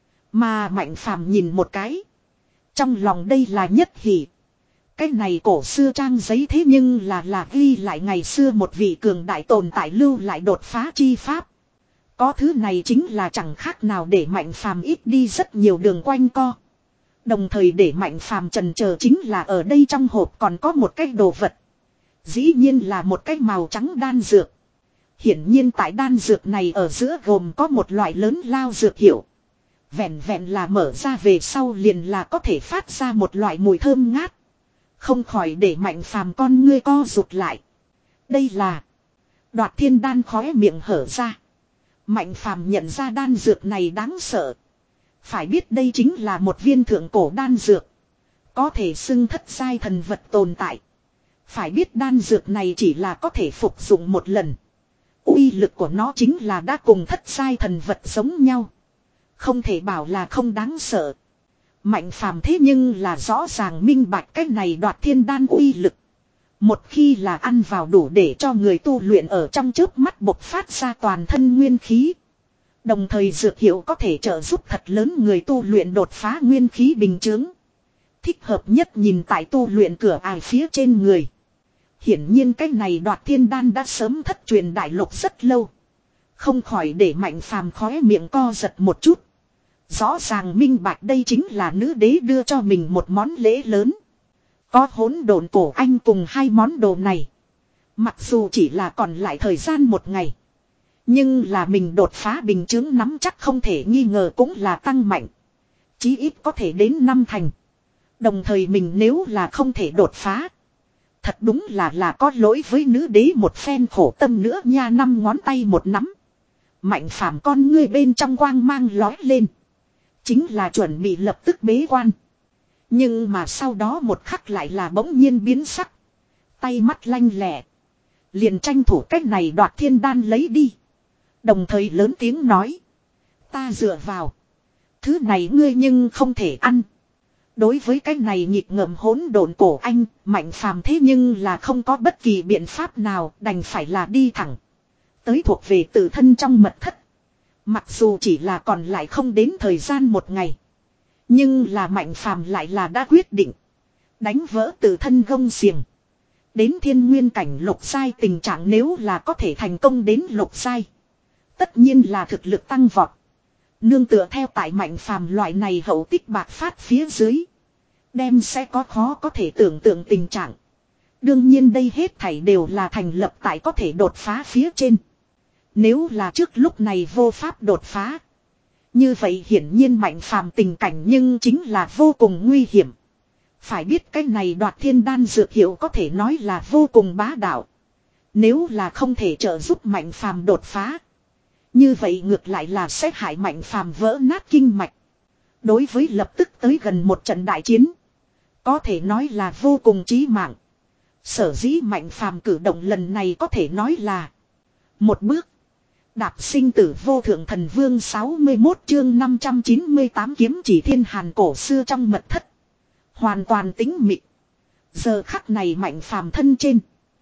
Mà Mạnh Phàm nhìn một cái. Trong lòng đây là nhất hỉ. Cái này cổ xưa trang giấy thế nhưng là là ghi lại ngày xưa một vị cường đại tồn tại lưu lại đột phá chi pháp. Có thứ này chính là chẳng khác nào để Mạnh Phàm ít đi rất nhiều đường quanh co. Đồng thời để Mạnh Phàm chần chờ chính là ở đây trong hộp còn có một cái đồ vật. Dĩ nhiên là một cái màu trắng đan dược. Hiển nhiên tại đan dược này ở giữa gồm có một loại lớn lao dược hiệu. Vẹn vẹn là mở ra về sau liền là có thể phát ra một loại mùi thơm ngát. Không khỏi để Mạnh Phàm con ngươi co rụt lại. Đây là Đoạt Thiên Đan, khóe miệng hở ra. Mạnh Phàm nhận ra đan dược này đáng sợ. Phải biết đây chính là một viên thượng cổ đan dược. Có thể xưng thất giai thần vật tồn tại. Phải biết đan dược này chỉ là có thể phục dụng một lần. Uy lực của nó chính là đã cùng thất giai thần vật giống nhau. Không thể bảo là không đáng sợ. Mạnh Phàm thế nhưng là rõ ràng minh bạch cái này Đoạt Thiên Đan uy lực. Một khi là ăn vào đủ để cho người tu luyện ở trong chớp mắt bộc phát ra toàn thân nguyên khí. Đồng thời dược hiệu có thể trợ giúp thật lớn người tu luyện đột phá nguyên khí bình chướng. Thích hợp nhất nhìn tại tu luyện cửa ải phía trên người. Hiển nhiên cái này Đoạt Thiên Đan đã sớm thất truyền đại lục rất lâu. Không khỏi để Mạnh Phàm khóe miệng co giật một chút. Rõ ràng minh bạch đây chính là nữ đế đưa cho mình một món lễ lớn. Có hỗn độn cổ anh cùng hai món đồ này. Mặc dù chỉ là còn lại thời gian một ngày. Nhưng là mình đột phá bình chướng nắm chắc không thể nghi ngờ cũng là tăng mạnh. Chí ít có thể đến năm thành. Đồng thời mình nếu là không thể đột phá. Thật đúng là là có lỗi với nữ đế một phen khổ tâm nữa nha. Năm ngón tay một nắm. Mạnh Phàm con ngươi bên trong quang mang lói lên. Chính là chuẩn bị lập tức bế quan. Nhưng mà sau đó một khắc lại là bỗng nhiên biến sắc. Tay mắt lanh lẹ. Liền tranh thủ cách này Đoạt Thiên Đan lấy đi. Đồng thời lớn tiếng nói. Ta dựa vào. Thứ này ngươi nhưng không thể ăn. Đối với cái này nhịp ngợm hỗn độn cổ anh, Mạnh Phàm thế nhưng là không có bất kỳ biện pháp nào, đành phải là đi thẳng. Tới thuộc về tự thân trong mật thất. Mặc dù chỉ là còn lại không đến thời gian một ngày. Nhưng là Mạnh Phàm lại là đã quyết định. Đánh vỡ tự thân gông xiềng. Đến thiên nguyên cảnh lục giai tình trạng nếu là có thể thành công đến lục giai. Tất nhiên là thực lực tăng vọt. Nương tựa theo tại Mạnh Phàm loại này hậu tích bạc phát phía dưới. Đem sẽ có khó có thể tưởng tượng tình trạng. Đương nhiên đây hết thảy đều là thành lập tại có thể đột phá phía trên. Nếu là trước lúc này vô pháp đột phá. Như vậy hiển nhiên Mạnh Phàm tình cảnh nhưng chính là vô cùng nguy hiểm. Phải biết cái này đoạt thiên đan dược hiệu có thể nói là vô cùng bá đạo. Nếu là không thể trợ giúp Mạnh Phàm đột phá. Như vậy ngược lại là sẽ hại Mạnh Phàm vỡ nát kinh mạch. Đối với lập tức tới gần một trận đại chiến. Có thể nói là vô cùng chí mạng. Sở dĩ Mạnh Phàm cử động lần này có thể nói là một bước đạp sinh tử vô thượng thần vương sáu mươi mốt chương năm trăm chín mươi tám kiếm chỉ thiên hàn cổ xưa trong mật thất. Hoàn toàn tĩnh mịch. Giờ khắc này Mạnh Phàm thân trên.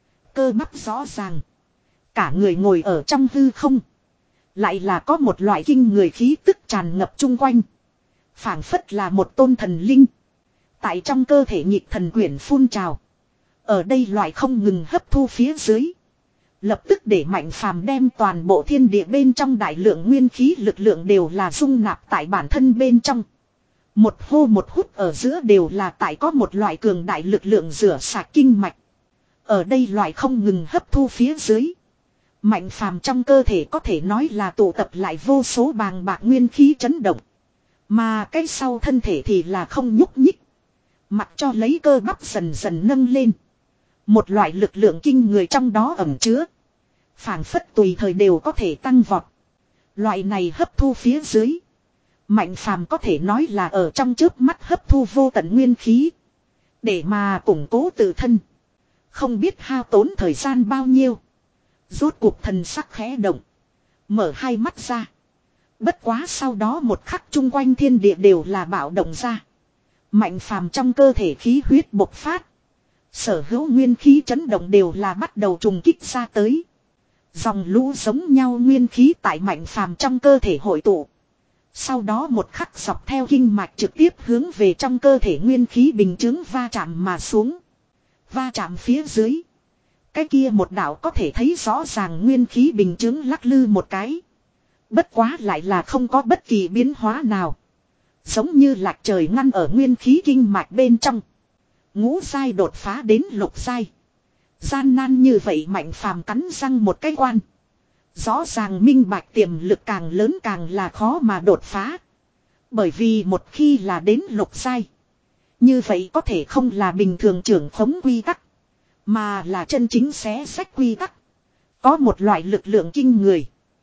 Cơ bắp rõ ràng. Cả người ngồi ở trong hư không. Lại là có một loại kinh người khí tức tràn ngập chung quanh. Phảng phất là một tôn thần linh. Tại trong cơ thể nhịp thần quyển phun trào. Ở đây loại không ngừng hấp thu phía dưới. Lập tức để Mạnh Phàm đem toàn bộ thiên địa bên trong đại lượng nguyên khí lực lượng đều là dung nạp tại bản thân bên trong. Một hô một hút ở giữa đều là tại có một loại cường đại lực lượng rửa sạch kinh mạch. Ở đây loại không ngừng hấp thu phía dưới. Mạnh Phàm trong cơ thể có thể nói là tụ tập lại vô số bàng bạc nguyên khí chấn động. Mà cái sau thân thể thì là không nhúc nhích. Mặc cho lấy cơ bắp dần dần nâng lên. Một loại lực lượng kinh người trong đó ẩn chứa. Phảng phất tùy thời đều có thể tăng vọt. Loại này hấp thu phía dưới. Mạnh Phàm có thể nói là ở trong chớp mắt hấp thu vô tận nguyên khí. Để mà củng cố tự thân. Không biết hao tốn thời gian bao nhiêu. Rốt cuộc thần sắc khẽ động. Mở hai mắt ra. Bất quá sau đó một khắc chung quanh thiên địa đều là bạo động ra. Mạnh Phàm trong cơ thể khí huyết bộc phát. Sở hữu nguyên khí chấn động đều là bắt đầu trùng kích ra tới. Dòng lũ giống nhau nguyên khí tại Mạnh Phàm trong cơ thể hội tụ. Sau đó một khắc dọc theo kinh mạch trực tiếp hướng về trong cơ thể nguyên khí bình chứng va chạm mà xuống. Va chạm phía dưới. Cái kia một đạo có thể thấy rõ ràng nguyên khí bình chứng lắc lư một cái. Bất quá lại là không có bất kỳ biến hóa nào. Giống như lạc trời ngăn ở nguyên khí kinh mạch bên trong. Ngũ giai đột phá đến lục giai. Gian nan như vậy Mạnh Phàm cắn răng một cái quan. Rõ ràng minh bạch tiềm lực càng lớn càng là khó mà đột phá. Bởi vì một khi là đến lục giai. Như vậy có thể không là bình thường trưởng khống quy tắc. Mà là chân chính xé sách quy tắc. Có một loại lực lượng kinh người.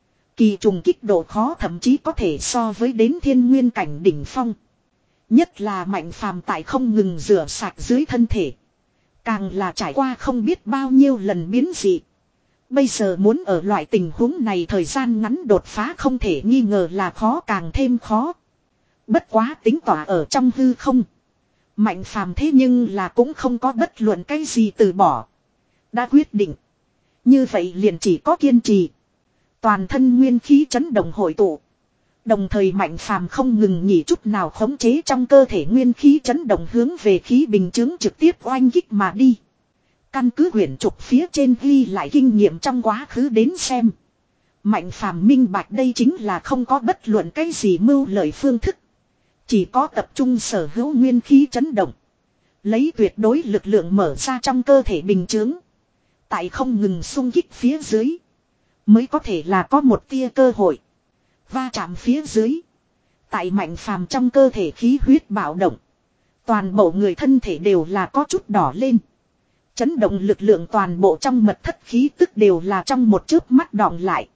Kỳ trùng kích độ khó thậm chí có thể so với đến thiên nguyên cảnh đỉnh phong. Nhất là Mạnh Phàm tại không ngừng rửa sạch dưới thân thể. Càng là trải qua không biết bao nhiêu lần biến dị. Bây giờ muốn ở loại tình huống này thời gian ngắn đột phá không thể nghi ngờ là khó càng thêm khó. Bất quá tính tỏa ở trong hư không. Mạnh Phàm thế nhưng là cũng không có bất luận cái gì từ bỏ. Đã quyết định. Như vậy liền chỉ có kiên trì. Toàn thân nguyên khí chấn động hội tụ. Đồng thời Mạnh Phàm không ngừng nghỉ chút nào khống chế trong cơ thể nguyên khí chấn động hướng về khí bình chứng trực tiếp oanh kích mà đi. Căn cứ quyển trục phía trên ghi lại kinh nghiệm trong quá khứ đến xem. Mạnh Phàm minh bạch đây chính là không có bất luận cái gì mưu lợi phương thức. Chỉ có tập trung sở hữu nguyên khí chấn động. Lấy tuyệt đối lực lượng mở ra trong cơ thể bình chứng. Tại không ngừng xung kích phía dưới. Mới có thể là có một tia cơ hội. Va chạm phía dưới. Tại Mạnh Phàm trong cơ thể khí huyết bạo động. Toàn bộ người thân thể đều là có chút đỏ lên. Chấn động lực lượng toàn bộ trong mật thất khí tức đều là trong một chớp mắt đọng lại.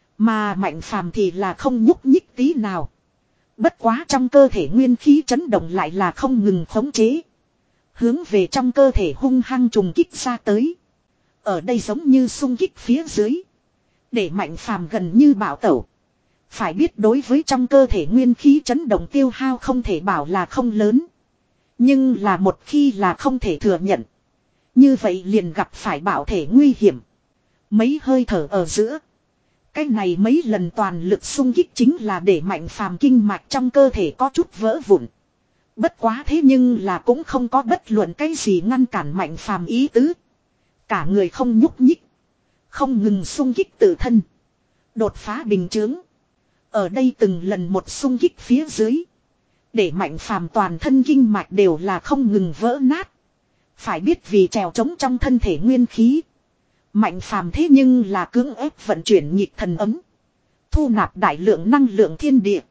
Mà Mạnh Phàm thì là không nhúc nhích tí nào. Bất quá trong cơ thể nguyên khí chấn động lại là không ngừng khống chế. Hướng về trong cơ thể hung hăng trùng kích ra tới. Ở đây giống như xung kích phía dưới. Để Mạnh Phàm gần như bạo tẩu. Phải biết đối với trong cơ thể nguyên khí chấn động tiêu hao không thể bảo là không lớn. Nhưng là một khi là không thể thừa nhận. Như vậy liền gặp phải bạo thể nguy hiểm. Mấy hơi thở ở giữa. Cái này mấy lần toàn lực xung kích chính là để Mạnh Phàm kinh mạch trong cơ thể có chút vỡ vụn. Bất quá thế nhưng là cũng không có bất luận cái gì ngăn cản Mạnh Phàm ý tứ. Cả người không nhúc nhích. Không ngừng xung kích tự thân. Đột phá bình chướng. Ở đây từng lần một xung kích phía dưới. Để Mạnh Phàm toàn thân kinh mạch đều là không ngừng vỡ nát. Phải biết vì trèo trống trong thân thể nguyên khí. Mạnh phàm thế nhưng là cưỡng ép vận chuyển nhịp thần ấm. Thu nạp đại lượng năng lượng thiên địa.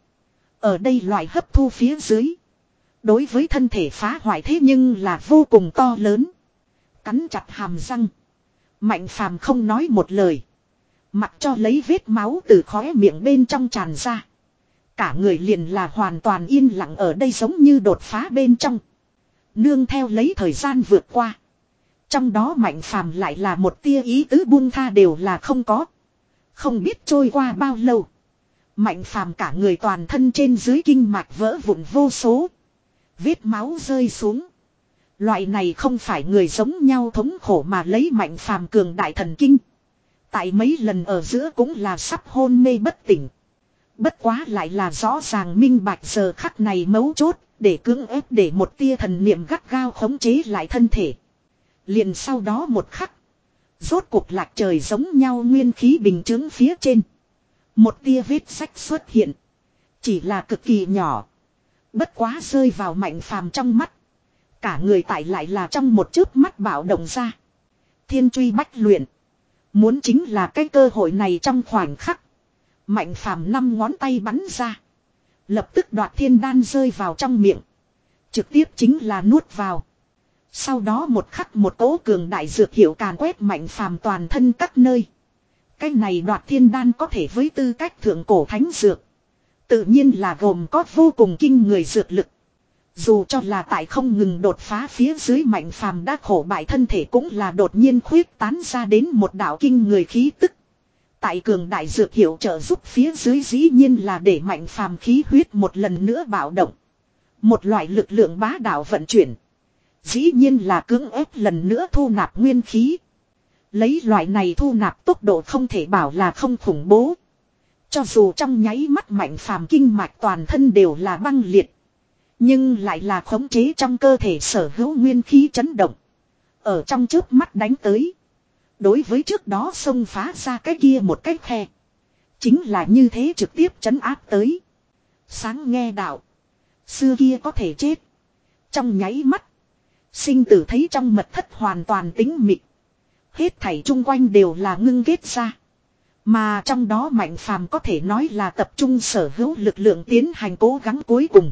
Ở đây loại hấp thu phía dưới. Đối với thân thể phá hoại thế nhưng là vô cùng to lớn. Cắn chặt hàm răng. Mạnh phàm không nói một lời. Mặc cho lấy vết máu từ khóe miệng bên trong tràn ra. Cả người liền là hoàn toàn yên lặng ở đây giống như đột phá bên trong. Nương theo lấy thời gian vượt qua. Trong đó mạnh phàm lại là một tia ý tứ buông tha đều là không có. Không biết trôi qua bao lâu. Mạnh phàm cả người toàn thân trên dưới kinh mạch vỡ vụn vô số. Vết máu rơi xuống. Loại này không phải người giống nhau thống khổ mà lấy mạnh phàm cường đại thần kinh. Tại mấy lần ở giữa cũng là sắp hôn mê bất tỉnh. Bất quá lại là rõ ràng minh bạch giờ khắc này mấu chốt. Để cưỡng ép để một tia thần niệm gắt gao khống chế lại thân thể. Liền sau đó một khắc. Rốt cuộc lạc trời giống nhau nguyên khí bình chứng phía trên. Một tia vết sách xuất hiện. Chỉ là cực kỳ nhỏ. Bất quá rơi vào mạnh phàm trong mắt. Cả người tại lại là trong một chớp mắt bạo động ra. Thiên truy bách luyện. Muốn chính là cái cơ hội này trong khoảnh khắc. Mạnh phàm năm ngón tay bắn ra. Lập tức đoạt thiên đan rơi vào trong miệng. Trực tiếp chính là nuốt vào. Sau đó một khắc một cỗ cường đại dược hiệu càn quét mạnh phàm toàn thân các nơi. Cái này đoạt thiên đan có thể với tư cách thượng cổ thánh dược. Tự nhiên là gồm có vô cùng kinh người dược lực. Dù cho là tại không ngừng đột phá phía dưới mạnh phàm đã khổ bại thân thể cũng là đột nhiên khuyết tán ra đến một đạo kinh người khí tức. Tại cường đại dược hiệu trợ giúp phía dưới dĩ nhiên là để mạnh phàm khí huyết một lần nữa bạo động. Một loại lực lượng bá đạo vận chuyển. Dĩ nhiên là cưỡng ép lần nữa thu nạp nguyên khí. Lấy loại này thu nạp tốc độ không thể bảo là không khủng bố. Cho dù trong nháy mắt mạnh phàm kinh mạch toàn thân đều là băng liệt. Nhưng lại là khống chế trong cơ thể sở hữu nguyên khí chấn động. Ở trong chớp mắt đánh tới. Đối với trước đó xông phá ra cái kia một cái khe. Chính là như thế trực tiếp trấn áp tới. Sáng nghe đạo. Xưa kia có thể chết. Trong nháy mắt. Sinh tử thấy trong mật thất hoàn toàn tĩnh mịch. Hết thảy chung quanh đều là ngưng kết ra. Mà trong đó mạnh phàm có thể nói là tập trung sở hữu lực lượng tiến hành cố gắng cuối cùng.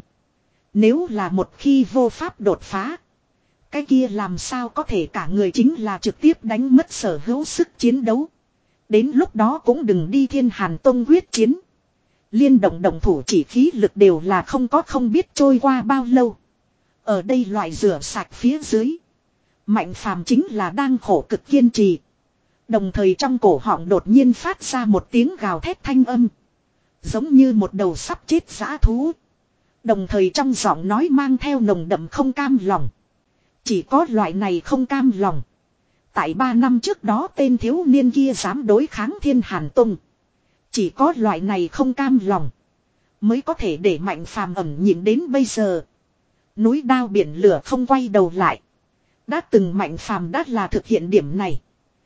Nếu là một khi vô pháp đột phá. Cái kia làm sao có thể cả người chính là trực tiếp đánh mất sở hữu sức chiến đấu. Đến lúc đó cũng đừng đi Thiên Hàn Tông quyết chiến. Liên động động thủ chỉ khí lực đều là không có không biết trôi qua bao lâu. Ở đây loại rửa sạch phía dưới. Mạnh phàm chính là đang khổ cực kiên trì. Đồng thời trong cổ họng đột nhiên phát ra một tiếng gào thét thanh âm. Giống như một đầu sắp chết dã thú. Đồng thời trong giọng nói mang theo nồng đậm không cam lòng. Chỉ có loại này không cam lòng. Tại ba năm trước đó tên thiếu niên kia dám đối kháng Thiên Hàn Tông. Chỉ có loại này không cam lòng. Mới có thể để mạnh phàm ẩn nhịn đến bây giờ. Núi đao biển lửa không quay đầu lại. Đã từng mạnh phàm đã là thực hiện điểm này.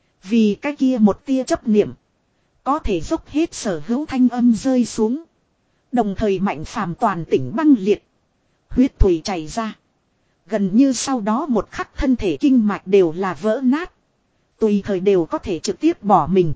Vì cái kia một tia chấp niệm. Có thể dốc hết sở hữu thanh âm rơi xuống. Đồng thời mạnh phàm toàn tỉnh băng liệt. Huyết thủy chảy ra. Gần như sau đó một khắc thân thể kinh mạch đều là vỡ nát. Tùy thời đều có thể trực tiếp bỏ mình.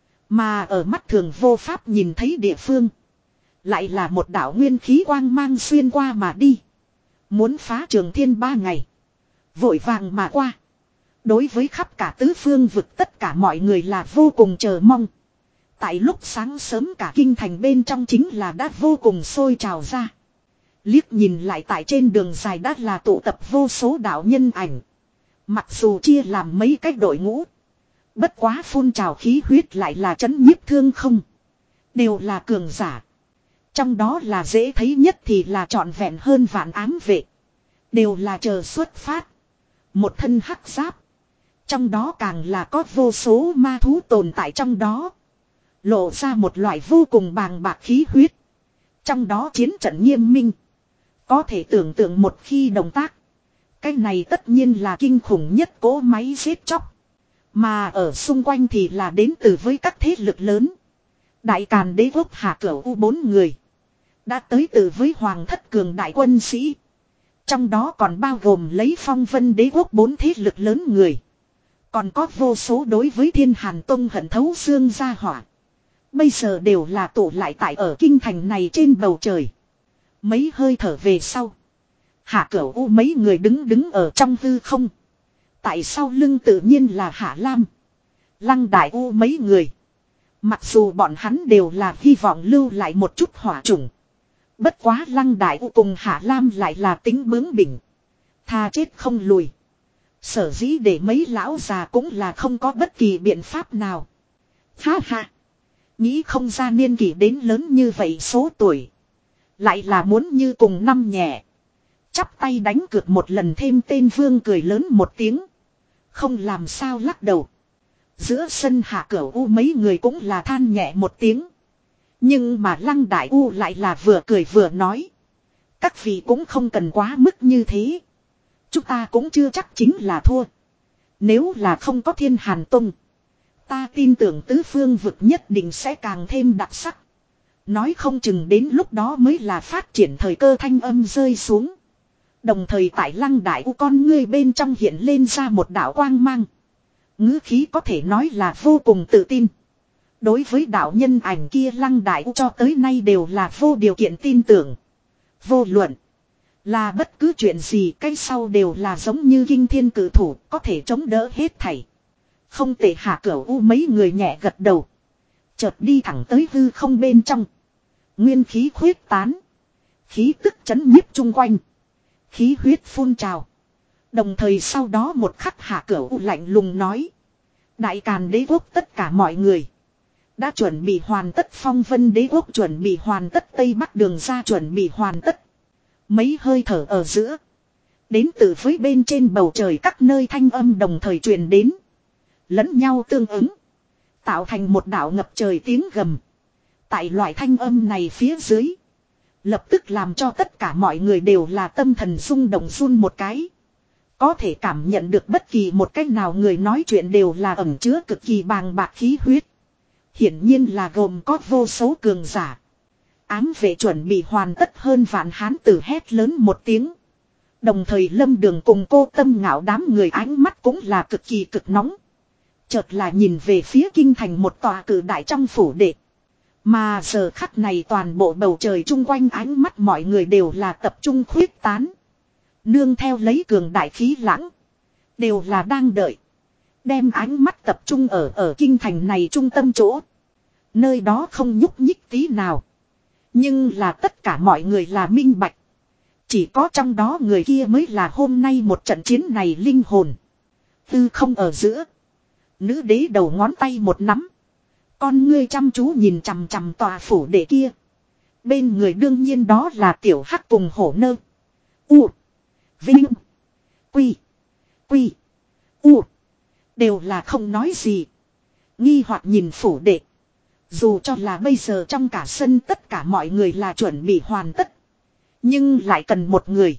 Mà ở mắt thường vô pháp nhìn thấy địa phương. Lại là một đạo nguyên khí quang mang xuyên qua mà đi. Muốn phá trường thiên ba ngày. Vội vàng mà qua. Đối với khắp cả tứ phương vực tất cả mọi người là vô cùng chờ mong. Tại lúc sáng sớm cả kinh thành bên trong chính là đã vô cùng sôi trào ra. Liếc nhìn lại tại trên đường dài đã là tụ tập vô số đạo nhân ảnh. Mặc dù chia làm mấy cách đội ngũ. Bất quá phun trào khí huyết lại là chấn nhiếp thương không. Đều là cường giả. Trong đó là dễ thấy nhất thì là trọn vẹn hơn vạn ám vệ. Đều là chờ xuất phát. Một thân hắc giáp. Trong đó càng là có vô số ma thú tồn tại trong đó. Lộ ra một loại vô cùng bàng bạc khí huyết. Trong đó chiến trận nghiêm minh. Có thể tưởng tượng một khi động tác. Cái này tất nhiên là kinh khủng nhất cỗ máy giết chóc. Mà ở xung quanh thì là đến từ với các thế lực lớn. Đại Càn Đế Quốc hạ cửu u bốn người. Đã tới từ với hoàng thất cường đại quân sĩ. Trong đó còn bao gồm lấy Phong Vân Đế quốc bốn thế lực lớn người. Còn có vô số đối với Thiên Hàn Tông hận thấu xương gia hỏa. Bây giờ đều là tụ lại tại ở kinh thành này trên bầu trời. Mấy hơi thở về sau. Hạ Cửu U mấy người đứng đứng ở trong hư không. Tại sau lưng tự nhiên là Hạ Lam. Lăng Đại U mấy người. Mặc dù bọn hắn đều là hy vọng lưu lại một chút hỏa chủng. Bất quá Lăng Đại U cùng Hạ Lam lại là tính bướng bỉnh. Tha chết không lùi. Sở dĩ để mấy lão già cũng là không có bất kỳ biện pháp nào. Ha ha. Nghĩ không ra niên kỷ đến lớn như vậy số tuổi. Lại là muốn như cùng năm nhẹ. Chắp tay đánh cược một lần thêm tên Vương cười lớn một tiếng. Không làm sao lắc đầu. Giữa sân Hạ Cửu U mấy người cũng là than nhẹ một tiếng. Nhưng mà Lăng Đại U lại là vừa cười vừa nói. Các vị cũng không cần quá mức như thế. Chúng ta cũng chưa chắc chính là thua. Nếu là không có Thiên Hàn Tông. Ta tin tưởng tứ phương vực nhất định sẽ càng thêm đặc sắc. Nói không chừng đến lúc đó mới là phát triển thời cơ thanh âm rơi xuống. Đồng thời tại Lăng Đại U con ngươi bên trong hiện lên ra một đạo quang mang. Ngữ khí có thể nói là vô cùng tự tin. Đối với đạo nhân ảnh kia Lăng Đại U cho tới nay đều là vô điều kiện tin tưởng. Vô luận. Là bất cứ chuyện gì cái sau đều là giống như kinh thiên cử thủ có thể chống đỡ hết thảy. Không tệ. Hạ Cửu U mấy người nhẹ gật đầu. Chợt đi thẳng tới hư không bên trong. Nguyên khí khuyết tán. Khí tức chấn nhiếp chung quanh. Khí huyết phun trào. Đồng thời sau đó một khắc Hạ Cửu U lạnh lùng nói. Đại Càn Đế quốc tất cả mọi người. Đã chuẩn bị hoàn tất. Phong Vân Đế quốc chuẩn bị hoàn tất. Tây Bắc Đường ra chuẩn bị hoàn tất. Mấy hơi thở ở giữa. Đến từ với bên trên bầu trời các nơi thanh âm đồng thời truyền đến. Lẫn nhau tương ứng. Tạo thành một đạo ngập trời tiếng gầm. Tại loại thanh âm này phía dưới. Lập tức làm cho tất cả mọi người đều là tâm thần rung động run một cái. Có thể cảm nhận được bất kỳ một cách nào người nói chuyện đều là ẩn chứa cực kỳ bàng bạc khí huyết. Hiển nhiên là gồm có vô số cường giả. Ám vệ chuẩn bị hoàn tất hơn vạn hán tử hét lớn một tiếng. Đồng thời Lâm Đường cùng Cô Tâm Ngạo đám người ánh mắt cũng là cực kỳ cực nóng. Chợt là nhìn về phía kinh thành một tòa cử đại trong phủ đệ. Mà giờ khắc này toàn bộ bầu trời chung quanh ánh mắt mọi người đều là tập trung khuyết tán. Nương theo lấy cường đại khí lãng. Đều là đang đợi. Đem ánh mắt tập trung ở ở kinh thành này trung tâm chỗ. Nơi đó không nhúc nhích tí nào. Nhưng là tất cả mọi người là minh bạch. Chỉ có trong đó người kia mới là hôm nay một trận chiến này linh hồn. Tư không ở giữa. Nữ đế đầu ngón tay một nắm. Con ngươi chăm chú nhìn chằm chằm tòa phủ đệ kia. Bên người đương nhiên đó là tiểu hắc cùng hổ nơ. U. Vinh. Quy. Quy. U. Đều là không nói gì. Nghi hoặc nhìn phủ đệ. Dù cho là bây giờ trong cả sân tất cả mọi người là chuẩn bị hoàn tất. Nhưng lại cần một người.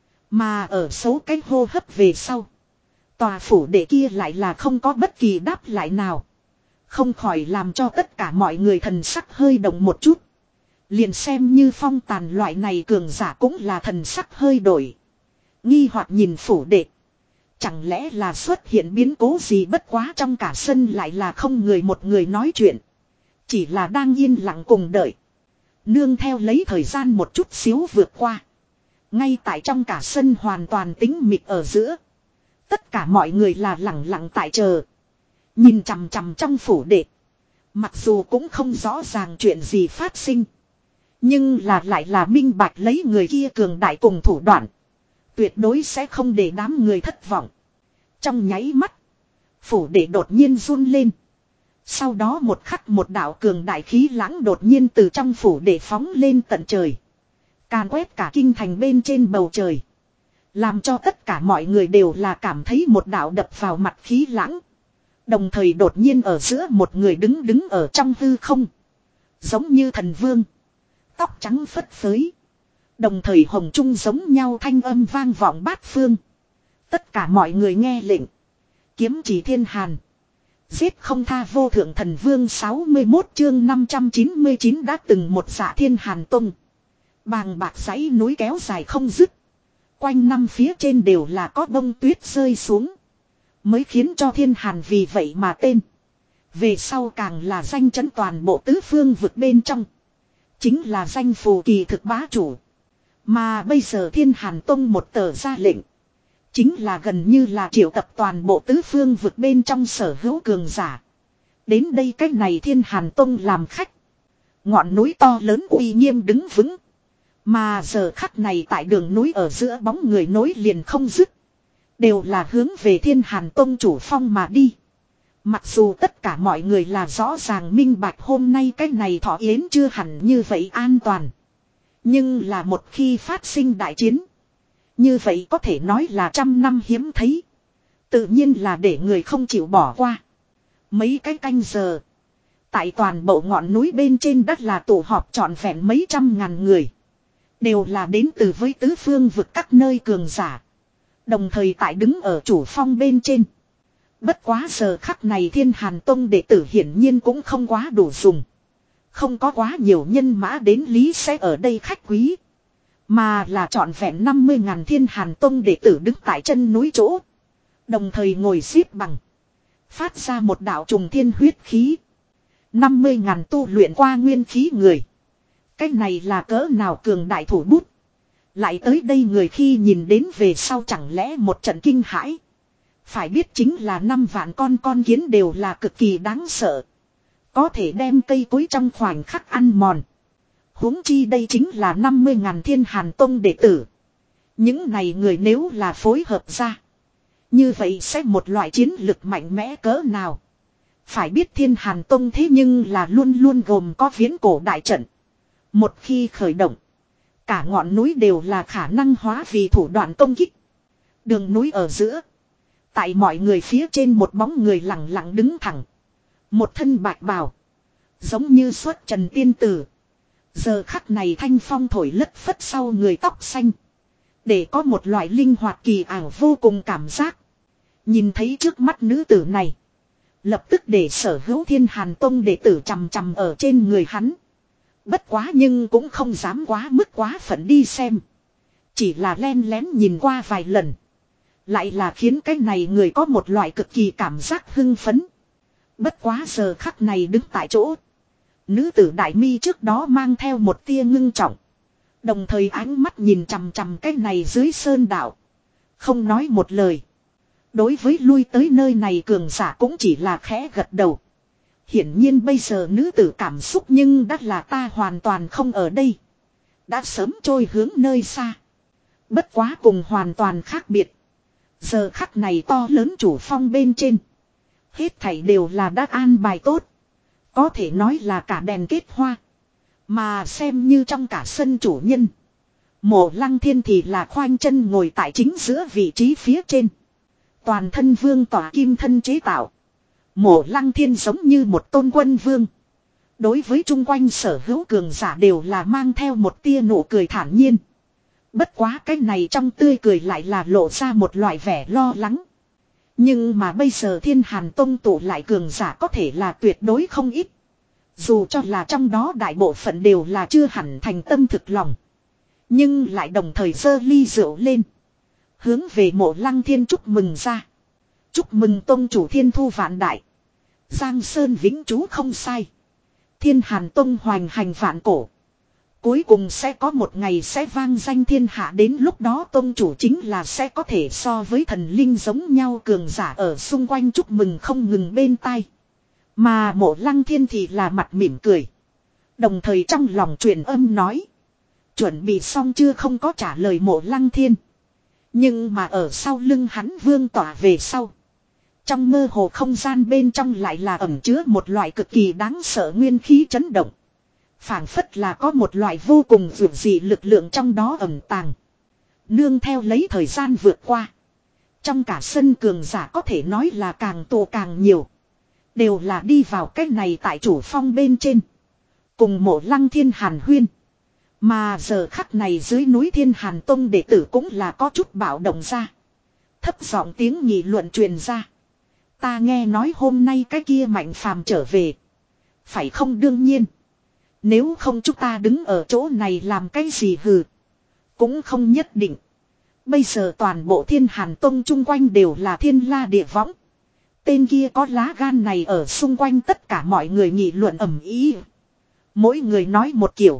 Mà ở số cái hô hấp về sau. Tòa phủ đệ kia lại là không có bất kỳ đáp lại nào. Không khỏi làm cho tất cả mọi người thần sắc hơi động một chút. Liền xem như Phong Tàn loại này cường giả cũng là thần sắc hơi đổi. Nghi hoặc nhìn phủ đệ. Chẳng lẽ là xuất hiện biến cố gì bất quá trong cả sân lại là không người một người nói chuyện. Chỉ là đang yên lặng cùng đợi. Nương theo lấy thời gian một chút xíu vượt qua. Ngay tại trong cả sân hoàn toàn tĩnh mịch ở giữa. Tất cả mọi người là lặng lặng tại chờ. Nhìn chằm chằm trong phủ đệ. Mặc dù cũng không rõ ràng chuyện gì phát sinh. Nhưng là lại là minh bạch lấy người kia cường đại cùng thủ đoạn. Tuyệt đối sẽ không để đám người thất vọng. Trong nháy mắt. Phủ đệ đột nhiên run lên. Sau đó một khắc một đạo cường đại khí lãng đột nhiên từ trong phủ đệ phóng lên tận trời. Càn quét cả kinh thành bên trên bầu trời. Làm cho tất cả mọi người đều là cảm thấy một đạo đập vào mặt khí lãng. Đồng thời đột nhiên ở giữa một người đứng đứng ở trong hư không. Giống như thần vương. Tóc trắng phất phới. Đồng thời hồng trung giống nhau thanh âm vang vọng bát phương. Tất cả mọi người nghe lệnh. Kiếm chỉ thiên hàn. Giết không tha vô thượng thần vương. Sáu mươi mốt chương năm trăm chín mươi chín đã từng một dạ thiên hàn tông. Bàng bạc dãy núi kéo dài không dứt. Quanh năm phía trên đều là có bông tuyết rơi xuống. Mới khiến cho thiên hàn vì vậy mà tên. Về sau càng là danh chấn toàn bộ tứ phương vực bên trong. Chính là danh phù kỳ thực bá chủ. Mà bây giờ thiên hàn tông một tờ ra lệnh. Chính là gần như là triệu tập toàn bộ tứ phương vực bên trong sở hữu cường giả. Đến đây cách này thiên hàn tông làm khách. Ngọn núi to lớn uy nghiêm đứng vững. Mà giờ khắc này tại đường núi ở giữa bóng người nối liền không dứt. Đều là hướng về thiên hàn tông chủ phong mà đi. Mặc dù tất cả mọi người là rõ ràng minh bạch hôm nay cái này thọ yến chưa hẳn như vậy an toàn. Nhưng là một khi phát sinh đại chiến. Như vậy có thể nói là trăm năm hiếm thấy. Tự nhiên là để người không chịu bỏ qua. Mấy cái canh giờ. Tại toàn bộ ngọn núi bên trên đất là tụ họp trọn vẹn mấy trăm ngàn người. Đều là đến từ với tứ phương vực các nơi cường giả. Đồng thời tại đứng ở chủ phong bên trên. Bất quá giờ khắc này thiên hàn tông đệ tử hiển nhiên cũng không quá đủ dùng. Không có quá nhiều nhân mã đến lý sẽ ở đây khách quý. Mà là trọn vẹn năm mươi ngàn thiên hàn tông đệ tử đứng tại chân núi chỗ. Đồng thời ngồi xếp bằng. Phát ra một đạo trùng thiên huyết khí. năm mươi ngàn tu luyện qua nguyên khí người. Cái này là cỡ nào cường đại thủ bút. Lại tới đây người khi nhìn đến về sau chẳng lẽ một trận kinh hãi. Phải biết chính là năm vạn con con kiến đều là cực kỳ đáng sợ. Có thể đem cây cối trong khoảnh khắc ăn mòn. Huống chi đây chính là năm mươi ngàn thiên hàn tông đệ tử. Những này người nếu là phối hợp ra. Như vậy sẽ một loại chiến lực mạnh mẽ cỡ nào. Phải biết thiên hàn tông thế nhưng là luôn luôn gồm có viễn cổ đại trận. Một khi khởi động. Cả ngọn núi đều là khả năng hóa vì thủ đoạn công kích. Đường núi ở giữa. Tại mọi người phía trên một bóng người lặng lặng đứng thẳng. Một thân bạch bào. Giống như xuất trần tiên tử. Giờ khắc này thanh phong thổi lất phất sau người tóc xanh. Để có một loại linh hoạt kỳ ảo vô cùng cảm giác. Nhìn thấy trước mắt nữ tử này. Lập tức để sở hữu thiên hàn tông đệ tử chằm chằm ở trên người hắn. Bất quá nhưng cũng không dám quá mức quá phận đi xem. Chỉ là len lén nhìn qua vài lần. Lại là khiến cái này người có một loại cực kỳ cảm giác hưng phấn. Bất quá giờ khắc này đứng tại chỗ. Nữ tử đại mi trước đó mang theo một tia ngưng trọng. Đồng thời ánh mắt nhìn chằm chằm cái này dưới sơn đảo. Không nói một lời. Đối với lui tới nơi này cường giả cũng chỉ là khẽ gật đầu. Hiển nhiên bây giờ nữ tử cảm xúc nhưng đã là ta hoàn toàn không ở đây. Đã sớm trôi hướng nơi xa. Bất quá cùng hoàn toàn khác biệt. Giờ khắc này to lớn chủ phong bên trên. Hết thảy đều là đã an bài tốt. Có thể nói là cả đèn kết hoa. Mà xem như trong cả sân chủ nhân. Mộ Lăng Thiên thì là khoanh chân ngồi tại chính giữa vị trí phía trên. Toàn thân vương tỏa kim thân chế tạo. Mộ Lăng Thiên giống như một tôn quân vương. Đối với chung quanh sở hữu cường giả đều là mang theo một tia nụ cười thản nhiên. Bất quá cái này trong tươi cười lại là lộ ra một loại vẻ lo lắng. Nhưng mà bây giờ thiên hàn tông tụ lại cường giả có thể là tuyệt đối không ít. Dù cho là trong đó đại bộ phận đều là chưa hẳn thành tâm thực lòng. Nhưng lại đồng thời giơ ly rượu lên. Hướng về Mộ Lăng Thiên chúc mừng ra. Chúc mừng tông chủ thiên thu vạn đại. Giang Sơn vĩnh trú không sai. Thiên hàn tông hoành hành vạn cổ. Cuối cùng sẽ có một ngày sẽ vang danh thiên hạ, đến lúc đó tông chủ chính là sẽ có thể so với thần linh giống nhau cường giả ở xung quanh chúc mừng không ngừng bên tai. Mà Mộ Lăng Thiên thì là mặt mỉm cười. Đồng thời trong lòng truyền âm nói. Chuẩn bị xong chưa không có trả lời Mộ Lăng Thiên. Nhưng mà ở sau lưng hắn vương tỏa về sau. Trong mơ hồ không gian bên trong lại là ẩn chứa một loại cực kỳ đáng sợ nguyên khí chấn động. Phảng phất là có một loại vô cùng vượt dị lực lượng trong đó ẩn tàng. Nương theo lấy thời gian vượt qua. Trong cả sân cường giả có thể nói là càng tụ càng nhiều. Đều là đi vào cách này tại chủ phong bên trên. Cùng Mộ Lăng Thiên hàn huyên. Mà giờ khắc này dưới núi Thiên Hàn Tông đệ tử cũng là có chút bạo động ra. Thấp giọng tiếng nghị luận truyền ra. Ta nghe nói hôm nay cái kia Mạnh Phàm trở về. Phải không? Đương nhiên. Nếu không chúng ta đứng ở chỗ này làm cái gì hừ. Cũng không nhất định. Bây giờ toàn bộ Thiên Hàn Tông chung quanh đều là thiên la địa võng. Tên kia có lá gan này ở xung quanh tất cả mọi người nghị luận ầm ĩ. Mỗi người nói một kiểu.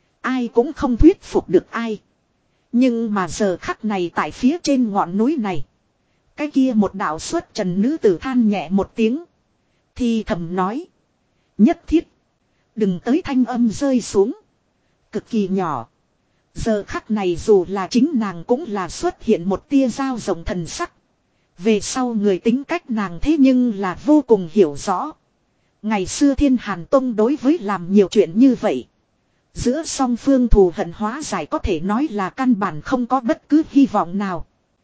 Ai cũng không thuyết phục được ai. Nhưng mà giờ khắc này tại phía trên ngọn núi này. Cái kia một đạo xuất trần nữ tử than nhẹ một tiếng. Thì thầm nói. Nhất thiết. Đừng tới thanh âm rơi xuống. Cực kỳ nhỏ. Giờ khắc này dù là chính nàng cũng là xuất hiện một tia dao rộng thần sắc. Về sau người tính cách nàng thế nhưng là vô cùng hiểu rõ. Ngày xưa Thiên Hàn Tông đối với làm nhiều chuyện như vậy. Giữa song phương thù hận hóa giải có thể nói là căn bản không có bất cứ hy vọng nào.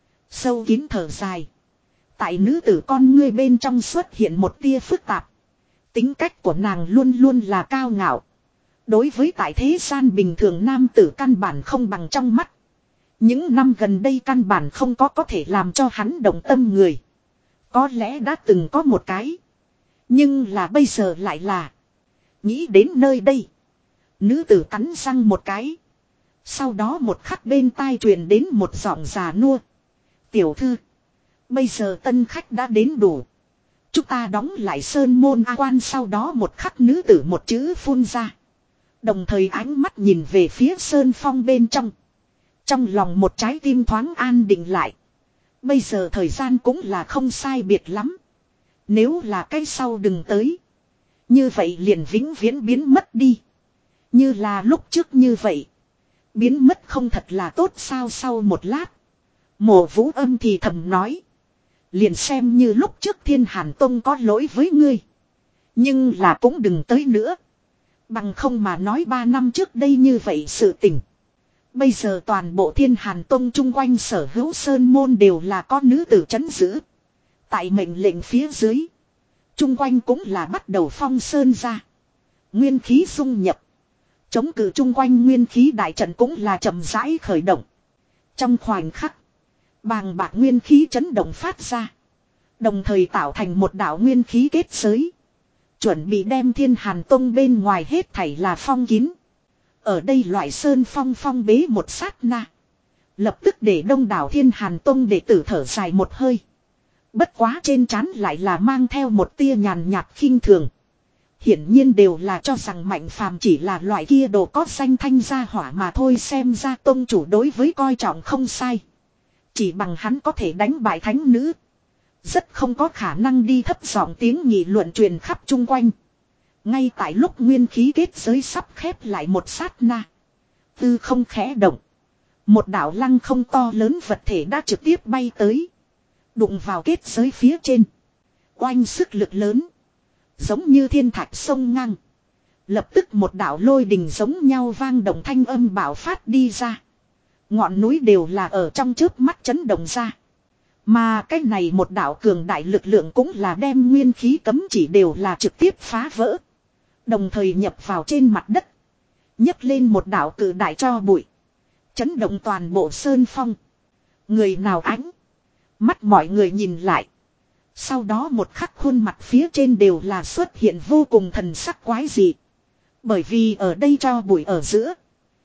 Sâu kín thở dài. Tại nữ tử con ngươi bên trong xuất hiện một tia phức tạp. Tính cách của nàng luôn luôn là cao ngạo. Đối với tại thế gian bình thường nam tử căn bản không bằng trong mắt. Những năm gần đây căn bản không có có thể làm cho hắn động tâm người. Có lẽ đã từng có một cái. Nhưng là bây giờ lại là. Nghĩ đến nơi đây. Nữ tử cắn răng một cái. Sau đó một khắc bên tai truyền đến một giọng già nua. Tiểu thư. Bây giờ tân khách đã đến đủ. Chúng ta đóng lại sơn môn a quan, sau đó một khắc nữ tử một chữ phun ra. Đồng thời ánh mắt nhìn về phía sơn phong bên trong. Trong lòng một trái tim thoáng an định lại. Bây giờ thời gian cũng là không sai biệt lắm. Nếu là cái sau đừng tới. Như vậy liền vĩnh viễn biến mất đi. Như là lúc trước như vậy. Biến mất không thật là tốt sao? Sau một lát. Mộ Vũ Âm thì thầm nói. Liền xem như lúc trước Thiên Hàn Tông có lỗi với ngươi. Nhưng là cũng đừng tới nữa. Bằng không mà nói ba năm trước đây như vậy sự tình. Bây giờ toàn bộ Thiên Hàn Tông chung quanh sở hữu sơn môn đều là có nữ tử trấn giữ. Tại mệnh lệnh phía dưới. Chung quanh cũng là bắt đầu phong sơn ra. Nguyên khí dung nhập. Chống cự chung quanh nguyên khí đại trận cũng là chậm rãi khởi động. Trong khoảnh khắc. Bàng bạc nguyên khí chấn động phát ra. Đồng thời tạo thành một đạo nguyên khí kết giới. Chuẩn bị đem Thiên Hàn Tông bên ngoài hết thảy là phong kín. Ở đây loại sơn phong phong bế một sát na. Lập tức để đông đảo Thiên Hàn Tông đệ tử thở dài một hơi. Bất quá trên trán lại là mang theo một tia nhàn nhạt khinh thường. Hiển nhiên đều là cho rằng Mạnh Phàm chỉ là loại kia đồ có danh thanh gia hỏa mà thôi, xem ra tông chủ đối với coi trọng không sai. Chỉ bằng hắn có thể đánh bại thánh nữ. Rất không có khả năng đi thấp giọng tiếng nghị luận truyền khắp chung quanh. Ngay tại lúc nguyên khí kết giới sắp khép lại một sát na. Tư không khẽ động. Một đạo lăng không to lớn vật thể đã trực tiếp bay tới. Đụng vào kết giới phía trên. Oanh sức lực lớn. Giống như thiên thạch sông ngang. Lập tức một đạo lôi đình giống nhau vang động thanh âm bạo phát đi ra. Ngọn núi đều là ở trong chớp mắt chấn động ra. Mà cái này một đạo cường đại lực lượng cũng là đem nguyên khí cấm chỉ đều là trực tiếp phá vỡ. Đồng thời nhập vào trên mặt đất. Nhấc lên một đạo cử đại cho bụi. Chấn động toàn bộ sơn phong. Người nào ánh. Mắt mọi người nhìn lại. Sau đó một khắc khuôn mặt phía trên đều là xuất hiện vô cùng thần sắc quái dị. Bởi vì ở đây cho bụi ở giữa.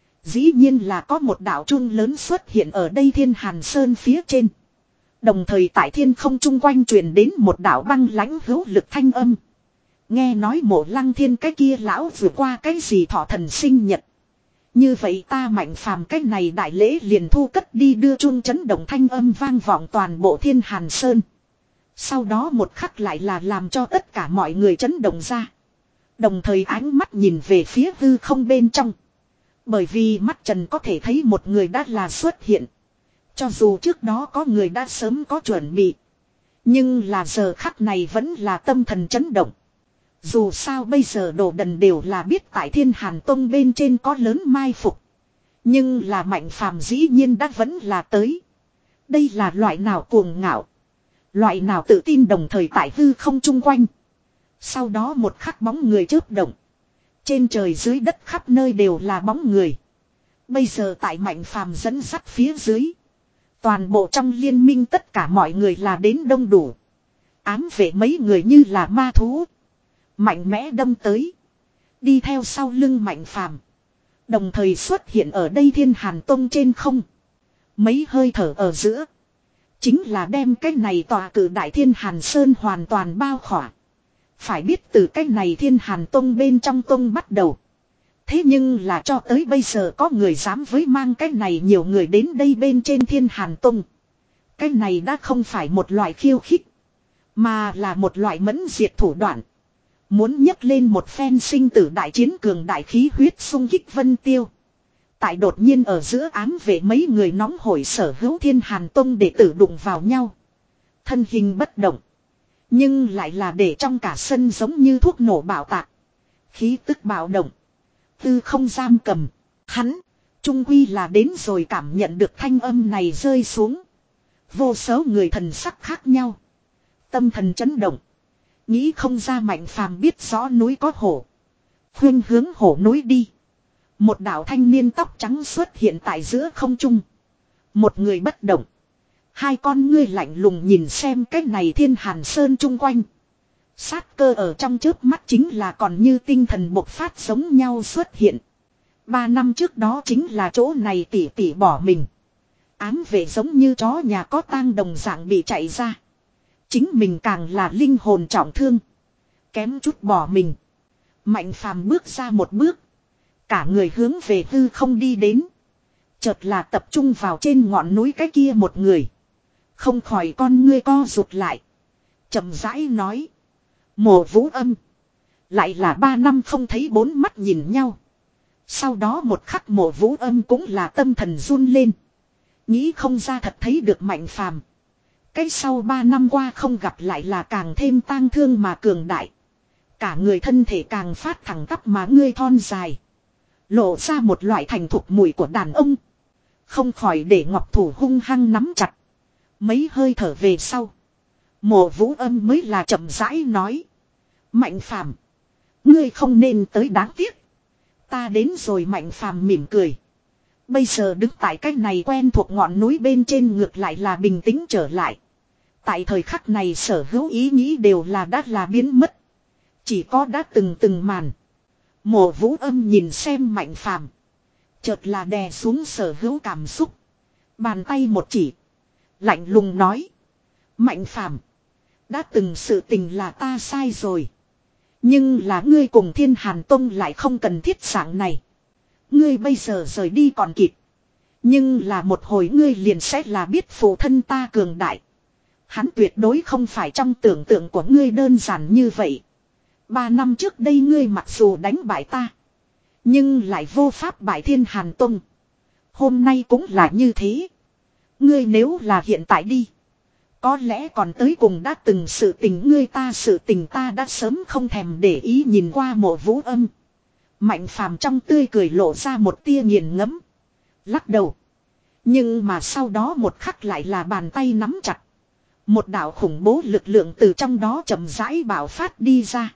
Dĩ nhiên là có một đạo chuông lớn xuất hiện ở đây Thiên Hàn Sơn phía trên. Đồng thời tại thiên không chung quanh truyền đến một đạo băng lãnh hữu lực thanh âm. Nghe nói Mộ Lăng Thiên cái kia lão vừa qua cái gì thọ thần sinh nhật. Như vậy ta Mạnh Phàm cái này đại lễ liền thu cất đi, đưa chuông chấn động thanh âm vang vọng toàn bộ Thiên Hàn Sơn. Sau đó một khắc lại là làm cho tất cả mọi người chấn động ra. Đồng thời ánh mắt nhìn về phía hư không bên trong. Bởi vì mắt trần có thể thấy một người đã là xuất hiện. Cho dù trước đó có người đã sớm có chuẩn bị. Nhưng là giờ khắc này vẫn là tâm thần chấn động. Dù sao bây giờ đồ đần đều là biết tại Thiên Hàn Tông bên trên có lớn mai phục. Nhưng là Mạnh Phàm dĩ nhiên đã vẫn là tới. Đây là loại nào cuồng ngạo. Loại nào tự tin, đồng thời tại hư không chung quanh. Sau đó một khắc bóng người chớp động. Trên trời dưới đất khắp nơi đều là bóng người. Bây giờ tại Mạnh Phàm dẫn dắt phía dưới. Toàn bộ trong liên minh tất cả mọi người là đến đông đủ. Ám vệ mấy người như là ma thú. Mạnh mẽ đâm tới. Đi theo sau lưng Mạnh Phàm. Đồng thời xuất hiện ở đây Thiên Hàn Tông trên không. Mấy hơi thở ở giữa. Chính là đem cái này tòa cử đại Thiên Hàn Sơn hoàn toàn bao khỏa. Phải biết từ cái này Thiên Hàn Tông bên trong tông bắt đầu. Thế nhưng là cho tới bây giờ có người dám với mang cái này nhiều người đến đây bên trên Thiên Hàn Tông. Cái này đã không phải một loại khiêu khích. Mà là một loại mẫn diệt thủ đoạn. Muốn nhấc lên một phen sinh tử đại chiến cường đại khí huyết xung kích Vân Tiêu. Tại đột nhiên ở giữa ám vệ mấy người nóng hổi sở hữu Thiên Hàn Tông đệ tử đụng vào nhau. Thân hình bất động. Nhưng lại là để trong cả sân giống như thuốc nổ bạo tạc. Khí tức bạo động. Tư không giam cầm. Hắn. Trung quy là đến rồi cảm nhận được thanh âm này rơi xuống. Vô số người thần sắc khác nhau. Tâm thần chấn động. Nghĩ không ra Mạnh Phàm biết rõ núi có hổ. Khuyên hướng hổ núi đi. Một đạo thanh niên tóc trắng xuất hiện tại giữa không trung. Một người bất động. Hai con ngươi lạnh lùng nhìn xem cái này Thiên Hàn Sơn chung quanh. Sát cơ ở trong chớp mắt chính là còn như tinh thần bộc phát giống nhau xuất hiện. Ba năm trước đó chính là chỗ này tỉ tỉ bỏ mình. Ám vệ giống như chó nhà có tang đồng dạng bị chạy ra. Chính mình càng là linh hồn trọng thương. Kém chút bỏ mình. Mạnh Phàm bước ra một bước. Cả người hướng về hư không đi đến. Chợt là tập trung vào trên ngọn núi cái kia một người. Không khỏi con ngươi co rụt lại. Chậm rãi nói. Mộ Vũ Âm. Lại là ba năm không thấy bốn mắt nhìn nhau. Sau đó một khắc Mộ Vũ Âm cũng là tâm thần run lên. Nghĩ không ra thật thấy được Mạnh Phàm. Cái sau ba năm qua không gặp lại là càng thêm tang thương mà cường đại. Cả người thân thể càng phát thẳng tắp mà ngươi thon dài. Lộ ra một loại thành thục mùi của đàn ông. Không khỏi để Ngọc Thủ hung hăng nắm chặt. Mấy hơi thở về sau. Mộ Vũ Âm mới là chậm rãi nói. Mạnh Phàm, ngươi không nên tới đáng tiếc. Ta đến rồi. Mạnh Phàm mỉm cười. Bây giờ đứng tại cái này quen thuộc ngọn núi bên trên ngược lại là bình tĩnh trở lại. Tại thời khắc này sở hữu ý nghĩ đều là đã là biến mất. Chỉ có đã từng từng màn. Mộ Vũ Âm nhìn xem Mạnh Phàm, chợt là đè xuống sở hữu cảm xúc. Bàn tay một chỉ. Lạnh lùng nói. Mạnh Phàm, đã từng sự tình là ta sai rồi. Nhưng là ngươi cùng Thiên Hàn Tông lại không cần thiết dạng này. Ngươi bây giờ rời đi còn kịp. Nhưng là một hồi ngươi liền sẽ là biết phụ thân ta cường đại. Hắn tuyệt đối không phải trong tưởng tượng của ngươi đơn giản như vậy. Ba năm trước đây ngươi mặc dù đánh bại ta. Nhưng lại vô pháp bại Thiên Hàn Tông. Hôm nay cũng là như thế. Ngươi nếu là hiện tại đi. Có lẽ còn tới cùng đã từng sự tình ngươi ta sự tình ta đã sớm không thèm để ý nhìn qua Mộ Vũ Âm. Mạnh Phàm trong tươi cười lộ ra một tia nghiền ngẫm. Lắc đầu. Nhưng mà sau đó một khắc lại là bàn tay nắm chặt. Một đạo khủng bố lực lượng từ trong đó chậm rãi bạo phát đi ra.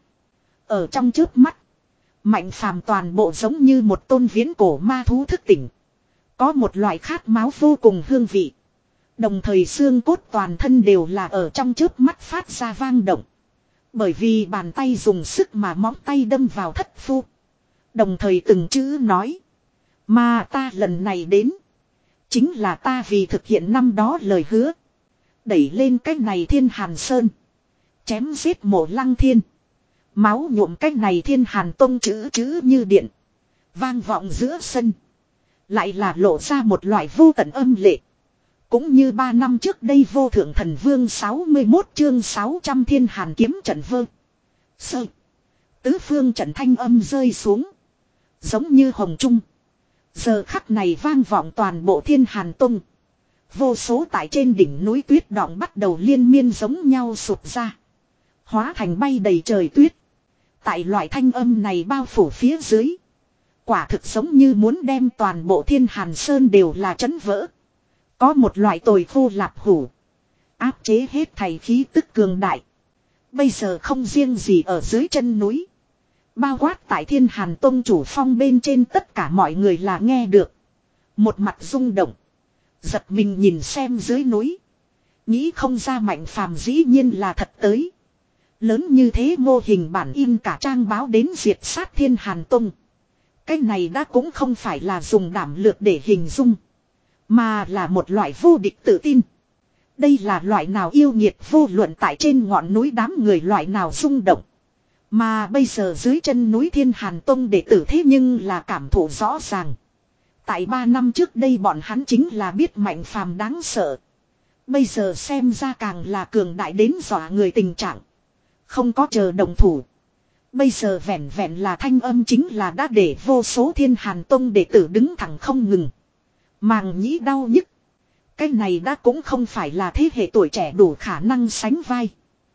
Ở trong chớp mắt. Mạnh Phàm toàn bộ giống như một tôn viễn cổ ma thú thức tỉnh. Có một loại khát máu vô cùng hương vị. Đồng thời xương cốt toàn thân đều là ở trong chớp mắt phát ra vang động. Bởi vì bàn tay dùng sức mà móng tay đâm vào thất phu. Đồng thời từng chữ nói. Mà ta lần này đến. Chính là ta vì thực hiện năm đó lời hứa. Đẩy lên cái này Thiên Hàn Sơn. Chém giết Mộ Lăng Thiên. Máu nhuộm cái này Thiên Hàn Tông chữ chữ như điện. Vang vọng giữa sân. Lại là lộ ra một loại vô tận âm lệ. Cũng như ba năm trước đây vô thượng thần vương sáu mươi mốt chương sáu trăm Thiên Hàn kiếm trận vơ. Sơ. Tứ phương trận thanh âm rơi xuống. Giống như hồng trung. Giờ khắc này vang vọng toàn bộ Thiên Hàn Tông. Vô số tại trên đỉnh núi tuyết đọng bắt đầu liên miên giống nhau sụp ra. Hóa thành bay đầy trời tuyết. Tại loại thanh âm này bao phủ phía dưới. Quả thực giống như muốn đem toàn bộ Thiên Hàn Sơn đều là chấn vỡ. Có một loại tồi khô lạp hủ. Áp chế hết thầy khí tức cường đại. Bây giờ không riêng gì ở dưới chân núi. Bao quát tại Thiên Hàn Tông chủ phong bên trên tất cả mọi người là nghe được. Một mặt rung động. Giật mình nhìn xem dưới núi. Nghĩ không ra Mạnh Phàm dĩ nhiên là thật tới. Lớn như thế mô hình bản in cả trang báo đến diệt sát Thiên Hàn Tông. Cái này đã cũng không phải là dùng đảm lược để hình dung. Mà là một loại vô địch tự tin. Đây là loại nào yêu nghiệt vô luận tại trên ngọn núi đám người loại nào rung động. Mà bây giờ dưới chân núi Thiên Hàn Tông đệ tử thế nhưng là cảm thụ rõ ràng. Tại ba năm trước đây bọn hắn chính là biết Mạnh Phàm đáng sợ. Bây giờ xem ra càng là cường đại đến dọa người tình trạng. Không có chờ đồng thủ. Bây giờ vẹn vẹn là thanh âm chính là đã để vô số Thiên Hàn Tông đệ tử đứng thẳng không ngừng. Màng nhĩ đau nhức. Cái này đã cũng không phải là thế hệ tuổi trẻ đủ khả năng sánh vai.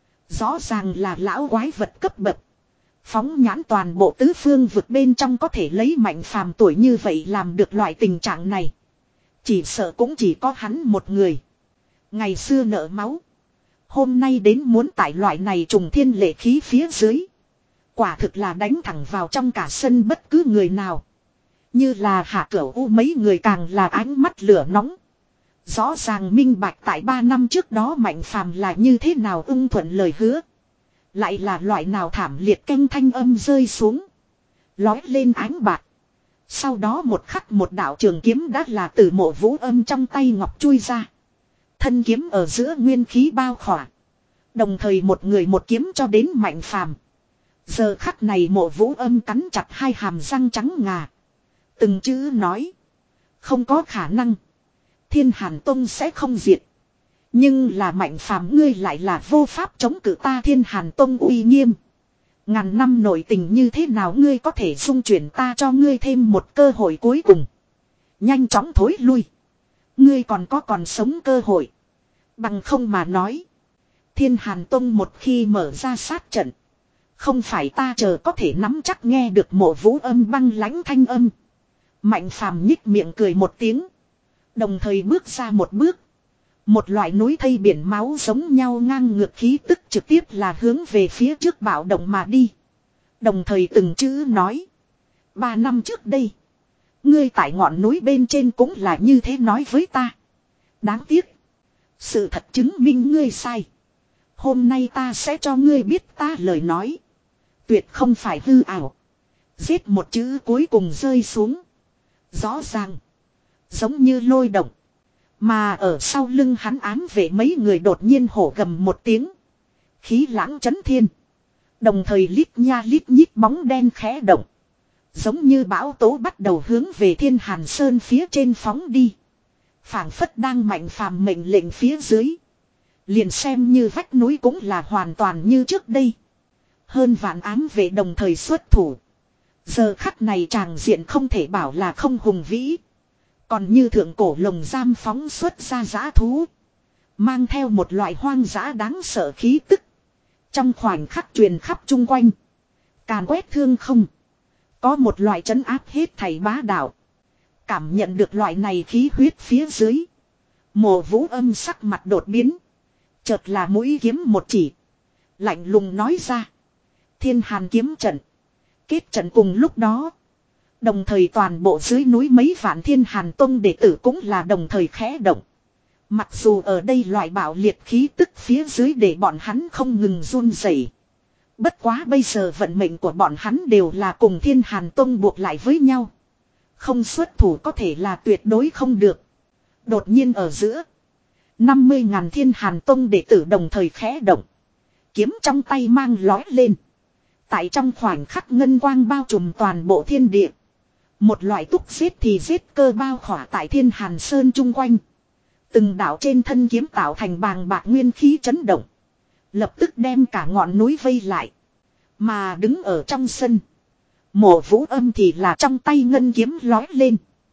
Rõ ràng là lão quái vật cấp bậc. Phóng nhãn toàn bộ tứ phương vực bên trong có thể lấy Mạnh Phàm tuổi như vậy làm được loại tình trạng này. Chỉ sợ cũng chỉ có hắn một người. Ngày xưa nợ máu. Hôm nay đến muốn tại loại này trùng thiên lệ khí phía dưới. Quả thực là đánh thẳng vào trong cả sân bất cứ người nào. Như là Hạ Cửu U mấy người càng là ánh mắt lửa nóng. Rõ ràng minh bạch tại ba năm trước đó Mạnh Phàm là như thế nào ưng thuận lời hứa. Lại là loại nào thảm liệt canh thanh âm rơi xuống. Lói lên ánh bạc. Sau đó một khắc một đạo trường kiếm đã là từ Mộ Vũ Âm trong tay ngọc chui ra. Thân kiếm ở giữa nguyên khí bao khỏa. Đồng thời một người một kiếm cho đến Mạnh Phàm. Giờ khắc này Mộ Vũ Âm cắn chặt hai hàm răng trắng ngà. Từng chữ nói. Không có khả năng. Thiên Hàn Tông sẽ không diệt. Nhưng là Mạnh Phàm ngươi lại là vô pháp chống cự ta Thiên Hàn Tông uy nghiêm. Ngàn năm nội tình như thế nào ngươi có thể xung chuyển ta cho ngươi thêm một cơ hội cuối cùng. Nhanh chóng thối lui. Ngươi còn có còn sống cơ hội. Bằng không mà nói. Thiên Hàn Tông một khi mở ra sát trận. Không phải ta chờ có thể nắm chắc nghe được Mộ Vũ Âm băng lãnh thanh âm. Mạnh Phàm nhích miệng cười một tiếng. Đồng thời bước ra một bước. Một loại núi thây biển máu giống nhau ngang ngược khí tức trực tiếp là hướng về phía trước bạo động mà đi. Đồng thời từng chữ nói. Ba năm trước đây. Ngươi tại ngọn núi bên trên cũng là như thế nói với ta. Đáng tiếc. Sự thật chứng minh ngươi sai. Hôm nay ta sẽ cho ngươi biết ta lời nói. Tuyệt không phải hư ảo. Giết một chữ cuối cùng rơi xuống. Rõ ràng. Giống như lôi động. Mà ở sau lưng hắn ám vệ mấy người đột nhiên hổ gầm một tiếng. Khí lãng chấn thiên. Đồng thời lít nha lít nhít bóng đen khẽ động. Giống như bão tố bắt đầu hướng về Thiên Hàn Sơn phía trên phóng đi. Phảng phất đang Mạnh Phàm mệnh lệnh phía dưới. Liền xem như vách núi cũng là hoàn toàn như trước đây. Hơn vạn ám vệ đồng thời xuất thủ. Giờ khắc này tràng diện không thể bảo là không hùng vĩ. Còn như thượng cổ lồng giam phóng xuất ra dã thú. Mang theo một loại hoang dã đáng sợ khí tức. Trong khoảnh khắc truyền khắp chung quanh. Càn quét thương không. Có một loại trấn áp hết thảy bá đạo. Cảm nhận được loại này khí huyết phía dưới. Mộ Vũ Âm sắc mặt đột biến. Chợt là mũi kiếm một chỉ. Lạnh lùng nói ra. Thiên Hàn kiếm trận. Kết trận cùng lúc đó. Đồng thời toàn bộ dưới núi mấy vạn Thiên Hàn Tông đệ tử cũng là đồng thời khẽ động. Mặc dù ở đây loại bạo liệt khí tức phía dưới để bọn hắn không ngừng run rẩy. Bất quá bây giờ vận mệnh của bọn hắn đều là cùng Thiên Hàn Tông buộc lại với nhau. Không xuất thủ có thể là tuyệt đối không được. Đột nhiên ở giữa. năm mươi ngàn Thiên Hàn Tông đệ tử đồng thời khẽ động. Kiếm trong tay mang lói lên. Tại trong khoảnh khắc ngân quang bao trùm toàn bộ thiên địa. Một loại túc giết thì giết cơ bao khỏa tại Thiên Hàn Sơn chung quanh. Từng đạo trên thân kiếm tạo thành bàng bạc nguyên khí chấn động. Lập tức đem cả ngọn núi vây lại. Mà đứng ở trong sân. Mộ Vũ Âm thì là trong tay ngân kiếm lói lên.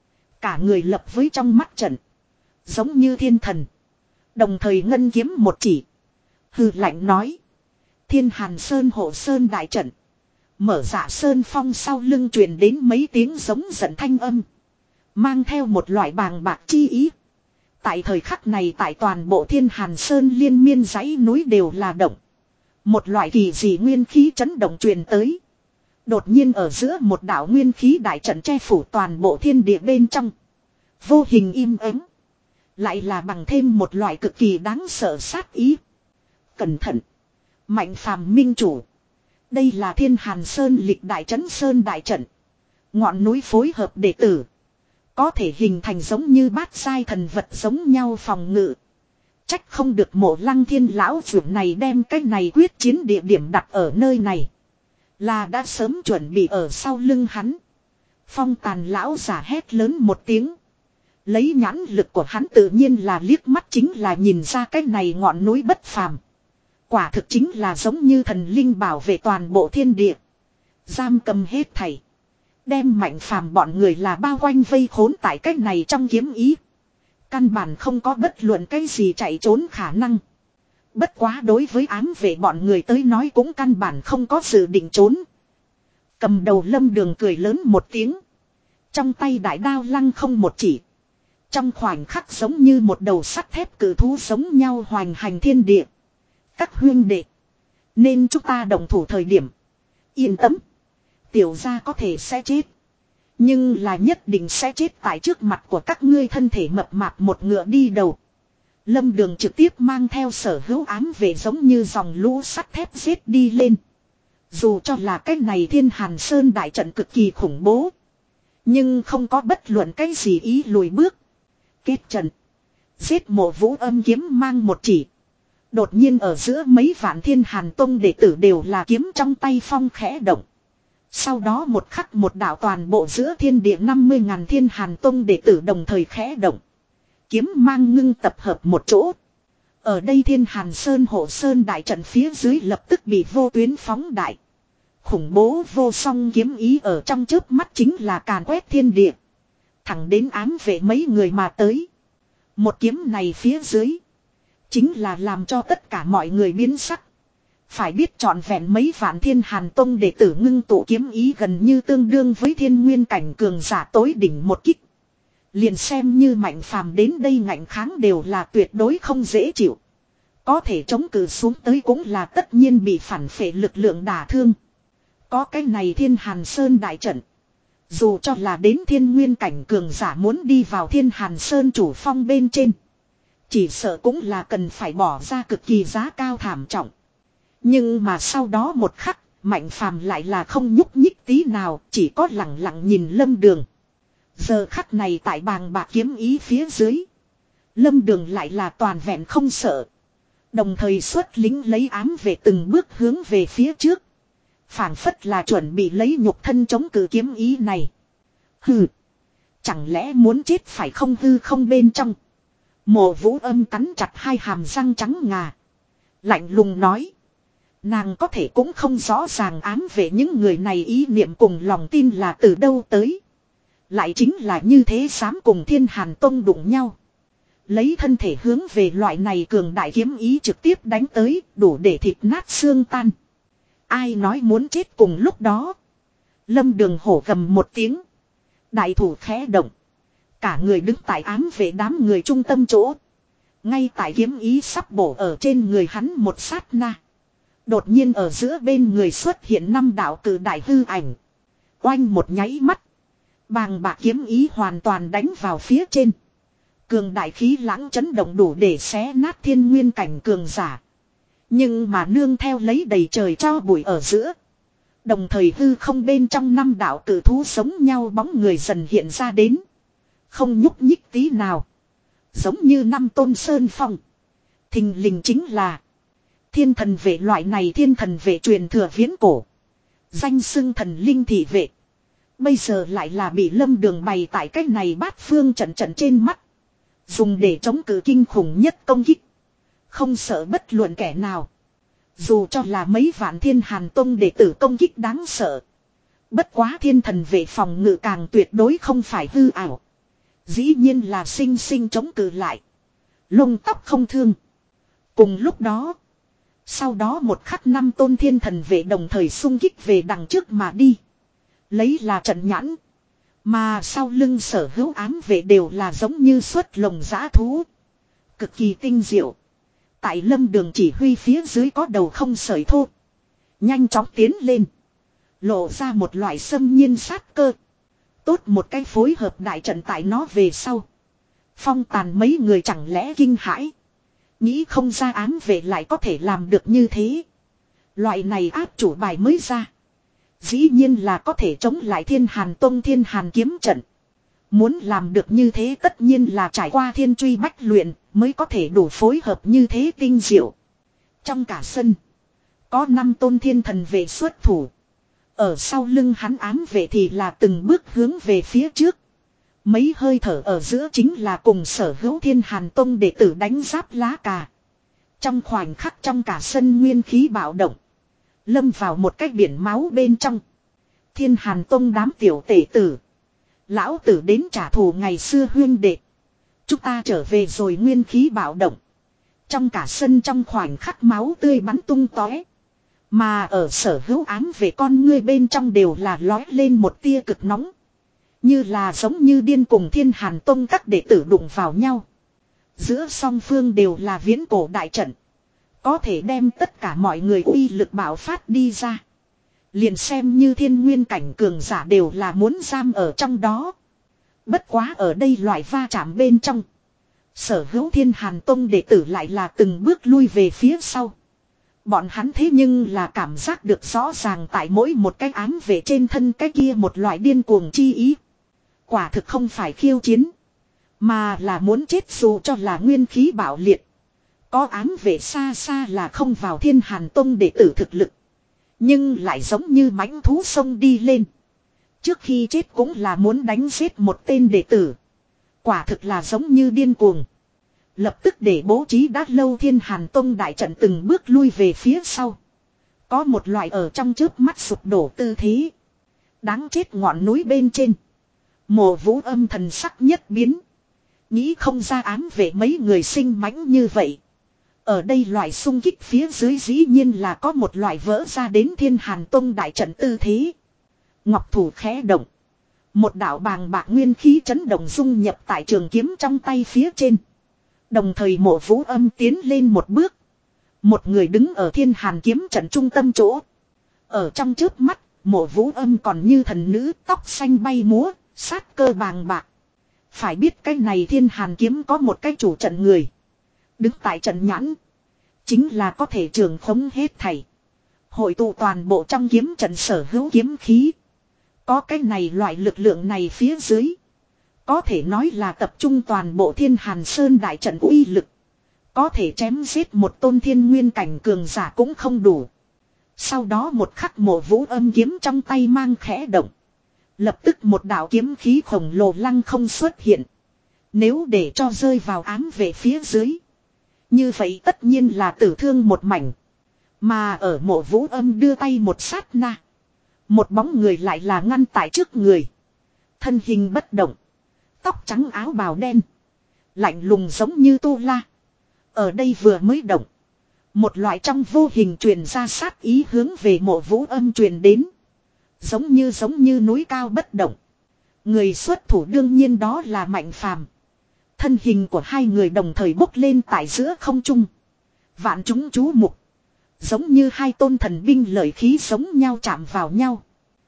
Cả người lập với trong mắt trận. Giống như thiên thần. Đồng thời ngân kiếm một chỉ. Hừ lạnh nói. Thiên Hàn Sơn hộ sơn đại trận. Mở dạ sơn phong sau lưng truyền đến mấy tiếng giống giận thanh âm. Mang theo một loại bàng bạc chi ý. Tại thời khắc này tại toàn bộ Thiên Hàn Sơn liên miên dãy núi đều là động. Một loại kỳ dị nguyên khí chấn động truyền tới. Đột nhiên ở giữa một đạo nguyên khí đại trận che phủ toàn bộ thiên địa bên trong. Vô hình im ắng. Lại là bằng thêm một loại cực kỳ đáng sợ sát ý. Cẩn thận. Mạnh Phàm minh chủ. Đây là Thiên Hàn Sơn lịch đại trấn sơn đại trận. Ngọn núi phối hợp đệ tử. Có thể hình thành giống như bát sai thần vật giống nhau phòng ngự. Trách không được Mộ Lăng Thiên lão chủ này đem cái này quyết chiến địa điểm đặt ở nơi này. Là đã sớm chuẩn bị ở sau lưng hắn. Phong Tàn lão giả hét lớn một tiếng. Lấy nhãn lực của hắn tự nhiên là liếc mắt chính là nhìn ra cái này ngọn núi bất phàm. Quả thực chính là giống như thần linh bảo vệ toàn bộ thiên địa. Giam cầm hết thảy. Đem Mạnh Phàm bọn người là bao quanh vây khốn tại cái này trong kiếm ý. Căn bản không có bất luận cái gì chạy trốn khả năng. Bất quá đối với ám vệ bọn người tới nói cũng căn bản không có dự định trốn. Cầm đầu Lâm Đường cười lớn một tiếng. Trong tay đại đao lăng không một chỉ. Trong khoảnh khắc giống như một đầu sắt thép cử thú giống nhau hoành hành thiên địa. Các huynh đệ. Nên chúng ta đồng thủ thời điểm. Yên tâm. Tiểu gia có thể sẽ chết. Nhưng là nhất định sẽ chết tại trước mặt của các ngươi thân thể mập mạp một ngựa đi đầu. Lâm Đường trực tiếp mang theo sở hữu ám vệ giống như dòng lũ sắt thép giết đi lên. Dù cho là cái này Thiên Hàn Sơn đại trận cực kỳ khủng bố. Nhưng không có bất luận cái gì ý lùi bước. Kết trận. Giết Mộ Vũ Âm kiếm mang một chỉ. Đột nhiên ở giữa mấy vạn Thiên Hàn Tông đệ tử đều là kiếm trong tay phong khẽ động. Sau đó một khắc một đạo toàn bộ giữa thiên địa năm mươi ngàn Thiên Hàn Tông đệ tử đồng thời khẽ động. Kiếm mang ngưng tập hợp một chỗ. Ở đây Thiên Hàn Sơn hộ sơn đại trận phía dưới lập tức bị vô tuyến phóng đại. Khủng bố vô song kiếm ý ở trong chớp mắt chính là càn quét thiên địa. Thẳng đến ám vệ mấy người mà tới. Một kiếm này phía dưới. Chính là làm cho tất cả mọi người biến sắc. Phải biết trọn vẹn mấy vạn Thiên Hàn Tông đệ tử ngưng tụ kiếm ý gần như tương đương với thiên nguyên cảnh cường giả tối đỉnh một kích. Liền xem như Mạnh Phàm đến đây ngạnh kháng đều là tuyệt đối không dễ chịu. Có thể chống cự xuống tới cũng là tất nhiên bị phản phệ lực lượng đả thương. Có cái này Thiên Hàn Sơn đại trận. Dù cho là đến thiên nguyên cảnh cường giả muốn đi vào Thiên Hàn Sơn chủ phong bên trên. Chỉ sợ cũng là cần phải bỏ ra cực kỳ giá cao thảm trọng. Nhưng mà sau đó một khắc, Mạnh Phàm lại là không nhúc nhích tí nào, chỉ có lặng lặng nhìn Lâm Đường. Giờ khắc này tại bàng bạc kiếm ý phía dưới. Lâm Đường lại là toàn vẹn không sợ. Đồng thời xuất lính lấy ám về từng bước hướng về phía trước. Phảng phất là chuẩn bị lấy nhục thân chống cự kiếm ý này. Hừ. Chẳng lẽ muốn chết phải không hư không bên trong. Mộ Vũ Âm cắn chặt hai hàm răng trắng ngà. Lạnh lùng nói. Nàng có thể cũng không rõ ràng ám về những người này ý niệm cùng lòng tin là từ đâu tới. Lại chính là như thế dám cùng Thiên Hàn Tông đụng nhau. Lấy thân thể hướng về loại này cường đại kiếm ý trực tiếp đánh tới, đủ để thịt nát xương tan. Ai nói muốn chết cùng lúc đó. Lâm Đường hổ gầm một tiếng. Đại thủ khẽ động. Cả người đứng tại ám vệ đám người trung tâm chỗ. Ngay tại kiếm ý sắp bổ ở trên người hắn một sát na. Đột nhiên ở giữa bên người xuất hiện năm đạo cử đại hư ảnh. Oanh một nháy mắt. Bàng bạc kiếm ý hoàn toàn đánh vào phía trên. Cường đại khí lãng chấn động đủ để xé nát thiên nguyên cảnh cường giả. Nhưng mà nương theo lấy đầy trời cho bụi ở giữa. Đồng thời hư không bên trong năm đạo cử thú sống nhau bóng người dần hiện ra đến. Không nhúc nhích tí nào. Giống như năm tôn sơn phong. Thình lình chính là thiên thần vệ loại này thiên thần vệ truyền thừa viễn cổ. Danh xưng thần linh thị vệ. Bây giờ lại là bị Lâm Đường bày tại cách này bát phương trận trận trên mắt. Dùng để chống cự kinh khủng nhất công kích. Không sợ bất luận kẻ nào. Dù cho là mấy vạn Thiên Hàn Tông đệ tử công kích đáng sợ. Bất quá thiên thần vệ phòng ngự càng tuyệt đối không phải hư ảo. Dĩ nhiên là sinh sinh chống cự lại. Lông tóc không thương. Cùng lúc đó. Sau đó một khắc năm tôn thiên thần vệ đồng thời xung kích về đằng trước mà đi. Lấy là trận nhãn. Mà sau lưng sở hữu ám vệ đều là giống như xuất lồng giã thú. Cực kỳ tinh diệu. Tại Lâm Đường chỉ huy phía dưới có đầu không sợi thô. Nhanh chóng tiến lên. Lộ ra một loại xâm nhiên sát cơ. Tốt một cái phối hợp đại trận tại nó về sau. Phong Tàn mấy người chẳng lẽ kinh hãi. Nghĩ không ra ám vệ lại có thể làm được như thế. Loại này áp chủ bài mới ra. Dĩ nhiên là có thể chống lại Thiên Hàn Tông Thiên Hàn kiếm trận. Muốn làm được như thế tất nhiên là trải qua thiên truy bách luyện mới có thể đủ phối hợp như thế tinh diệu. Trong cả sân, có năm tôn thiên thần vệ xuất thủ. Ở sau lưng hắn ám vệ thì là từng bước hướng về phía trước. Mấy hơi thở ở giữa chính là cùng sở hữu Thiên Hàn Tông đệ tử đánh giáp lá cà. Trong khoảnh khắc trong cả sân nguyên khí bạo động. Lâm vào một cái biển máu bên trong. Thiên Hàn Tông đám tiểu tể tử. Lão tử đến trả thù ngày xưa huyên đệ. Chúng ta trở về rồi nguyên khí bạo động. Trong cả sân trong khoảnh khắc máu tươi bắn tung tóe. Mà ở sở hữu ám về con ngươi bên trong đều là lói lên một tia cực nóng. Như là giống như điên cùng Thiên Hàn Tông các đệ tử đụng vào nhau. Giữa song phương đều là viễn cổ đại trận. Có thể đem tất cả mọi người uy lực bạo phát đi ra. Liền xem như thiên nguyên cảnh cường giả đều là muốn giam ở trong đó. Bất quá ở đây loại va chạm bên trong. Sở hữu Thiên Hàn Tông đệ tử lại là từng bước lui về phía sau. Bọn hắn thế nhưng là cảm giác được rõ ràng tại mỗi một cái ám về trên thân cái kia một loại điên cuồng chi ý. Quả thực không phải khiêu chiến. Mà là muốn chết dù cho là nguyên khí bạo liệt. Có ám về xa xa là không vào Thiên Hàn Tông đệ tử thực lực. Nhưng lại giống như mãnh thú sông đi lên. Trước khi chết cũng là muốn đánh giết một tên đệ tử. Quả thực là giống như điên cuồng. Lập tức để bố trí đã lâu Thiên Hàn Tông đại trận từng bước lui về phía sau. Có một loại ở trong chớp mắt sụp đổ tư thế. Đáng chết ngọn núi bên trên. Mộ Vũ âm thần sắc nhất biến. Nghĩ không ra ám về mấy người sinh mãnh như vậy. Ở đây loại xung kích phía dưới dĩ nhiên là có một loại vỡ ra đến Thiên Hàn Tông đại trận tư thế. Ngọc thủ khẽ động. Một đạo bàng bạc nguyên khí chấn động dung nhập tại trường kiếm trong tay phía trên. Đồng thời Mộ Vũ âm tiến lên một bước. Một người đứng ở Thiên Hàn kiếm trận trung tâm chỗ. Ở trong chớp mắt, Mộ Vũ âm còn như thần nữ tóc xanh bay múa, sát cơ bàng bạc. Phải biết cái này Thiên Hàn kiếm có một cái chủ trận người. Đứng tại trận nhãn. Chính là có thể trường khống hết thảy. Hội tụ toàn bộ trong kiếm trận sở hữu kiếm khí. Có cái này loại lực lượng này phía dưới. Có thể nói là tập trung toàn bộ Thiên Hàn Sơn đại trận uy lực. Có thể chém giết một tôn thiên nguyên cảnh cường giả cũng không đủ. Sau đó một khắc Mộ Vũ âm kiếm trong tay mang khẽ động. Lập tức một đạo kiếm khí khổng lồ lăng không xuất hiện. Nếu để cho rơi vào ám về phía dưới. Như vậy tất nhiên là tử thương một mảnh. Mà ở Mộ Vũ âm đưa tay một sát na. Một bóng người lại là ngăn tại trước người. Thân hình bất động. Tóc trắng áo bào đen. Lạnh lùng giống như tu la. Ở đây vừa mới động. Một loại trong vô hình truyền ra sát ý hướng về Mộ Vũ âm truyền đến. Giống như giống như núi cao bất động. Người xuất thủ đương nhiên đó là Mạnh Phàm. Thân hình của hai người đồng thời bốc lên tại giữa không trung. Vạn chúng chú mục. Giống như hai tôn thần binh lợi khí giống nhau chạm vào nhau.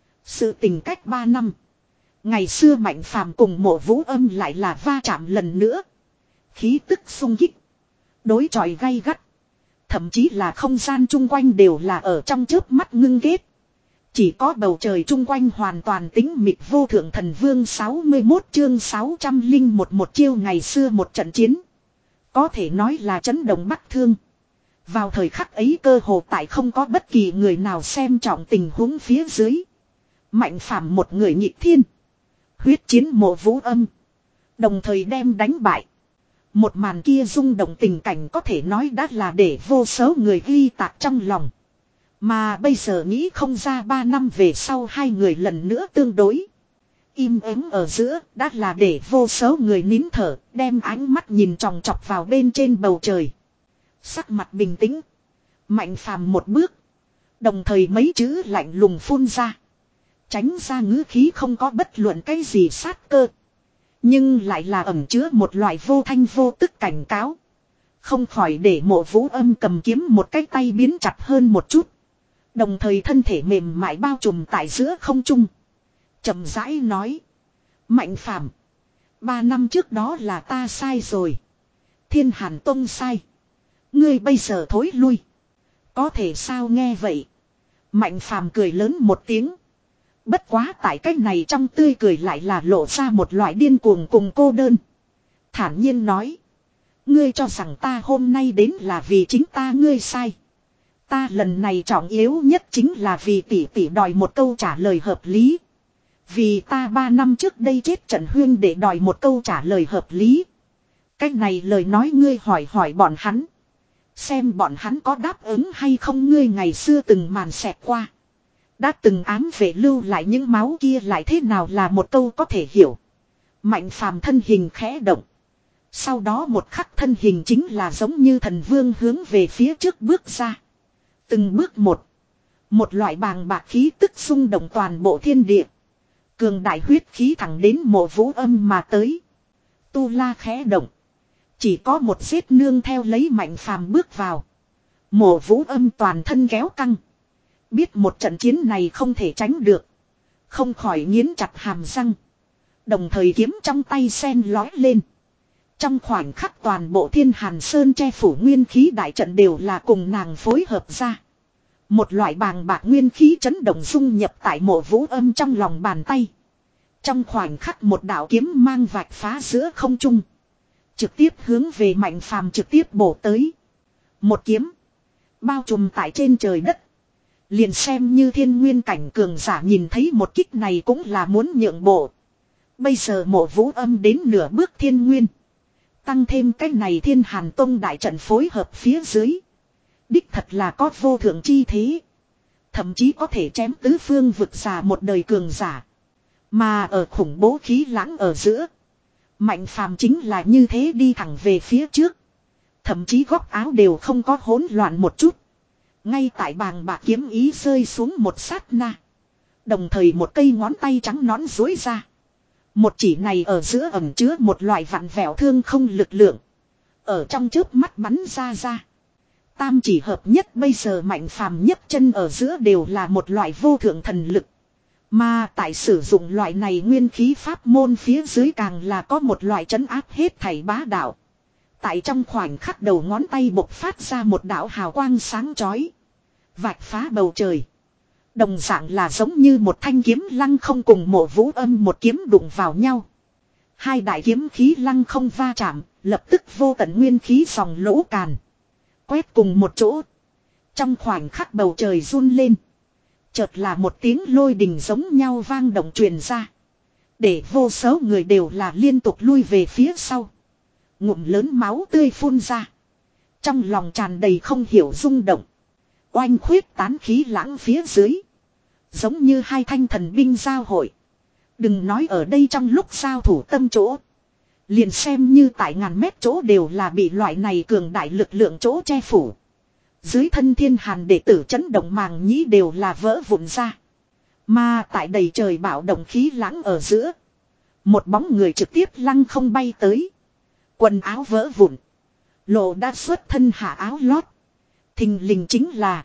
Sự tình cách ba năm. Ngày xưa Mạnh Phàm cùng Mộ Vũ âm lại là va chạm lần nữa. Khí tức xung kích. Đối chọi gay gắt. Thậm chí là không gian chung quanh đều là ở trong chớp mắt ngưng kết. Chỉ có bầu trời chung quanh hoàn toàn tĩnh mịch. Vô thượng thần vương sáu mươi mốt chương sáu trăm lẻ một một chiêu ngày xưa một trận chiến. Có thể nói là chấn động bắc thương. Vào thời khắc ấy cơ hồ tại không có bất kỳ người nào xem trọng tình huống phía dưới. Mạnh Phàm một người nhị thiên. Huyết chiến Mộ Vũ âm. Đồng thời đem đánh bại. Một màn kia rung động tình cảnh có thể nói đã là để vô số người ghi tạc trong lòng. Mà bây giờ nghĩ không ra ba năm về sau hai người lần nữa tương đối. Im ắng ở giữa đã là để vô số người nín thở, đem ánh mắt nhìn chòng chọc vào bên trên bầu trời. Sắc mặt bình tĩnh. Mạnh Phàm một bước. Đồng thời mấy chữ lạnh lùng phun ra. Tránh ra ngữ khí không có bất luận cái gì sát cơ. Nhưng lại là ẩn chứa một loại vô thanh vô tức cảnh cáo. Không khỏi để Mộ Vũ âm cầm kiếm một cái tay biến chặt hơn một chút. Đồng thời thân thể mềm mại bao trùm tại giữa không trung. Chậm rãi nói. Mạnh Phàm, ba năm trước đó là ta sai rồi. Thiên Hàn Tông sai. Ngươi bây giờ thối lui. Có thể sao nghe vậy. Mạnh Phàm cười lớn một tiếng. Bất quá tại cách này trong tươi cười lại là lộ ra một loại điên cuồng cùng cô đơn. Thản nhiên nói. Ngươi cho rằng ta hôm nay đến là vì chính ta ngươi sai. Ta lần này trọng yếu nhất chính là vì tỷ tỷ đòi một câu trả lời hợp lý. Vì ta ba năm trước đây chết trận huyên để đòi một câu trả lời hợp lý. Cách này lời nói ngươi hỏi hỏi bọn hắn. Xem bọn hắn có đáp ứng hay không ngươi ngày xưa từng màn xẹt qua. Đã từng ám về lưu lại những máu kia lại thế nào là một câu có thể hiểu. Mạnh phàm thân hình khẽ động. Sau đó một khắc thân hình chính là giống như thần vương hướng về phía trước bước ra. Từng bước một. Một loại bàng bạc khí tức xung động toàn bộ thiên địa. Cường đại huyết khí thẳng đến mộ vũ âm mà tới. Tu la khẽ động. Chỉ có một giết nương theo lấy mạnh phàm bước vào. Mộ vũ âm toàn thân kéo căng. Biết một trận chiến này không thể tránh được. Không khỏi nghiến chặt hàm răng. Đồng thời kiếm trong tay sen lói lên. Trong khoảnh khắc toàn bộ thiên hàn sơn che phủ nguyên khí đại trận đều là cùng nàng phối hợp ra. Một loại bàng bạc nguyên khí chấn động dung nhập tại mộ vũ âm trong lòng bàn tay. Trong khoảnh khắc một đạo kiếm mang vạch phá giữa không trung. Trực tiếp hướng về mạnh phàm trực tiếp bổ tới. Một kiếm. Bao trùm tại trên trời đất. Liền xem như thiên nguyên cảnh cường giả nhìn thấy một kích này cũng là muốn nhượng bộ. Bây giờ mộ vũ âm đến nửa bước thiên nguyên. Tăng thêm cái này thiên hàn tông đại trận phối hợp phía dưới. Đích thật là có vô thượng chi thế. Thậm chí có thể chém tứ phương vực giả một đời cường giả. Mà ở khủng bố khí lãng ở giữa. Mạnh phàm chính là như thế đi thẳng về phía trước. Thậm chí góc áo đều không có hỗn loạn một chút. Ngay tại bàng bạc kiếm ý rơi xuống một sát na. Đồng thời một cây ngón tay trắng nõn duỗi ra. Một chỉ này ở giữa ẩn chứa một loại vặn vẹo thương không lực lượng. Ở trong chớp mắt bắn ra ra. Tam chỉ hợp nhất bây giờ mạnh phàm nhất chân ở giữa đều là một loại vô thượng thần lực. Mà tại sử dụng loại này nguyên khí pháp môn phía dưới càng là có một loại trấn áp hết thảy bá đạo. Tại trong khoảnh khắc đầu ngón tay bộc phát ra một đạo hào quang sáng chói. Vạch phá bầu trời. Đồng dạng là giống như một thanh kiếm lăng không cùng mộ vũ âm một kiếm đụng vào nhau. Hai đại kiếm khí lăng không va chạm, lập tức vô tận nguyên khí dòng lỗ càn. Quét cùng một chỗ. Trong khoảnh khắc bầu trời run lên. Chợt là một tiếng lôi đình giống nhau vang động truyền ra. Để vô số người đều là liên tục lui về phía sau. Ngụm lớn máu tươi phun ra. Trong lòng tràn đầy không hiểu rung động. Oanh khuyết tán khí lãng phía dưới. Giống như hai thanh thần binh giao hội. Đừng nói ở đây trong lúc giao thủ tâm chỗ. Liền xem như tại ngàn mét chỗ đều là bị loại này cường đại lực lượng chỗ che phủ. Dưới thân thiên hàn đệ tử chấn động màng nhĩ đều là vỡ vụn ra. Mà tại đầy trời bạo động khí lãng ở giữa. Một bóng người trực tiếp lăng không bay tới. Quần áo vỡ vụn. Lộ đã xuất thân hạ áo lót. Thình lình chính là.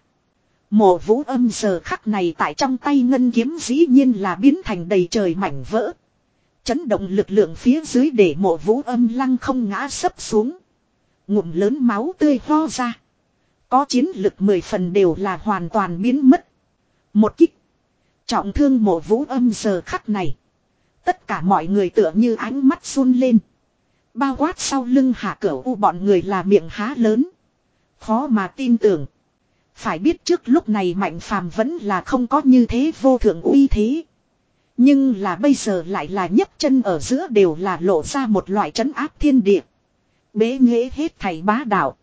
Mộ vũ âm giờ khắc này tại trong tay ngân kiếm dĩ nhiên là biến thành đầy trời mảnh vỡ. Chấn động lực lượng phía dưới để mộ vũ âm lăng không ngã sấp xuống. Ngụm lớn máu tươi ho ra. Có chiến lực mười phần đều là hoàn toàn biến mất. Một kích. Trọng thương mộ vũ âm giờ khắc này. Tất cả mọi người tựa như ánh mắt run lên. Bao quát sau lưng hạ cửu u bọn người là miệng há lớn. Khó mà tin tưởng. Phải biết trước lúc này mạnh phàm vẫn là không có như thế vô thượng uy thế. Nhưng là bây giờ lại là nhấc chân ở giữa đều là lộ ra một loại trấn áp thiên địa. Bế nghệ hết thảy bá đạo.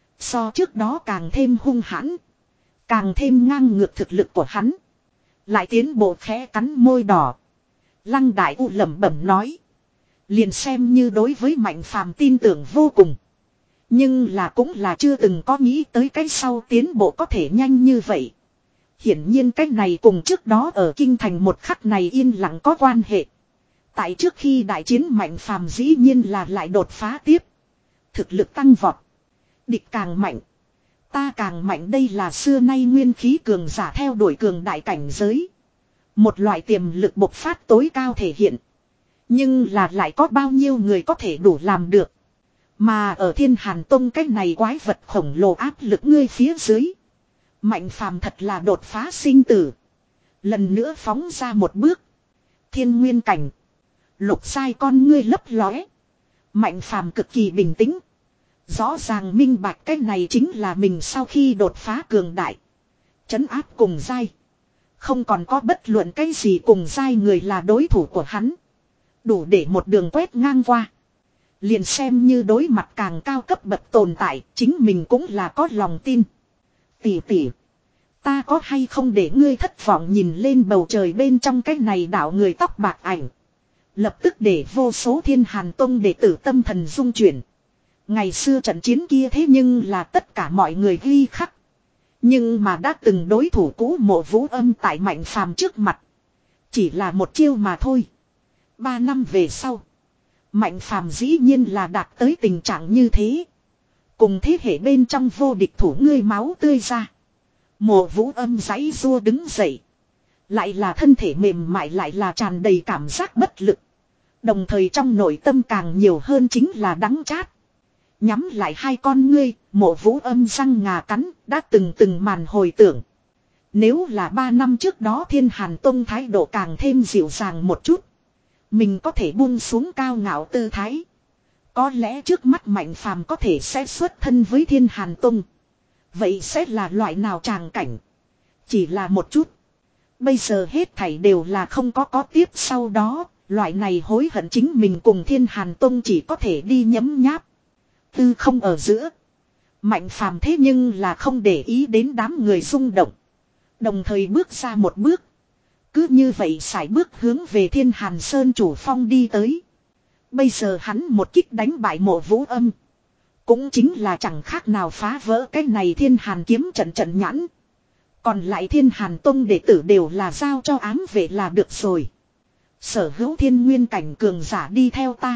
So trước đó càng thêm hung hãn. Càng thêm ngang ngược thực lực của hắn. Lại tiến bộ khẽ cắn môi đỏ. Lăng Đại U lẩm bẩm nói. Liền xem như đối với mạnh phàm tin tưởng vô cùng. Nhưng là cũng là chưa từng có nghĩ tới cái sau tiến bộ có thể nhanh như vậy. Hiển nhiên cái này cùng trước đó ở kinh thành một khắc này yên lặng có quan hệ. Tại trước khi đại chiến mạnh phàm dĩ nhiên là lại đột phá tiếp. Thực lực tăng vọt. Địch càng mạnh. Ta càng mạnh đây là xưa nay nguyên khí cường giả theo đuổi cường đại cảnh giới. Một loại tiềm lực bộc phát tối cao thể hiện. Nhưng là lại có bao nhiêu người có thể đủ làm được. Mà ở Thiên Hàn Tông cái này quái vật khổng lồ áp lực ngươi phía dưới. Mạnh phàm thật là đột phá sinh tử. Lần nữa phóng ra một bước. Thiên nguyên cảnh. Lục sai con ngươi lấp lóe. Mạnh phàm cực kỳ bình tĩnh. Rõ ràng minh bạch cái này chính là mình sau khi đột phá cường đại. Trấn áp cùng giai. Không còn có bất luận cái gì cùng giai người là đối thủ của hắn. Đủ để một đường quét ngang qua. Liền xem như đối mặt càng cao cấp bậc tồn tại, chính mình cũng là có lòng tin. Tỷ tỷ, ta có hay không để ngươi thất vọng nhìn lên bầu trời bên trong cái này đảo người tóc bạc ảnh. Lập tức để vô số Thiên Hàn Tông đệ tử tâm thần rung chuyển. Ngày xưa trận chiến kia thế nhưng là tất cả mọi người ghi khắc. Nhưng mà đã từng đối thủ cũ Mộ Vũ Âm tại Mạnh Phàm trước mặt. Chỉ là một chiêu mà thôi. Ba năm về sau. Mạnh Phàm dĩ nhiên là đạt tới tình trạng như thế. Cùng thế hệ bên trong vô địch thủ ngươi máu tươi ra. Mộ Vũ Âm giãy rua đứng dậy. Lại là thân thể mềm mại, lại là tràn đầy cảm giác bất lực. Đồng thời trong nội tâm càng nhiều hơn chính là đắng chát. Nhắm lại hai con ngươi, Mộ Vũ Âm răng ngà cắn, đã từng từng màn hồi tưởng. Nếu là ba năm trước đó Thiên Hàn Tông thái độ càng thêm dịu dàng một chút. Mình có thể buông xuống cao ngạo tư thái. Có lẽ trước mắt Mạnh Phàm có thể sẽ xuất thân với Thiên Hàn Tông. Vậy sẽ là loại nào tràng cảnh? Chỉ là một chút. Bây giờ hết thảy đều là không có có tiếp sau đó. Loại này hối hận chính mình cùng Thiên Hàn Tông chỉ có thể đi nhấm nháp. Tư không ở giữa. Mạnh Phàm thế nhưng là không để ý đến đám người rung động. Đồng thời bước ra một bước. Cứ như vậy sải bước hướng về Thiên Hàn Sơn chủ phong đi tới. Bây giờ hắn một kích đánh bại Mộ Vũ Âm. Cũng chính là chẳng khác nào phá vỡ cái này Thiên Hàn kiếm trận trận nhãn. Còn lại Thiên Hàn Tông đệ tử đều là giao cho ám vệ là được rồi. Sở hữu thiên nguyên cảnh cường giả đi theo ta.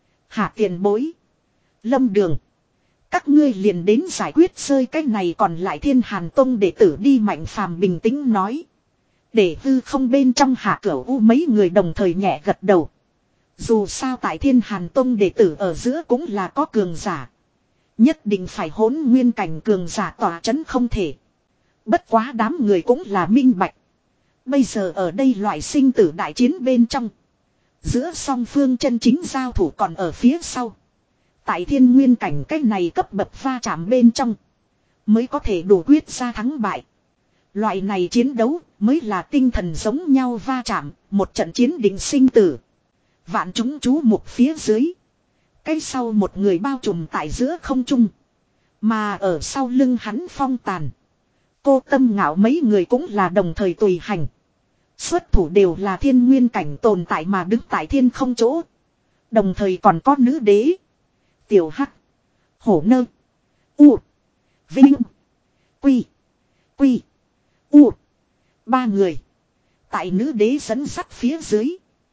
Hạ tiền bối. Lâm Đường. Các ngươi liền đến giải quyết rơi cái này, còn lại Thiên Hàn Tông đệ tử đi. Mạnh Phàm bình tĩnh nói. Để hư không bên trong Hạ Cửu U mấy người đồng thời nhẹ gật đầu. Dù sao tại Thiên Hàn Tông đệ tử ở giữa cũng là có cường giả. Nhất định phải hỗn nguyên cảnh cường giả tỏa chấn không thể. Bất quá đám người cũng là minh bạch. Bây giờ ở đây loại sinh tử đại chiến bên trong. Giữa song phương chân chính giao thủ còn ở phía sau. Tại thiên nguyên cảnh cách này cấp bậc va chạm bên trong. Mới có thể đủ quyết ra thắng bại. Loại này chiến đấu mới là tinh thần giống nhau va chạm. Một trận chiến định sinh tử. Vạn chúng chú mục phía dưới. Cái sau một người bao trùm tại giữa không trung. Mà ở sau lưng hắn Phong Tàn. Cô Tâm Ngạo mấy người cũng là đồng thời tùy hành. Xuất thủ đều là thiên nguyên cảnh tồn tại mà đứng tại thiên không chỗ. Đồng thời còn có nữ đế. Tiểu Hắc. Hổ Nơ. U. Vinh. Quy. Quy. U. Ba người. Tại nữ đế dẫn sắt phía dưới.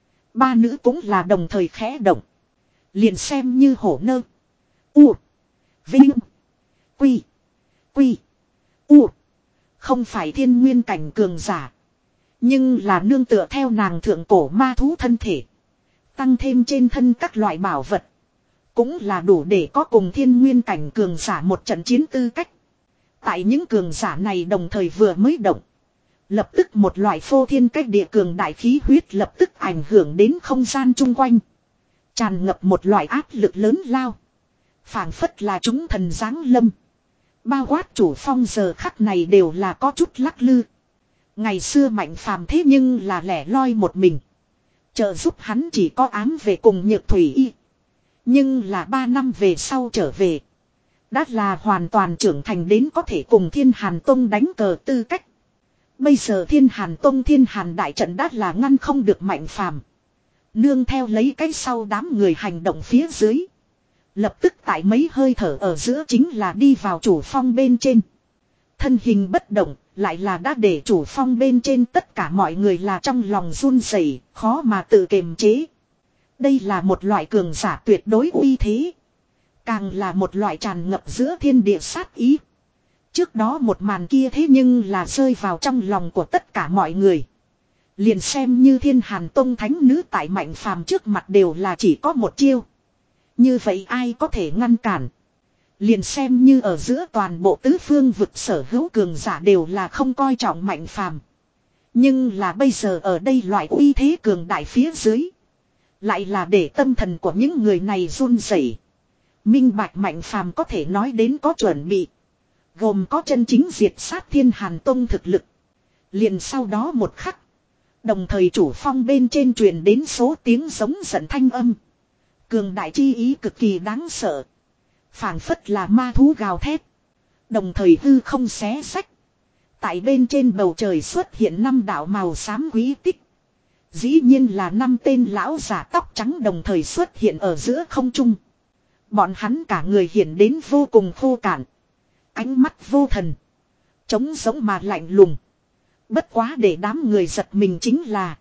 Ba nữ cũng là đồng thời khẽ động. Liền xem như Hổ Nơ. U. Vinh. Quy. Quy. U. Không phải thiên nguyên cảnh cường giả. Nhưng là nương tựa theo nàng thượng cổ ma thú thân thể. Tăng thêm trên thân các loại bảo vật. Cũng là đủ để có cùng thiên nguyên cảnh cường giả một trận chiến tư cách. Tại những cường giả này đồng thời vừa mới động. Lập tức một loại phô thiên cách địa cường đại khí huyết lập tức ảnh hưởng đến không gian chung quanh. Tràn ngập một loại áp lực lớn lao. Phảng phất là chúng thần giáng lâm. Bao quát chủ phong giờ khắc này đều là có chút lắc lư. Ngày xưa Mạnh Phàm thế nhưng là lẻ loi một mình. Trợ giúp hắn chỉ có ám về cùng Nhược Thủy Y. Nhưng là ba năm về sau trở về. Đã là hoàn toàn trưởng thành đến có thể cùng Thiên Hàn Tông đánh cờ tư cách. Bây giờ Thiên Hàn Tông Thiên Hàn đại trận đã là ngăn không được Mạnh Phàm. Nương theo lấy cái sau đám người hành động phía dưới. Lập tức tại mấy hơi thở ở giữa chính là đi vào chủ phong bên trên. Thân hình bất động, lại là đã để chủ phong bên trên tất cả mọi người là trong lòng run rẩy, khó mà tự kiềm chế. Đây là một loại cường giả tuyệt đối uy thế. Càng là một loại tràn ngập giữa thiên địa sát ý. Trước đó một màn kia thế nhưng là rơi vào trong lòng của tất cả mọi người. Liền xem như Thiên Hàn Tông thánh nữ tại Mạnh Phàm trước mặt đều là chỉ có một chiêu. Như vậy ai có thể ngăn cản. Liền xem như ở giữa toàn bộ tứ phương vực sở hữu cường giả đều là không coi trọng Mạnh Phàm. Nhưng là bây giờ ở đây loại uy thế cường đại phía dưới. Lại là để tâm thần của những người này run rẩy. Minh bạch Mạnh Phàm có thể nói đến có chuẩn bị. Gồm có chân chính diệt sát Thiên Hàn Tông thực lực. Liền sau đó một khắc. Đồng thời chủ phong bên trên truyền đến số tiếng giống giận thanh âm. Cường đại chi ý cực kỳ đáng sợ. Phảng phất là ma thú gào thét. Đồng thời hư không xé sách. Tại bên trên bầu trời xuất hiện năm đạo màu xám quý tích. Dĩ nhiên là năm tên lão giả tóc trắng đồng thời xuất hiện ở giữa không trung. Bọn hắn cả người hiện đến vô cùng khô cạn. Ánh mắt vô thần. Trống giống mà lạnh lùng. Bất quá để đám người giật mình chính là.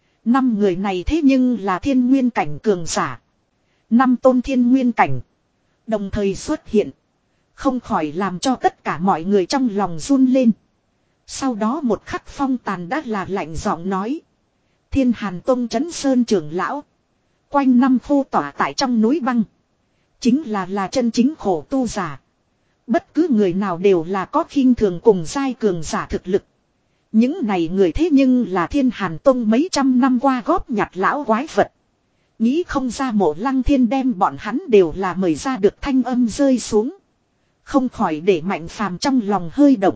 Năm người này thế nhưng là thiên nguyên cảnh cường giả. Năm tôn thiên nguyên cảnh. Đồng thời xuất hiện. Không khỏi làm cho tất cả mọi người trong lòng run lên. Sau đó một khắc Phong Tàn đã là lạnh giọng nói. Thiên Hàn Tông Trấn Sơn trưởng lão. Quanh năm khô tỏa tại trong núi băng. Chính là là chân chính khổ tu giả. Bất cứ người nào đều là có khinh thường cùng giai cường giả thực lực. Những này người thế nhưng là Thiên Hàn Tông mấy trăm năm qua góp nhặt lão quái vật. Nghĩ không ra Mộ Lăng Thiên đem bọn hắn đều là mời ra được thanh âm rơi xuống. Không khỏi để Mạnh Phàm trong lòng hơi động.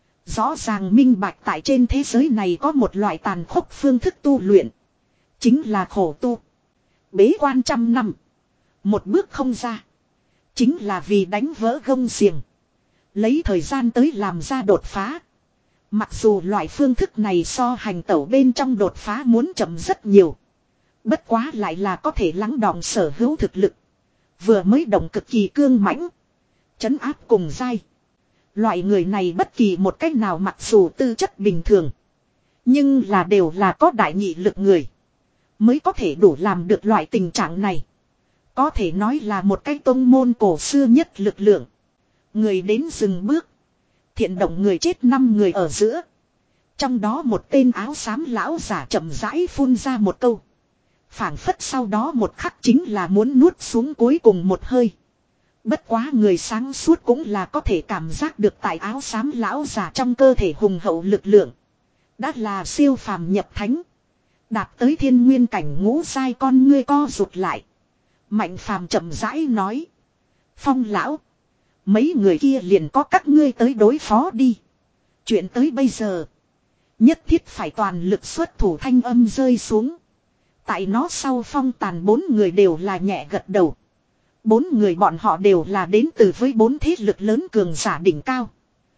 Rõ ràng minh bạch tại trên thế giới này có một loại tàn khốc phương thức tu luyện. Chính là khổ tu. Bế quan trăm năm. Một bước không ra. Chính là vì đánh vỡ gông xiềng. Lấy thời gian tới làm ra đột phá. Mặc dù loại phương thức này so hành tẩu bên trong đột phá muốn chậm rất nhiều. Bất quá lại là có thể lắng đọng sở hữu thực lực. Vừa mới động cực kỳ cương mãnh. Trấn áp cùng dai. Loại người này bất kỳ một cách nào mặc dù tư chất bình thường. Nhưng là đều là có đại nghị lực người. Mới có thể đủ làm được loại tình trạng này. Có thể nói là một cái tông môn cổ xưa nhất lực lượng. Người đến dừng bước. Thiện động người chết năm người ở giữa. Trong đó một tên áo xám lão giả chậm rãi phun ra một câu. Phảng phất sau đó một khắc chính là muốn nuốt xuống cuối cùng một hơi. Bất quá người sáng suốt cũng là có thể cảm giác được tại áo xám lão giả trong cơ thể hùng hậu lực lượng. Đã là siêu phàm nhập thánh. Đạt tới thiên nguyên cảnh ngũ sai con ngươi co rụt lại. Mạnh Phàm chậm rãi nói. Phong lão. Mấy người kia liền có các ngươi tới đối phó đi. Chuyện tới bây giờ. Nhất thiết phải toàn lực xuất thủ thanh âm rơi xuống. Tại nó sau Phong Tàn bốn người đều là nhẹ gật đầu. Bốn người bọn họ đều là đến từ với bốn thế lực lớn cường giả đỉnh cao.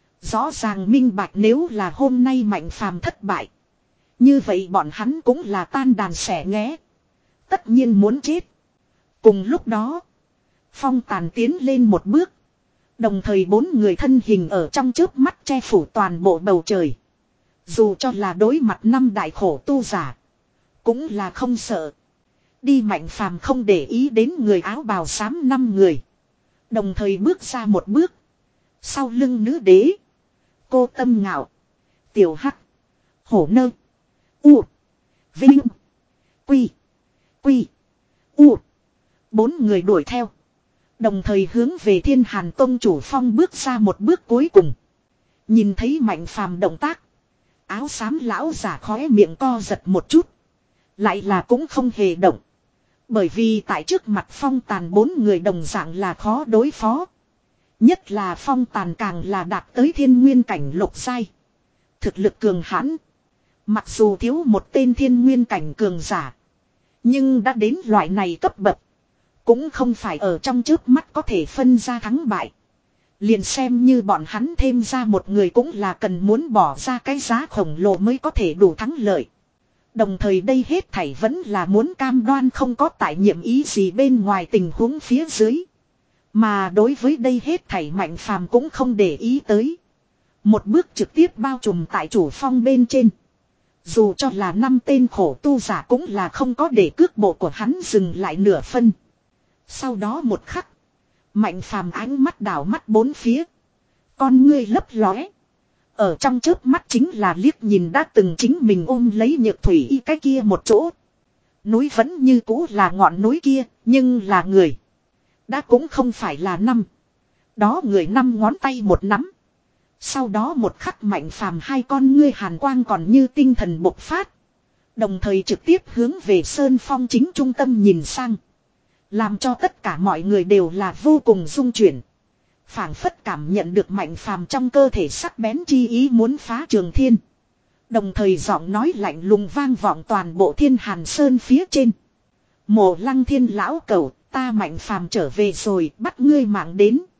Rõ ràng minh bạch nếu là hôm nay Mạnh Phàm thất bại. Như vậy bọn hắn cũng là tan đàn xẻ nghé. Tất nhiên muốn chết. Cùng lúc đó. Phong Tàn tiến lên một bước. Đồng thời bốn người thân hình ở trong chớp mắt che phủ toàn bộ bầu trời. Dù cho là đối mặt năm đại khổ tu giả. Cũng là không sợ. Đi Mạnh Phàm không để ý đến người áo bào xám năm người. Đồng thời bước ra một bước. Sau lưng nữ đế. Cô Tâm Ngạo. Tiểu Hắc. Hổ Nơ. U. Vinh. Quy. Quy. U. Bốn người đuổi theo. Đồng thời hướng về Thiên Hàn Tông chủ phong bước ra một bước cuối cùng. Nhìn thấy Mạnh Phàm động tác. Áo xám lão giả khóe miệng co giật một chút. Lại là cũng không hề động. Bởi vì tại trước mặt Phong Tàn bốn người đồng dạng là khó đối phó. Nhất là Phong Tàn càng là đạt tới thiên nguyên cảnh lục giai. Thực lực cường hãn. Mặc dù thiếu một tên thiên nguyên cảnh cường giả. Nhưng đã đến loại này cấp bậc. Cũng không phải ở trong trước mắt có thể phân ra thắng bại. Liền xem như bọn hắn thêm ra một người cũng là cần muốn bỏ ra cái giá khổng lồ mới có thể đủ thắng lợi. Đồng thời đây hết thảy vẫn là muốn cam đoan không có tại nhiệm ý gì bên ngoài tình huống phía dưới. Mà đối với đây hết thảy Mạnh Phàm cũng không để ý tới. Một bước trực tiếp bao trùm tại chủ phong bên trên. Dù cho là năm tên khổ tu giả cũng là không có để cước bộ của hắn dừng lại nửa phân. Sau đó một khắc. Mạnh Phàm ánh mắt đảo mắt bốn phía. Con ngươi lấp lóe. Ở trong chớp mắt chính là liếc nhìn đã từng chính mình ôm lấy Nhược Thủy y cái kia một chỗ. Núi vẫn như cũ là ngọn núi kia, nhưng là người. Đã cũng không phải là năm. Đó người năm ngón tay một nắm. Sau đó một khắc Mạnh Phàm hai con ngươi hàn quang còn như tinh thần bộc phát. Đồng thời trực tiếp hướng về Sơn Phong chính trung tâm nhìn sang. Làm cho tất cả mọi người đều là vô cùng rung chuyển. Phảng phất cảm nhận được Mạnh Phàm trong cơ thể sắc bén chi ý muốn phá trường thiên. Đồng thời giọng nói lạnh lùng vang vọng toàn bộ Thiên Hàn Sơn phía trên. Mộ Lăng Thiên lão cẩu, ta Mạnh Phàm trở về rồi, bắt ngươi mạng đến.